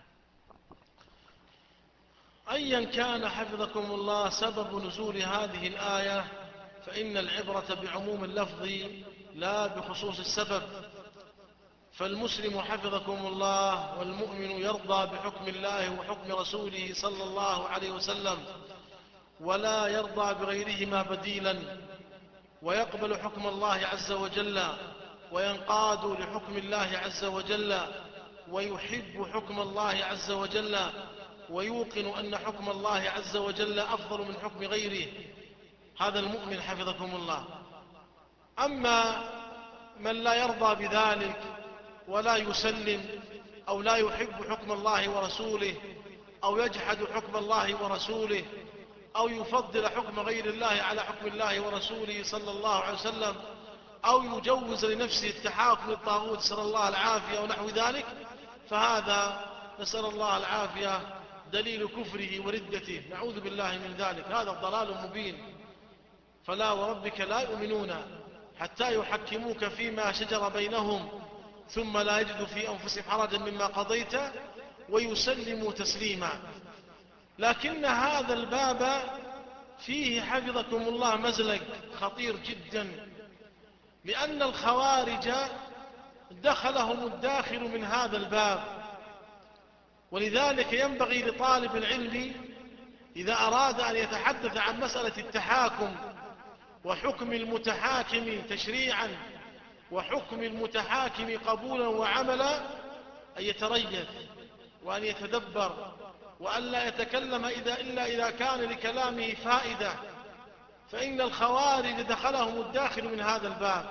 أيا كان حفظكم الله سبب نزول هذه الآية، فإن العبرة بعموم اللفظ لا بخصوص السبب. فالمسلم حفظكم الله والمؤمن يرضى بحكم الله وحكم رسوله صلى الله عليه وسلم، ولا يرضى بغيرهما بديلا، ويقبل حكم الله عز وجل، وينقاد لحكم الله عز وجل، ويحب حكم الله عز وجل، ويوقن أن حكم الله عز وجل أفضل من حكم غيره. هذا المؤمن حفظكم الله. أما من لا يرضى بذلك ولا يسلم، أو لا يحب حكم الله ورسوله، أو يجحد حكم الله ورسوله، أو يفضل حكم غير الله على حكم الله ورسوله صلى الله عليه وسلم، أو يجوز لنفسه التحاكم للطاغوت نسأل الله العافية ونحو ذلك، فهذا نسأل الله العافية دليل كفره وردته، نعوذ بالله من ذلك، هذا ضلال مبين. فلا وربك لا يؤمنون حتى يحكموك فيما شجر بينهم ثم لا يجدوا في أنفسهم حرجا مما قضيت ويسلموا تسليما. لكن هذا الباب فيه حفظكم الله مزلق خطير جدا، لأن الخوارج دخلهم الداخل من هذا الباب، ولذلك ينبغي لطالب العلم إذا أراد أن يتحدث عن مسألة التحاكم وحكم المتحاكم تشريعا وحكم المتحاكم قبولا وعملا أن يتريث وأن يتدبر، وأن لا يتكلم إذا إلا إذا كان لكلامه فائدة، فإن الخوارج دخلهم الداخل من هذا الباب.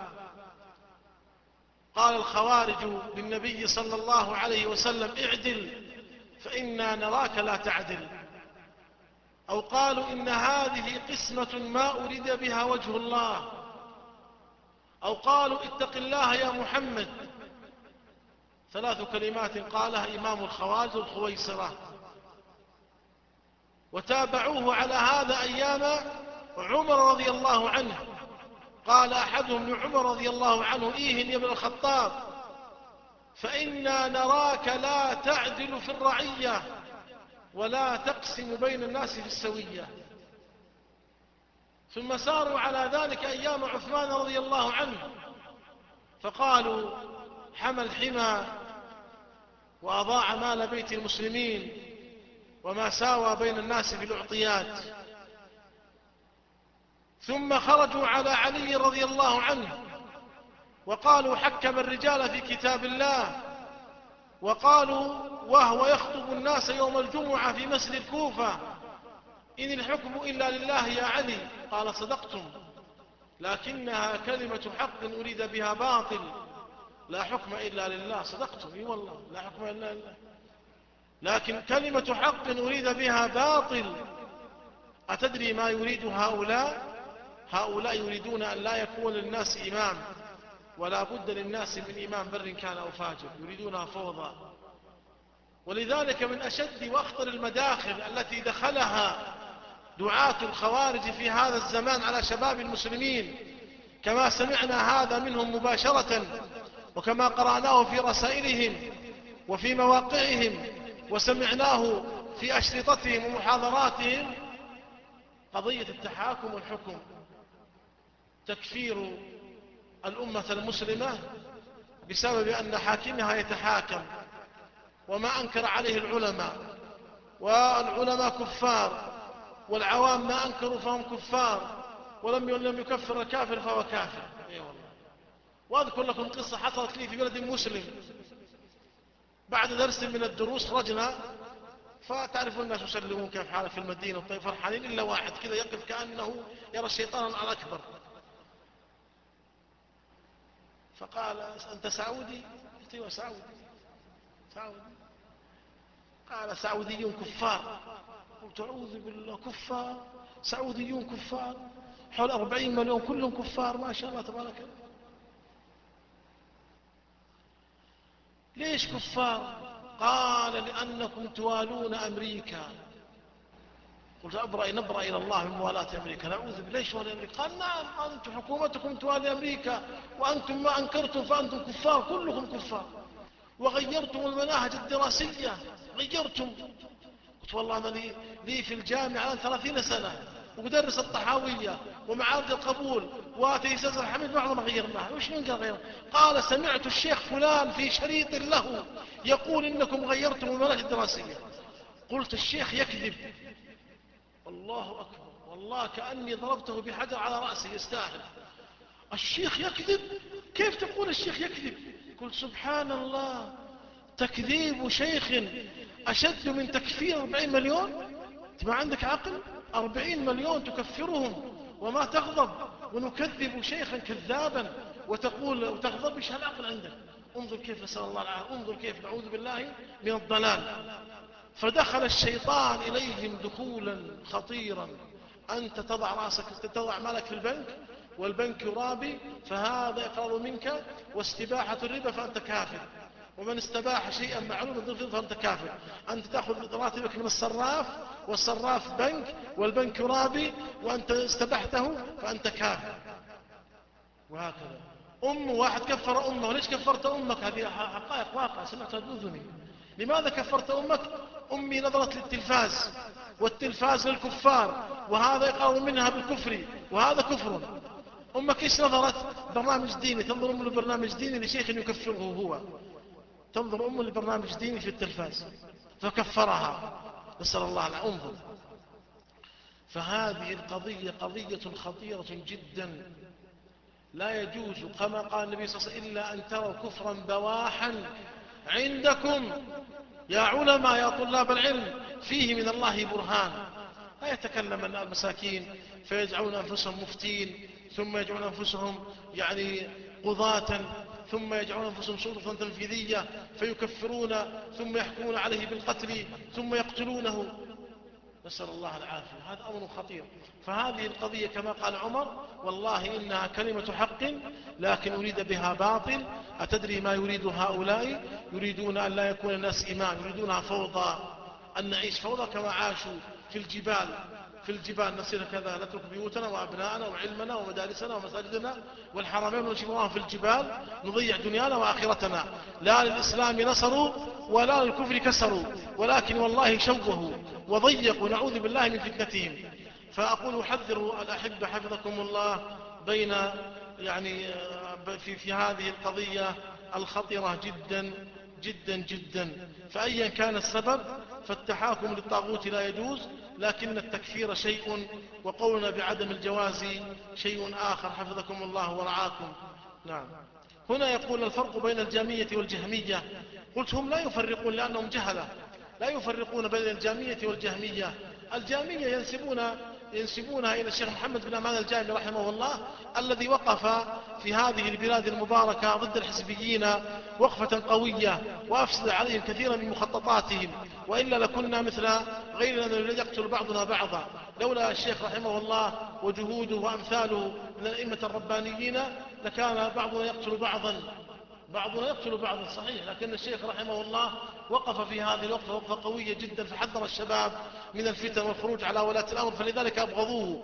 قال الخوارج للنبي صلى الله عليه وسلم: اعدل فإنا نراك لا تعدل. أو قالوا: إن هذه قسمة ما أريد بها وجه الله، أو قالوا اتق الله يا محمد، ثلاث كلمات قالها إمام الخوارج الخويصرة، وتابعوه على هذا أيام عمر رضي الله عنه. قال أحدهم لعمر رضي الله عنه: إيهن يا ابن الخطاب، فإنا نراك لا تعدل في الرعية ولا تقسم بين الناس في السوية. ثم ساروا على ذلك أيام عثمان رضي الله عنه، فقالوا: حمى الحمى وأضاع مال بيت المسلمين وما ساوى بين الناس في الأعطيات. ثم خرجوا على علي رضي الله عنه وقالوا: حكم الرجال في كتاب الله. وقالوا وهو يخطب الناس يوم الجمعة في مسجد الكوفة: إن الحكم إلا لله يا علي. قال: صدقتم، لكنها كلمة حق أريد بها باطل، لا حكم إلا لله. صدقتم، اي والله، لا حكم إلا لله، لكن كلمة حق أريد بها باطل. أتدري ما يريد هؤلاء؟ هؤلاء يريدون أن لا يكون للناس إمام، ولا بد للناس من إمام بر كان أو فاجر، يريدونها فوضى. ولذلك من أشد وأخطر المداخل التي دخلها دعاة الخوارج في هذا الزمان على شباب المسلمين، كما سمعنا هذا منهم مباشرة، وكما قرأناه في رسائلهم وفي مواقعهم، وسمعناه في أشرطتهم ومحاضراتهم: قضية التحاكم والحكم، تكفير الأمة المسلمة بسبب أن حاكمها يتحاكم، وما أنكر عليه العلماء، والعلماء كفار، والعوام ما أنكروا فهم كفار، ولم لم يكفر الكافر فهو كافر. اي والله. وأذكر لكم قصة حصلت لي في بلد مسلم. بعد درس من الدروس خرجنا، فتعرفون الناس يسلمون كيف حالك في المدينة والطيب فرحانين، إلا واحد كذا يقف كأنه يرى الشيطان الأكبر، فقال: أنت سعودي؟ قلت: ايوه سعودي. سعودي؟ قال: سعوديون كفار. قلت: أعوذ بالله، كفار؟ سعوديون كفار؟ حول أربعين مليون كلهم كفار، ما شاء الله تبارك الله. ليش كفار؟ قال: لأنكم توالون أمريكا. قلت: أبرأ نبرأ إلى الله من موالاة أمريكا، نعوذ بالله. ليش توالي أمريكا؟ قال: نعم، أنتم حكومتكم توالي أمريكا، وأنتم ما أنكرتم فأنتم كفار، كلكم كفار، وغيرتم المناهج الدراسية، غيرتم. قلت: والله أنا لي, لي في الجامعة الآن ثلاثين سنة، ومدرس الطحاوية ومعارض القبول وتيساس الحميد، بعض ما غيرناها. وش من قال غيرنا؟ قال: سمعت الشيخ فلان في شريط له يقول إنكم غيرتم المناهج الدراسية. قلت: الشيخ يكذب. الله أكبر، والله كأني ضربته بحجر على رأسي، يستاهل. الشيخ يكذب؟ كيف تقول الشيخ يكذب؟ قلت: سبحان الله، تكذيب شيخ أشد من تكفير أربعين مليون. أنت ما عندك عقل؟ أربعين مليون تكفرهم وما تغضب، ونكذب شيخا كذابا وتقول وتغضب. ايش هالعقل عندك؟ انظر كيف، نسأل الله العافية، انظر كيف نعوذ بالله من الضلال. فدخل الشيطان إليهم دخولا خطيرا. أنت تضع رأسك، تضع مالك في البنك والبنك يرابي، فهذا إقراض منك، واستباحة الربا فأنت كافر، ومن استباح شيئا معلوما فأنت كافر. أنت تأخذ راتبك من الصراف، والصراف بنك، والبنك يرابي، وأنت استبحته فأنت كافر. وهكذا. أم واحد كفر أمه. ليش كفرت أمك؟ هذه حقائق واقع سمعتها بأذني. لماذا كفرت أمك؟ أمي نظرت للتلفاز، والتلفاز للكفار، وهذا يقال منها بالكفر، وهذا كفر. أمك إيش نظرت؟ برنامج ديني. تنظر أم لبرنامج ديني لشيخ يكفره هو، تنظر أم لبرنامج ديني في التلفاز فكفرها، نسأل الله العافية. انظر. فهذه القضية قضية خطيرة جدا، لا يجوز كما قال النبي صلى الله عليه وسلم: إلا أن تروا كفرا بواحا عندكم يا علماء يا طلاب العلم فيه من الله برهان. لا يتكلم المساكين فيجعلون أنفسهم مفتين، ثم يجعلون أنفسهم يعني قضاة، ثم يجعلون أنفسهم سلطة تنفيذية فيكفرون، ثم يحكمون عليه بالقتل، ثم يقتلونه. نسأل الله العافية. هذا أمر خطير. فهذه القضية كما قال عمر: والله إنها كلمة حق لكن أريد بها باطل. أتدري ما يريد هؤلاء؟ يريدون أن لا يكون الناس إيمان، يريدونها فوضى، أن نعيش فوضى كما عاشوا في الجبال. في الجبال نصير كذا، نترك بيوتنا وأبناءنا وعلمنا ومدارسنا ومساجدنا والحرمين ونشي وراهم في الجبال، نضيع دنيانا وآخرتنا. لا للإسلام نصروا ولا للكفر كسروا، ولكن والله شوهوا وضيقوا، نعوذ بالله من فتنتهم. فأقول أحذر الأحبة حفظكم الله بين يعني في, في هذه القضية الخطرة جدا جدا جدا. فأيا كان السبب فالتحاكم للطاغوت لا يجوز، لكن التكفير شيء وقولنا بعدم الجواز شيء آخر حفظكم الله ورعاكم. نعم. هنا يقول الفرق بين الجامية والجهمية. قلت هم لا يفرقون لأنهم جهلة، لا يفرقون بين الجامية والجهمية. الجامية ينسبون ينسبونها إلى الشيخ محمد بن أمان الجامي رحمه الله، الذي وقف في هذه البلاد المباركة ضد الحزبيين وقفة قوية وأفسد عليهم كثيرا من مخططاتهم، وإلا لكنا مثل غيرنا الذي يقتل بعضنا بعضا. لولا الشيخ رحمه الله وجهوده وأمثاله من الأئمة الربانيين لكان بعضنا يقتل بعضا بعضنا يقتل بعضا صحيح. لكن الشيخ رحمه الله وقف في هذه الوقفة وقفة قوية جدا، فحذر الشباب من الفتن والخروج على ولاة الأمر، فلذلك أبغضوه.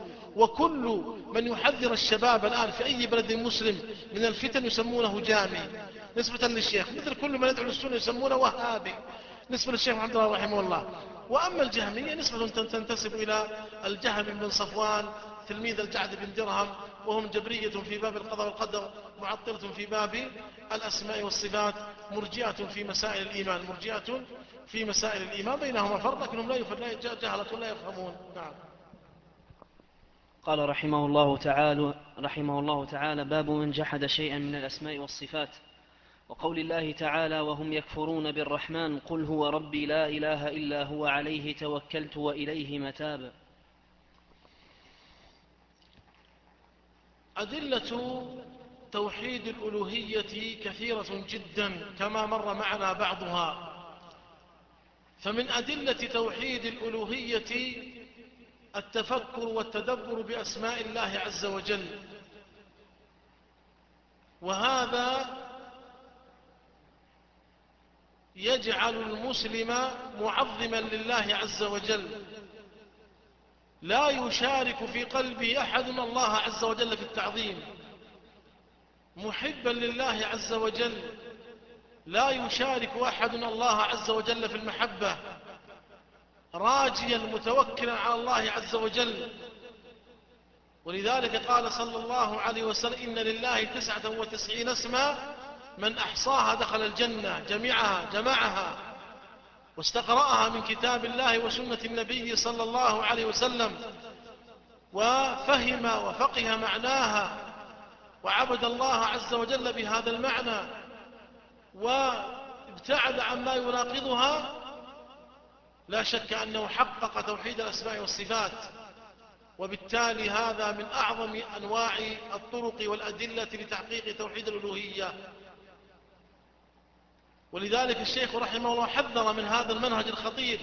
وكل من يحذر الشباب الآن في أي بلد مسلم من الفتن يسمونه جامي نسبة للشيخ، مثل كل من يدعو للسنة يسمونه وهابي نسبة للشيخ محمد الله رحمه الله. وأما الجهمية نسبة تنتسب إلى الجهم بن صفوان تلميذ الجعد بن درهم، وهم جبرية في باب القضاء والقدر، معطلة في باب الأسماء والصفات، مرجئة في مسائل الإيمان، مرجئة في مسائل الإيمان. بينهما فرق لكنهم لا يفرقون، جهلة لا يفهمون. نعم. قال رحمه الله تعالى رحمه الله تعالى: باب من جحد شيئا من الأسماء والصفات. وقول الله تعالى: وهم يكفرون بالرحمن قل هو ربي لا إله إلا هو عليه توكلت وإليه متاب. أدلة توحيد الألوهية كثيرة جدا كما مر معنا بعضها. فمن أدلة توحيد الألوهية التفكر والتدبر بأسماء الله عز وجل، وهذا يجعل المسلم معظما لله عز وجل، لا يشارك في قلبه أحد الله عز وجل في التعظيم، محبا لله عز وجل، لا يشارك أحد الله عز وجل في المحبة، راجيا متوكلا على الله عز وجل. ولذلك قال صلى الله عليه وسلم: إن لله تسعة وتسعين اسما من أحصاها دخل الجنة، جميعها جمعها واستقرأها من كتاب الله وسنة النبي صلى الله عليه وسلم، وفهم وفقه معناها وعبد الله عز وجل بهذا المعنى وابتعد عما يناقضها، لا شك أنه حقق توحيد الأسماء والصفات. وبالتالي هذا من أعظم أنواع الطرق والأدلة لتحقيق توحيد الألوهية. ولذلك الشيخ رحمه الله حذر من هذا المنهج الخطير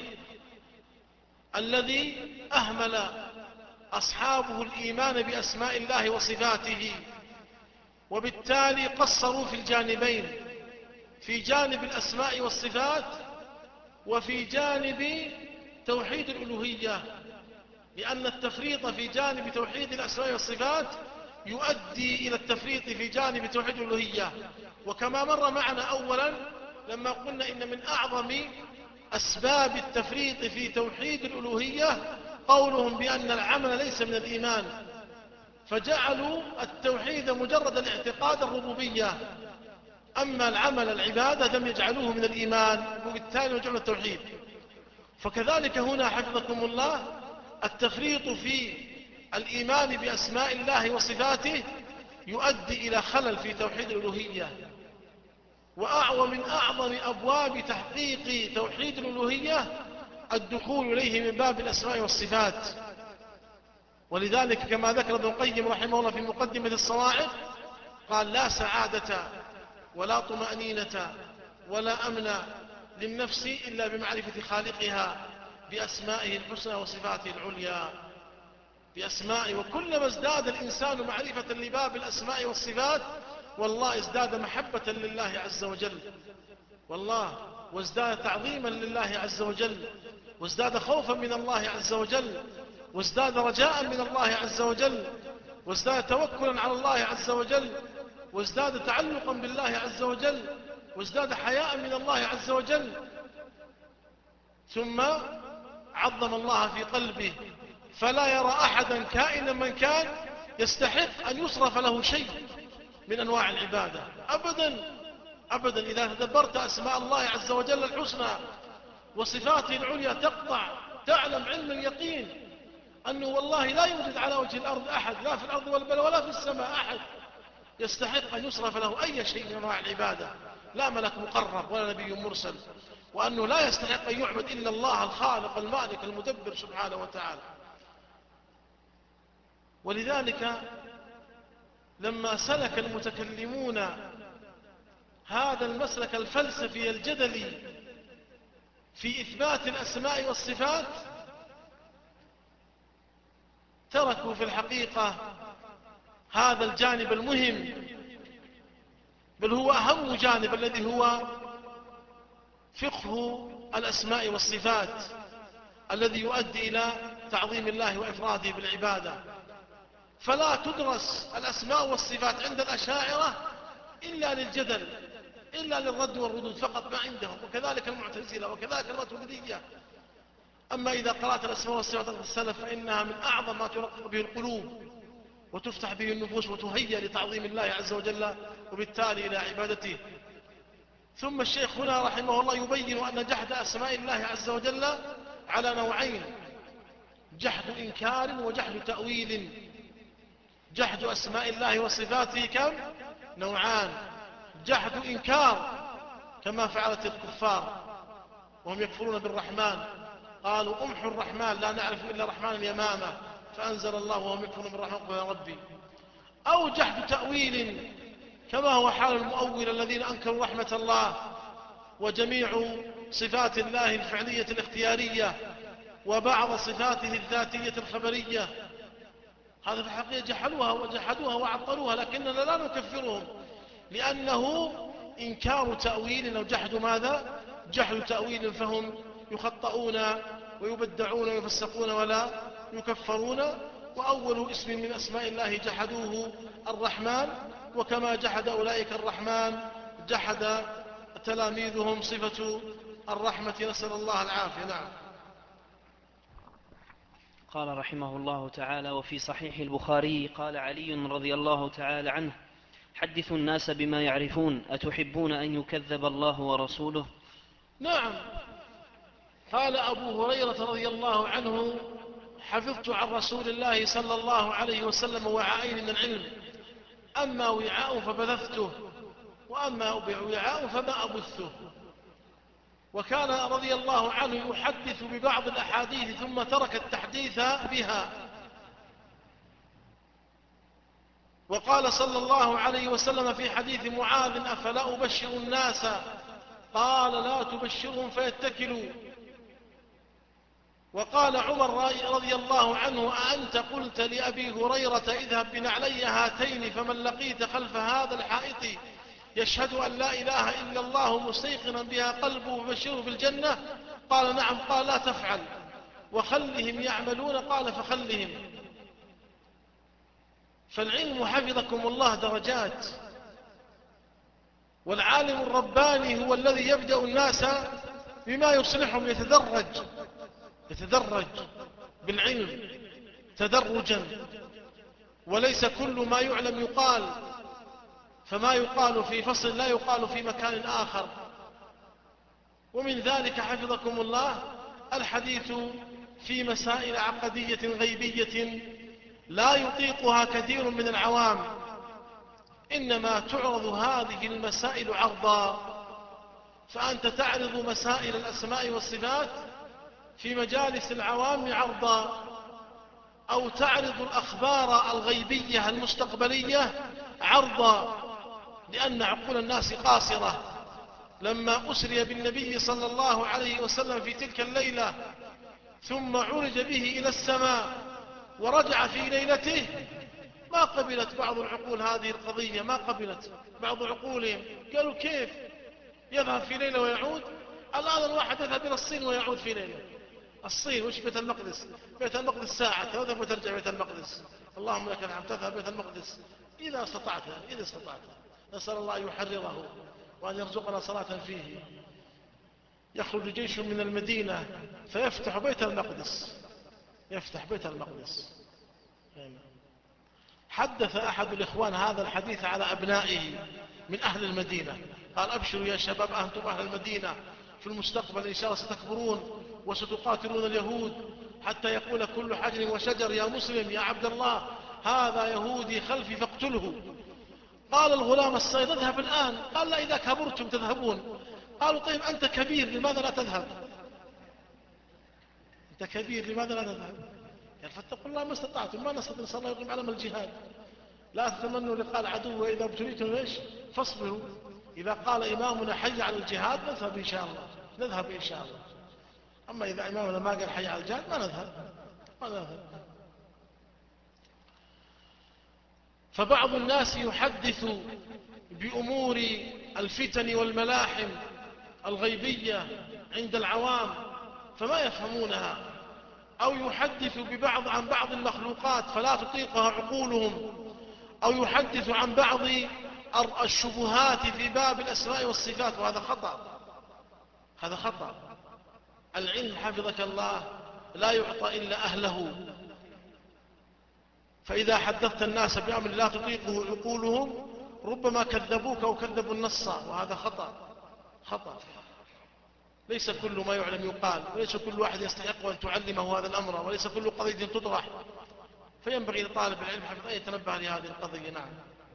الذي أهمل أصحابه الإيمان بأسماء الله وصفاته، وبالتالي قصروا في الجانبين، في جانب الأسماء والصفات وفي جانب توحيد الألوهية، لأن التفريط في جانب توحيد الأسماء والصفات يؤدي إلى التفريط في جانب توحيد الألوهية. وكما مر معنا أولا لما قلنا إن من أعظم أسباب التفريط في توحيد الألوهية قولهم بأن العمل ليس من الإيمان، فجعلوا التوحيد مجرد الاعتقاد الربوبية، أما العمل العبادة لم يجعلوه من الإيمان، وبالتالي يجعلون التوحيد. فكذلك هنا حفظكم الله التفريط في الإيمان بأسماء الله وصفاته يؤدي إلى خلل في توحيد الألوهية. وأعظم من أعظم أبواب تحقيق توحيد الألوهية الدخول إليه من باب الأسماء والصفات. ولذلك كما ذكر ابن القيم رحمه الله في مقدمة الصواعق قال: لا سعادة ولا طمأنينة ولا أمن للنفس إلا بمعرفة خالقها، بأسمائه الحسنى وصفاته العليا، بأسمائه. وكلما ازداد الإنسان معرفة لباب الأسماء والصفات والله ازداد محبة لله عز وجل، والله، وازداد تعظيما لله عز وجل، وازداد خوفا من الله عز وجل، وازداد رجاء من الله عز وجل، وازداد توكلا على الله عز وجل، وازداد تعلقا بالله عز وجل، وازداد حياء من الله عز وجل. ثم عظم الله في قلبه، فلا يرى أحدا كائنا من كان يستحق أن يصرف له شيء من أنواع العبادة أبدا أبدا. إذا تدبرت أسماء الله عز وجل الحسنى وصفاته العليا تقطع، تعلم علم اليقين أنه والله لا يوجد على وجه الأرض أحد، لا في الأرض والبل ولا في السماء أحد يستحق أن يصرف له أي شيء من أنواع العبادة، لا ملك مقرب ولا نبي مرسل، وأنه لا يستحق أن يعبد إلا الله الخالق المالك المدبر سبحانه وتعالى. ولذلك لما سلك المتكلمون هذا المسلك الفلسفي الجدلي في إثبات الأسماء والصفات تركوا في الحقيقة هذا الجانب المهم، بل هو أهم جانب الذي هو فقه الأسماء والصفات الذي يؤدي إلى تعظيم الله وإفراده بالعبادة. فلا تدرس الأسماء والصفات عند الأشاعرة إلا للجدل، إلا للرد والردود فقط ما عندهم، وكذلك المعتزلة وكذلك الماتريدية. أما إذا قرأت الأسماء والصفات عند السلف فإنها من أعظم ما ترقق به القلوب وتفتح به النفوس وتهيأ لتعظيم الله عز وجل وبالتالي إلى عبادته. ثم الشيخ هنا رحمه الله يبين أن جحد أسماء الله عز وجل على نوعين: جحد إنكار وجحد تأويل. جحد أسماء الله وصفاته كم؟ نوعان: جحد إنكار كما فعلت الكفار وهم يكفرون بالرحمن، قالوا أمحوا الرحمن لا نعرف إلا رحمن اليمامة، فأنزل الله وهم يكفرون بالرحمن قل يا ربي. أو جحد تأويل كما هو حال المؤول الذين أنكروا رحمة الله وجميع صفات الله الفعلية الاختيارية وبعض صفاته الذاتية الخبرية. هذا في الحقيقة جحلوها وجحدوها وعطلوها، لكننا لا نكفرهم لأنه إنكار تأويل أو جحد ماذا؟ جحد تأويل، فهم يخطئون ويبدعون ويفسقون ولا يكفرون. وأول اسم من أسماء الله جحدوه الرحمن، وكما جحد أولئك الرحمن جحد تلاميذهم صفة الرحمة، نسأل الله العافية. نعم. قال رحمه الله تعالى: وفي صحيح البخاري قال علي رضي الله تعالى عنه: حدثوا الناس بما يعرفون، أتحبون أن يكذب الله ورسوله؟ نعم. قال أبو هريرة رضي الله عنه: حفظت عن رسول الله صلى الله عليه وسلم وعاءين من العلم، أما وعاء فبثثته وأما وعاء فما أبثه. وكان رضي الله عنه يحدث ببعض الأحاديث ثم ترك التحديث بها. وقال صلى الله عليه وسلم في حديث معاذ: أفلا أبشر الناس؟ قال: لا تبشرهم فيتكلوا. وقال عمر رضي الله عنه: أأنت قلت لأبي هريرة اذهب بنعلي هاتين فمن لقيت خلف هذا الحائط يشهد أن لا إله إلا الله مستيقنا بها قلبه وبشره بالجنة؟ قال: نعم. قال: لا تفعل وخلهم يعملون. قال: فخلهم. فالعلم حفظكم الله درجات، والعالم الرباني هو الذي يبدأ الناس بما يصلحهم، يتدرج يتدرج بالعلم تدرجا، وليس كل ما يعلم يقال، فما يقال في فصل لا يقال في مكان آخر. ومن ذلك حفظكم الله الحديث في مسائل عقدية غيبية لا يطيقها كثير من العوام، إنما تعرض هذه المسائل عرضا، فأنت تعرض مسائل الأسماء والصفات في مجالس العوام عرضا، أو تعرض الأخبار الغيبية المستقبلية عرضا، لأن عقول الناس قاصرة. لما أسري بالنبي صلى الله عليه وسلم في تلك الليلة ثم عرج به إلى السماء ورجع في ليلته، ما قبلت بعض العقول هذه القضية، ما قبلت بعض عقولهم، قالوا كيف يذهب في ليلة ويعود؟ الآن الواحد يذهب إلى الصين ويعود في ليلة. الصين وش بيت المقدس؟ بيت المقدس ساعة تذهب وترجع بيت المقدس، اللهم لك الحمد، تذهب بيت المقدس إذا استطعت، إذا استطعت. نسأل الله أن يحرره وأن يرزقنا صلاة فيه. يخرج جيش من المدينة فيفتح بيت المقدس، يفتح بيت المقدس. حدث أحد الإخوان هذا الحديث على أبنائه من أهل المدينة، قال أبشروا يا شباب أنتم أهل المدينة، في المستقبل إن شاء الله ستكبرون وستقاتلون اليهود حتى يقول كل حجر وشجر يا مسلم يا عبد الله هذا يهودي خلفي فاقتله. قال الغلام الصغير نذهب الآن، قال لا إذا كبرتم تذهبون. قالوا طيب أنت كبير لماذا لا تذهب؟ أنت كبير لماذا لا تذهب؟ قال فاتقوا الله ما استطعتم، ما نستطيع، نسأل الله يقيم علم الجهاد. لا تتمنوا لقاء العدو وإذا ابتليتم ايش فاصبروا. إذا قال إمامنا حي على الجهاد نذهب إن شاء الله، نذهب إن شاء الله. أما إذا إمامنا ما قال حي على الجهاد ما نذهب، ما نذهب. فبعض الناس يحدث بأمور الفتن والملاحم الغيبية عند العوام فما يفهمونها، أو يحدث ببعض عن بعض المخلوقات فلا تطيقها عقولهم، أو يحدث عن بعض الشبهات في باب الأسماء والصفات، وهذا خطأ، هذا خطأ. العلم حفظك الله لا يعطى إلا أهله، فإذا حدثت الناس بأمر لا تطيقه عقولهم ربما كذبوك أو كذبوا النص، وهذا خطأ، خطأ. ليس كل ما يعلم يقال، وليس كل واحد يستحق أن تعلمه هذا الأمر، وليس كل قضية تطرح، فينبغي لطالب العلم حفظ أن يتنبه لهذه القضية. نعم.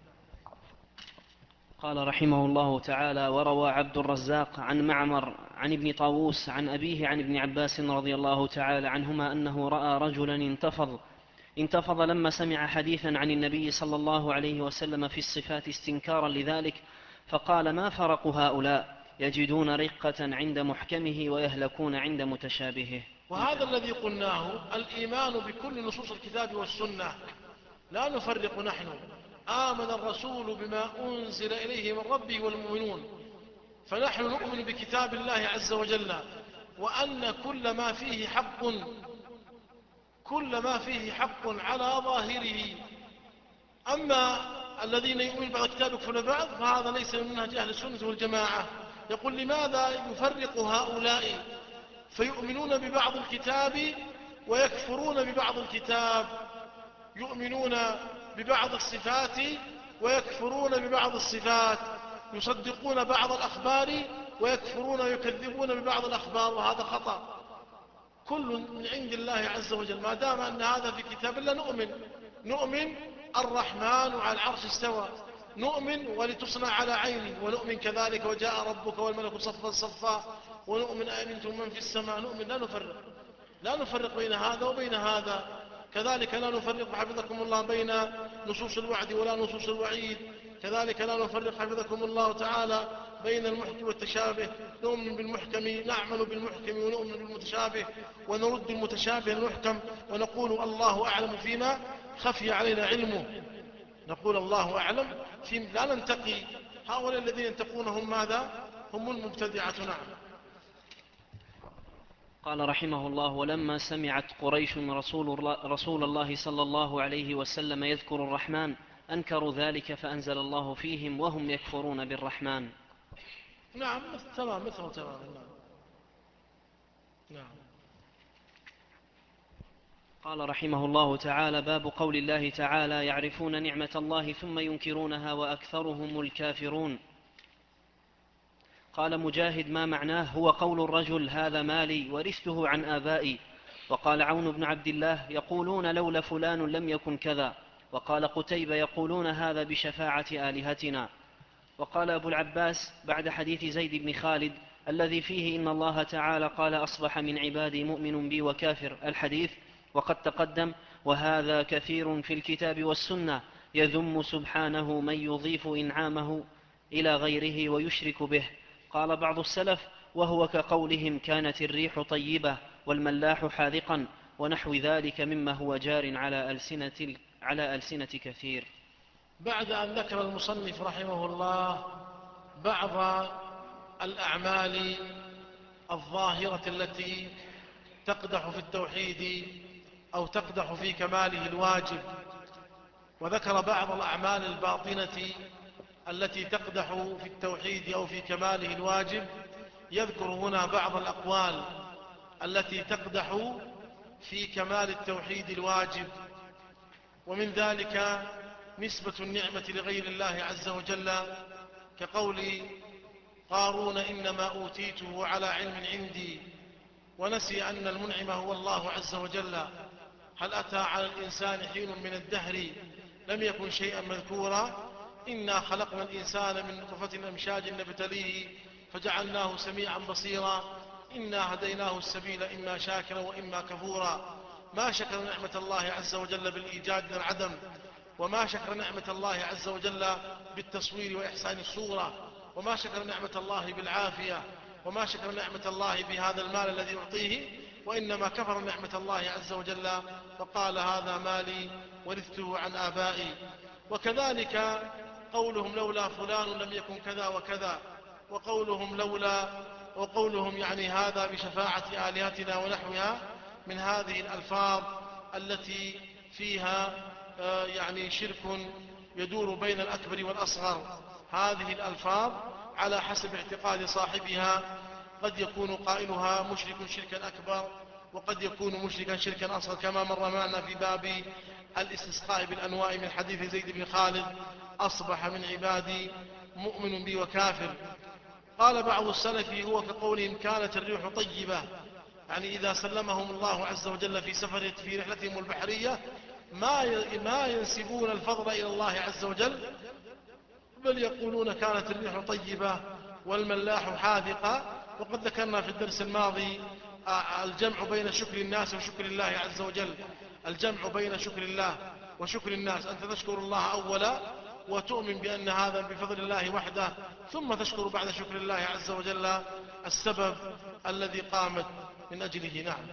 قال رحمه الله تعالى: وروى عبد الرزاق عن معمر عن ابن طاووس عن أبيه عن ابن عباس رضي الله تعالى عنهما أنه رأى رجلا انتفض انتفض لما سمع حديثا عن النبي صلى الله عليه وسلم في الصفات استنكارا لذلك، فقال: ما فرق هؤلاء؟ يجدون رقة عند محكمه ويهلكون عند متشابهه. وهذا الذي قلناه الإيمان بكل نصوص الكتاب والسنة، لا نفرق نحن. آمن الرسول بما أنزل إليه من ربه والمؤمنون، فنحن نؤمن بكتاب الله عز وجل، وأن كل ما فيه حق كل ما فيه حق على ظاهره. أما الذين يؤمنون بعض الكتاب يكفرون بعض فهذا ليس من منهج أهل السنة والجماعة. يقول لماذا يفرق هؤلاء فيؤمنون ببعض الكتاب ويكفرون ببعض الكتاب؟ يؤمنون ببعض الصفات ويكفرون ببعض الصفات، يصدقون بعض الأخبار ويكفرون ويكذبون ببعض الأخبار، وهذا خطأ. كل من عند الله عز وجل، ما دام أن هذا في كتاب الله نؤمن. نؤمن الرحمن على العرش استوى، نؤمن ولتصنع على عيني، ونؤمن كذلك وجاء ربك والملك صفا صفا، ونؤمن آمنتم من في السماء. نؤمن، لا نفرق، لا نفرق بين هذا وبين هذا. كذلك لا نفرق حفظكم الله بين نصوص الوعد ولا نصوص الوعيد. كذلك لا نفرق حفظكم الله تعالى بين المحكم والتشابه. نؤمن بالمحكم، نعمل بالمحكم، ونؤمن بالمتشابه، ونرد المتشابه المحكم، ونقول الله أعلم فيما خفي علينا علمه. نقول الله أعلم فيما لا ننتقي. هؤلاء الذين ينتقون هم ماذا؟ هم المبتدعة. نعم. قال رحمه الله: ولما سمعت قريش رسول, رسول الله صلى الله عليه وسلم يذكر الرحمن أنكروا ذلك فأنزل الله فيهم وهم يكفرون بالرحمن. نعم، تمام، مثل تمام. نعم. نعم. قال رحمه الله تعالى: باب قول الله تعالى: يعرفون نعمة الله ثم ينكرونها وأكثرهم الكافرون. قال مجاهد: ما معناه؟ هو قول الرجل: هذا مالي ورثته عن آبائي. وقال عون بن عبد الله: يقولون لولا فلان لم يكن كذا. وقال قتيبة: يقولون هذا بشفاعة آلهتنا. وقال أبو العباس بعد حديث زيد بن خالد الذي فيه إن الله تعالى قال: أصبح من عبادي مؤمن بي وكافر، الحديث، وقد تقدم: وهذا كثير في الكتاب والسنة، يذم سبحانه من يضيف إنعامه إلى غيره ويشرك به. قال بعض السلف: وهو كقولهم كانت الريح طيبة والملاح حاذقا ونحو ذلك مما هو جار على ألسنة, على ألسنة كثير. بعد أن ذكر المصنف رحمه الله بعض الأعمال الظاهرة التي تقدح في التوحيد أو تقدح في كماله الواجب، وذكر بعض الأعمال الباطنة التي تقدح في التوحيد أو في كماله الواجب، يذكر هنا بعض الأقوال التي تقدح في كمال التوحيد الواجب. ومن ذلك نسبة النعمة لغير الله عز وجل، كقول قارون إنما أوتيته على علم عندي، ونسي أن المنعم هو الله عز وجل. هل أتى على الإنسان حين من الدهر لم يكن شيئا مذكورا؟ إنا خلقنا الإنسان من نطفة أمشاج نبتليه فجعلناه سميعا بصيرا، إنا هديناه السبيل إما شاكرا وإما كفورا. ما شكر نعمة الله عز وجل بالإيجاد من العدم، وما شكر نعمة الله عز وجل بالتصوير وإحسان الصورة، وما شكر نعمة الله بالعافية، وما شكر نعمة الله بهذا المال الذي يعطيه، وإنما كفر نعمة الله عز وجل فقال هذا مالي ورثته عن آبائي. وكذلك قولهم لولا فلان لم يكن كذا وكذا، وقولهم لولا وقولهم يعني هذا بشفاعة آلهتنا ونحوها من هذه الألفاظ التي فيها يعني شرك يدور بين الأكبر والأصغر. هذه الألفاظ على حسب اعتقاد صاحبها قد يكون قائلها مشرك شركا أكبر، وقد يكون مشركا شركا أصغر، كما مر معنا في باب الاستسقاء بالأنواع من حديث زيد بن خالد أصبح من عبادي مؤمن بي وكافر. قال بعض السلف هو كقولهم كانت الريح طيبة، يعني إذا سلمهم الله عز وجل في سفر في رحلتهم البحرية ما ما ينسبون الفضل إلى الله عز وجل، بل يقولون كانت الريح طيبة والملاح حاذقا. وقد ذكرنا في الدرس الماضي الجمع بين شكر الناس وشكر الله عز وجل، الجمع بين شكر الله وشكر الناس، أنت تشكر الله أولا وتؤمن بأن هذا بفضل الله وحده، ثم تشكر بعد شكر الله عز وجل السبب الذي قامت من أجله. نعم.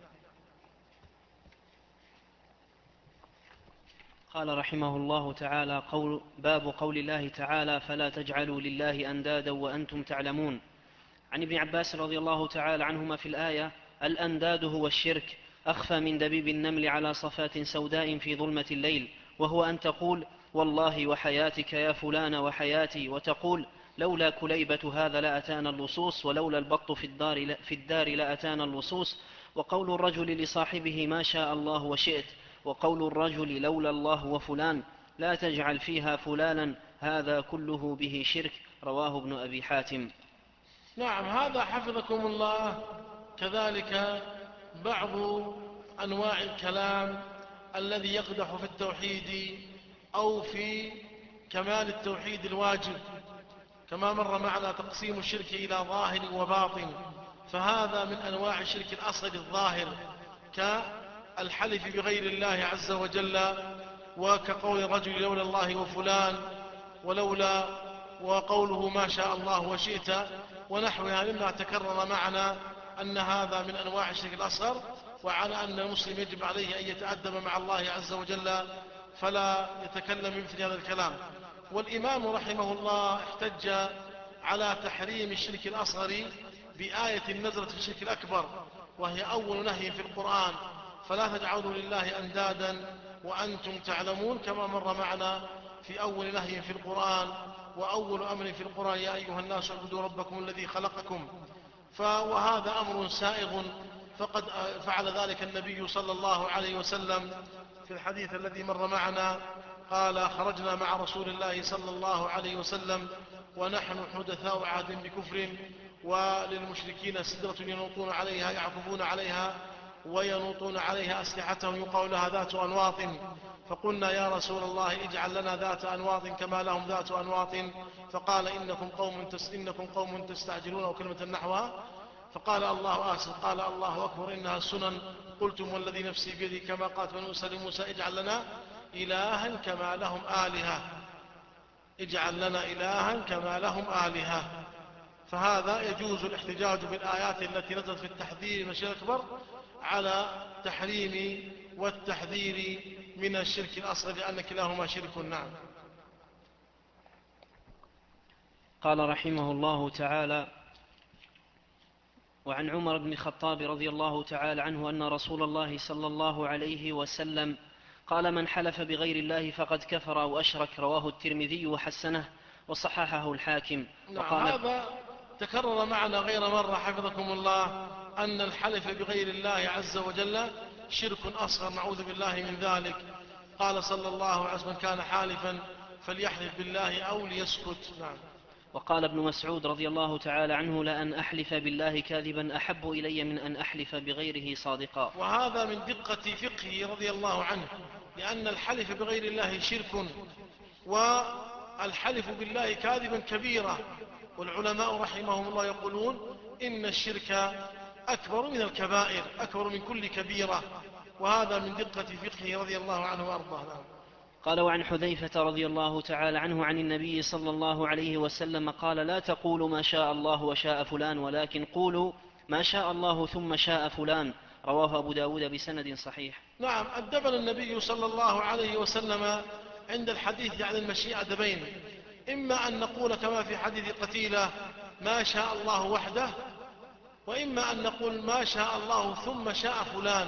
قال رحمه الله تعالى قول باب قول الله تعالى فلا تجعلوا لله أندادا وأنتم تعلمون. عن ابن عباس رضي الله تعالى عنهما في الآية: الأنداد هو الشرك أخفى من دبيب النمل على صفات سوداء في ظلمة الليل، وهو أن تقول والله وحياتك يا فلان وحياتي، وتقول لولا كليبة هذا لأتانا اللصوص، ولولا البط في الدار, في الدار لأتانا اللصوص. وقول الرجل لصاحبه ما شاء الله وشئت، وقول الرجل لولا الله وفلان لا تجعل فيها فلانا، هذا كله به شرك. رواه ابن أبي حاتم. نعم، هذا حفظكم الله كذلك بعض أنواع الكلام الذي يقدح في التوحيد أو في كمال التوحيد الواجب، كما مر معنا تقسيم الشرك إلى ظاهر وباطن، فهذا من أنواع الشرك الأصغر الظاهر كالحلف بغير الله عز وجل، وكقول الرجل لولا الله وفلان، ولولا وقوله ما شاء الله وشئت ونحوها، مما تكرر معنا أن هذا من أنواع الشرك الأصغر، وعلى أن المسلم يجب عليه أن يتأدب مع الله عز وجل فلا يتكلم بمثل هذا الكلام. والإمام رحمه الله احتج على تحريم الشرك الأصغر بآية نزلت في الشرك الأكبر، وهي أول نهي في القرآن: فلا تجعلوا لله أندادا وأنتم تعلمون، كما مر معنا في أول نهي في القرآن وأول أمر في القرآن: يا أيها الناس اعبدوا ربكم الذي خلقكم. وهذا أمر سائغ، فقد فعل ذلك النبي صلى الله عليه وسلم في الحديث الذي مر معنا، قال: خرجنا مع رسول الله صلى الله عليه وسلم ونحن حدثاء عهد بكفر، وللمشركين سدرة ينوطون عليها يعكفون عليها وينوطون عليها أسلحتهم يقال لها ذات أنواط، فقلنا يا رسول الله اجعل لنا ذات أنواط كما لهم ذات أنواط، فقال إنكم قوم, تس إنكم قوم تستعجلون، أو كلمة نحوها، فقال الله آسف، قال الله أكبر إنها السنن، قلتم والذي نفسي بيدي كما قالت بنو إسرائيل لموسى اجعل لنا إلها كما لهم آلهة، اجعل لنا إلها كما لهم آلهة. فهذا يجوز الاحتجاج بالآيات التي نزلت في التحذير من الشرك الأكبر على تحريم والتحذير من الشرك الأصغر، لأن كلاهما شرك. نعم. قال رحمه الله تعالى: وعن عمر بن الخطاب رضي الله تعالى عنه أن رسول الله صلى الله عليه وسلم قال: من حلف بغير الله فقد كفر أو أشرك. رواه الترمذي وحسنه وصححه الحاكم. نعم. هذا تكرر معنا غير مرة حفظكم الله أن الحلف بغير الله عز وجل شرك أصغر، نعوذ بالله من ذلك. قال صلى الله عليه وسلم: كان حالفا فليحلف بالله أو ليسكت. نعم. وقال ابن مسعود رضي الله تعالى عنه: لأن أحلف بالله كاذبا أحب إلي من أن أحلف بغيره صادقا. وهذا من دقة فقهه رضي الله عنه، لأن الحلف بغير الله شرك، والحلف بالله كاذبا كبيرة، والعلماء رحمهم الله يقولون إن الشرك أكبر من الكبائر، أكبر من كل كبيرة، وهذا من دقة فقهه رضي الله عنه وأرضاه. قال: وعن حذيفة رضي الله تعالى عنه عن النبي صلى الله عليه وسلم قال: لا تقولوا ما شاء الله وشاء فلان، ولكن قولوا ما شاء الله ثم شاء فلان. رواه أبو داود بسند صحيح. نعم. أدبنا النبي صلى الله عليه وسلم عند الحديث عن المشيئة أدبين: إما أن نقول كما في حديث قتيلة ما شاء الله وحده، وإما أن نقول ما شاء الله ثم شاء فلان.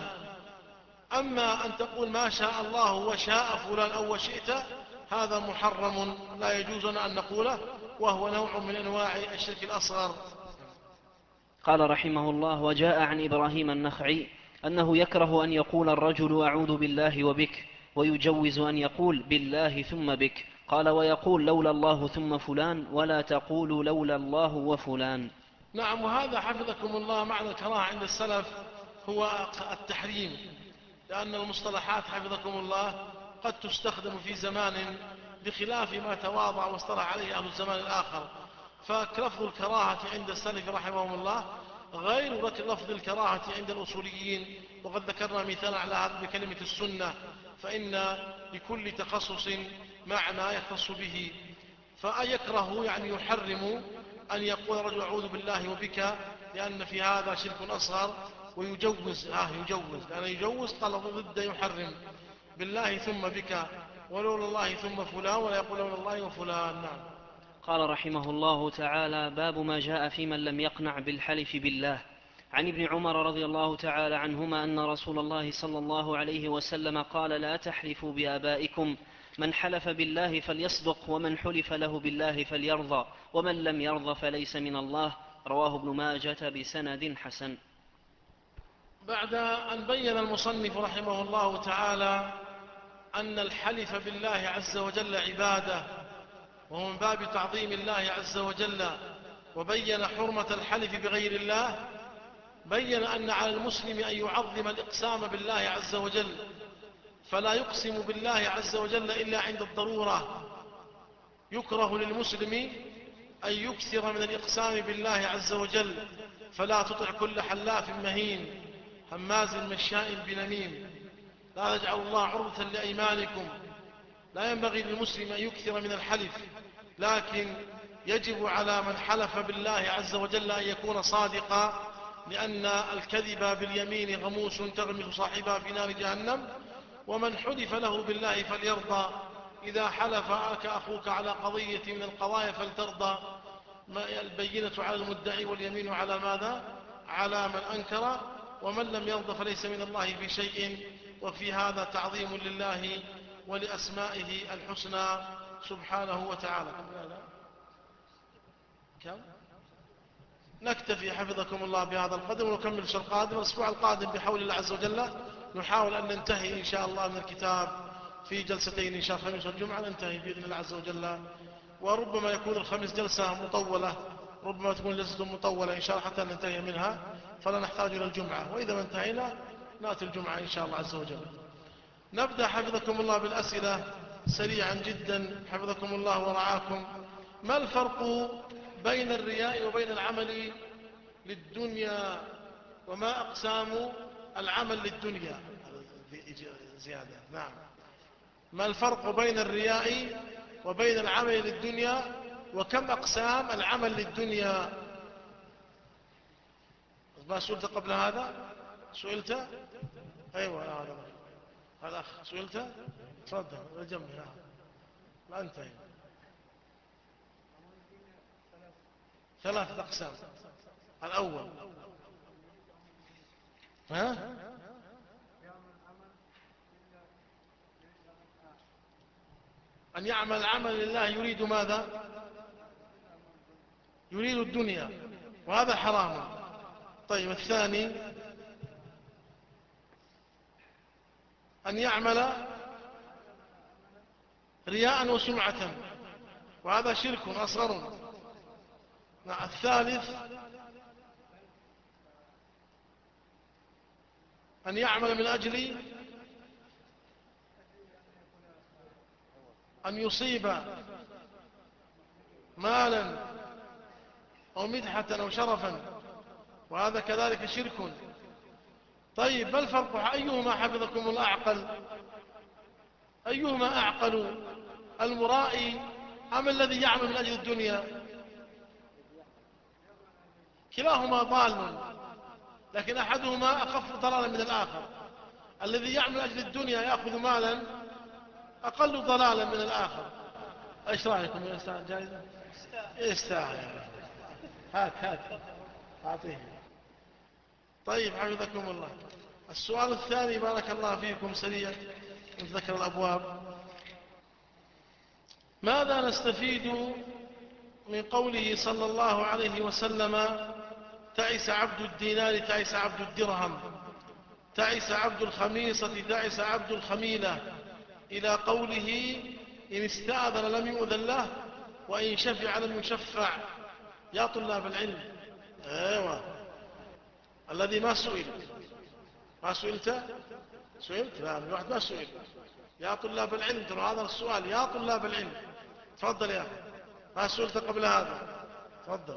أما أن تقول ما شاء الله وشاء فلان أو وشئت، هذا محرم لا يجوز لنا أن نقوله، وهو نوع من أنواع الشرك الأصغر. قال رحمه الله: وجاء عن إبراهيم النخعي أنه يكره أن يقول الرجل أعوذ بالله وبك، ويجوز أن يقول بالله ثم بك. قال: ويقول لولا الله ثم فلان، ولا تقول لولا الله وفلان. نعم. وهذا حفظكم الله معنى الكراهة عند السلف هو التحريم، لأن المصطلحات حفظكم الله قد تستخدم في زمان بخلاف ما تواضع واصطلح عليه أهل الزمان الآخر. فلفظ الكراهة عند السلف رحمهم الله غير لفظ الكراهة عند الأصوليين، وقد ذكرنا مثال على هذا بكلمة السنة، فإن لكل تخصص معنى يختص به. فأيكره يعني يحرم أن يقول رجل أعوذ بالله وبك، لأن في هذا شرك أصغر. ويجوز آه يجوز لأن يجوز قال ضد يحرم بالله ثم بك، ولولا الله ثم فلان، ولا يقول لولا الله وفلان. نعم. قال رحمه الله تعالى: باب ما جاء في من لم يقنع بالحلف بالله. عن ابن عمر رضي الله تعالى عنهما أن رسول الله صلى الله عليه وسلم قال: لا تحلفوا بآبائكم، من حلف بالله فليصدق، ومن حلف له بالله فليرضى، ومن لم يرضى فليس من الله. رواه ابن ماجة بسند حسن. بعد أن بين المصنف رحمه الله تعالى أن الحلف بالله عز وجل عبادة، وهو من باب تعظيم الله عز وجل، وبين حرمة الحلف بغير الله، بين أن على المسلم أن يعظم الإقسام بالله عز وجل، فلا يقسم بالله عز وجل إلا عند الضرورة. يكره للمسلم أن يكثر من الإقسام بالله عز وجل، فلا تطع كل حلاف مهين هماز مشاء بنميم. لا تجعل الله عرضة لأيمانكم. لا ينبغي للمسلم أن يكثر من الحلف، لكن يجب على من حلف بالله عز وجل أن يكون صادقا، لأن الكذب باليمين غموس تغمس صاحبها في نار جهنم. ومن حلف له بالله فليرضى. إذا حلف أخوك على قضية من القضايا فلترضى. البينة على المدعي واليمين على ماذا؟ على من أنكر. ومن لم يرضى فليس من الله في شيء. وفي هذا تعظيم لله ولأسمائه الحسنى سبحانه وتعالى. كم؟ نكتفي حفظكم الله بهذا القدر، ونكمل الشهر القادم. الأسبوع القادم بحول الله عز وجل نحاول أن ننتهي إن شاء الله من الكتاب في جلستين، إن شاء الله الخميس والجمعة ننتهي بإذن الله عز وجل. وربما يكون الخميس جلسة مطولة، ربما تكون جلسة مطولة إن شاء الله حتى ننتهي منها، فلا نحتاج إلى الجمعة. وإذا ما انتهينا نأتي الجمعة إن شاء الله عز وجل. نبدأ حفظكم الله بالأسئلة سريعا جدا حفظكم الله ورعاكم. ما الفرق بين الرياء وبين العمل للدنيا، وما أقسام العمل للدنيا؟ زيادة. نعم. ما الفرق بين الرياء وبين العمل للدنيا، وكم أقسام العمل للدنيا؟ ما سئلت قبل هذا؟ سئلت؟ أيوة هذا هذا أخ سئلت؟ تفضل جنبي. لا لا أنت. ثلاثة أقسام. الأول ها؟ أن يعمل عمل لله يريد ماذا؟ يريد الدنيا، وهذا حرام. طيب الثاني أن يعمل رياء وسمعة، وهذا شرك أصغر. الثالث أن يعمل من أجل أن يصيب مالا أو مدحة أو شرفا، وهذا كذلك شرك. طيب ما الفرق؟ أيهما حفظكم الله أعقل؟ أيهما أعقل، المرائي أم الذي يعمل من أجل الدنيا؟ كلاهما ضال، لكن أحدهما أخف ضلالا من الآخر. الذي يعمل من أجل الدنيا يأخذ مالا أقل ضلالا من الآخر. ايش رايكم؟ يستاهل جائزة؟ يستاهل. هات هات اعطيه. طيب حفظكم الله. السؤال الثاني بارك الله فيكم سريع من ذكر الأبواب. ماذا نستفيد من قوله صلى الله عليه وسلم تعس عبد الدينار تعس عبد الدرهم تعس عبد الخميصة تعس عبد الخميلة، إلى قوله إن استأذن لم يؤذن له وإن شفع لم يشفع؟ يا طلاب العلم، ايوه الذي ما سئل. ما سئلت؟ سئلت؟ لا الواحد ما سئل. يا طلاب العلم، ترى هذا السؤال يا طلاب العلم. تفضل يا أخي، ما سئلت قبل هذا؟ تفضل.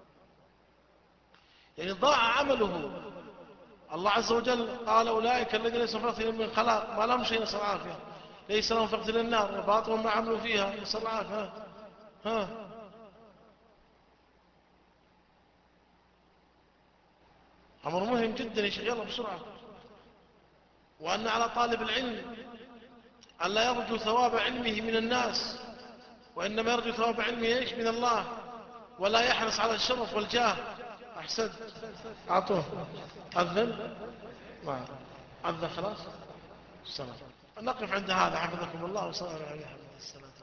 يعني ضاع عمله. الله عز وجل قال أولئك الذين ليس في أرضهم من خلاق ما لهم شيء، نسأل العافية، ليس لهم في أرض النار وباطل ما عملوا فيها، نسأل العافية. ها أمر مهم جدا يا شيخ، يلا بسرعة. وأن على طالب العلم أن لا يرجو ثواب علمه من الناس، وإنما يرجو ثواب علمه إيش؟ من الله، ولا يحرص على الشرف والجاه. أحسن، أعطوه. أذن ما أذن خلاص. السلام. نقف عند هذا حفظكم الله وصلى الله عليه وسلم.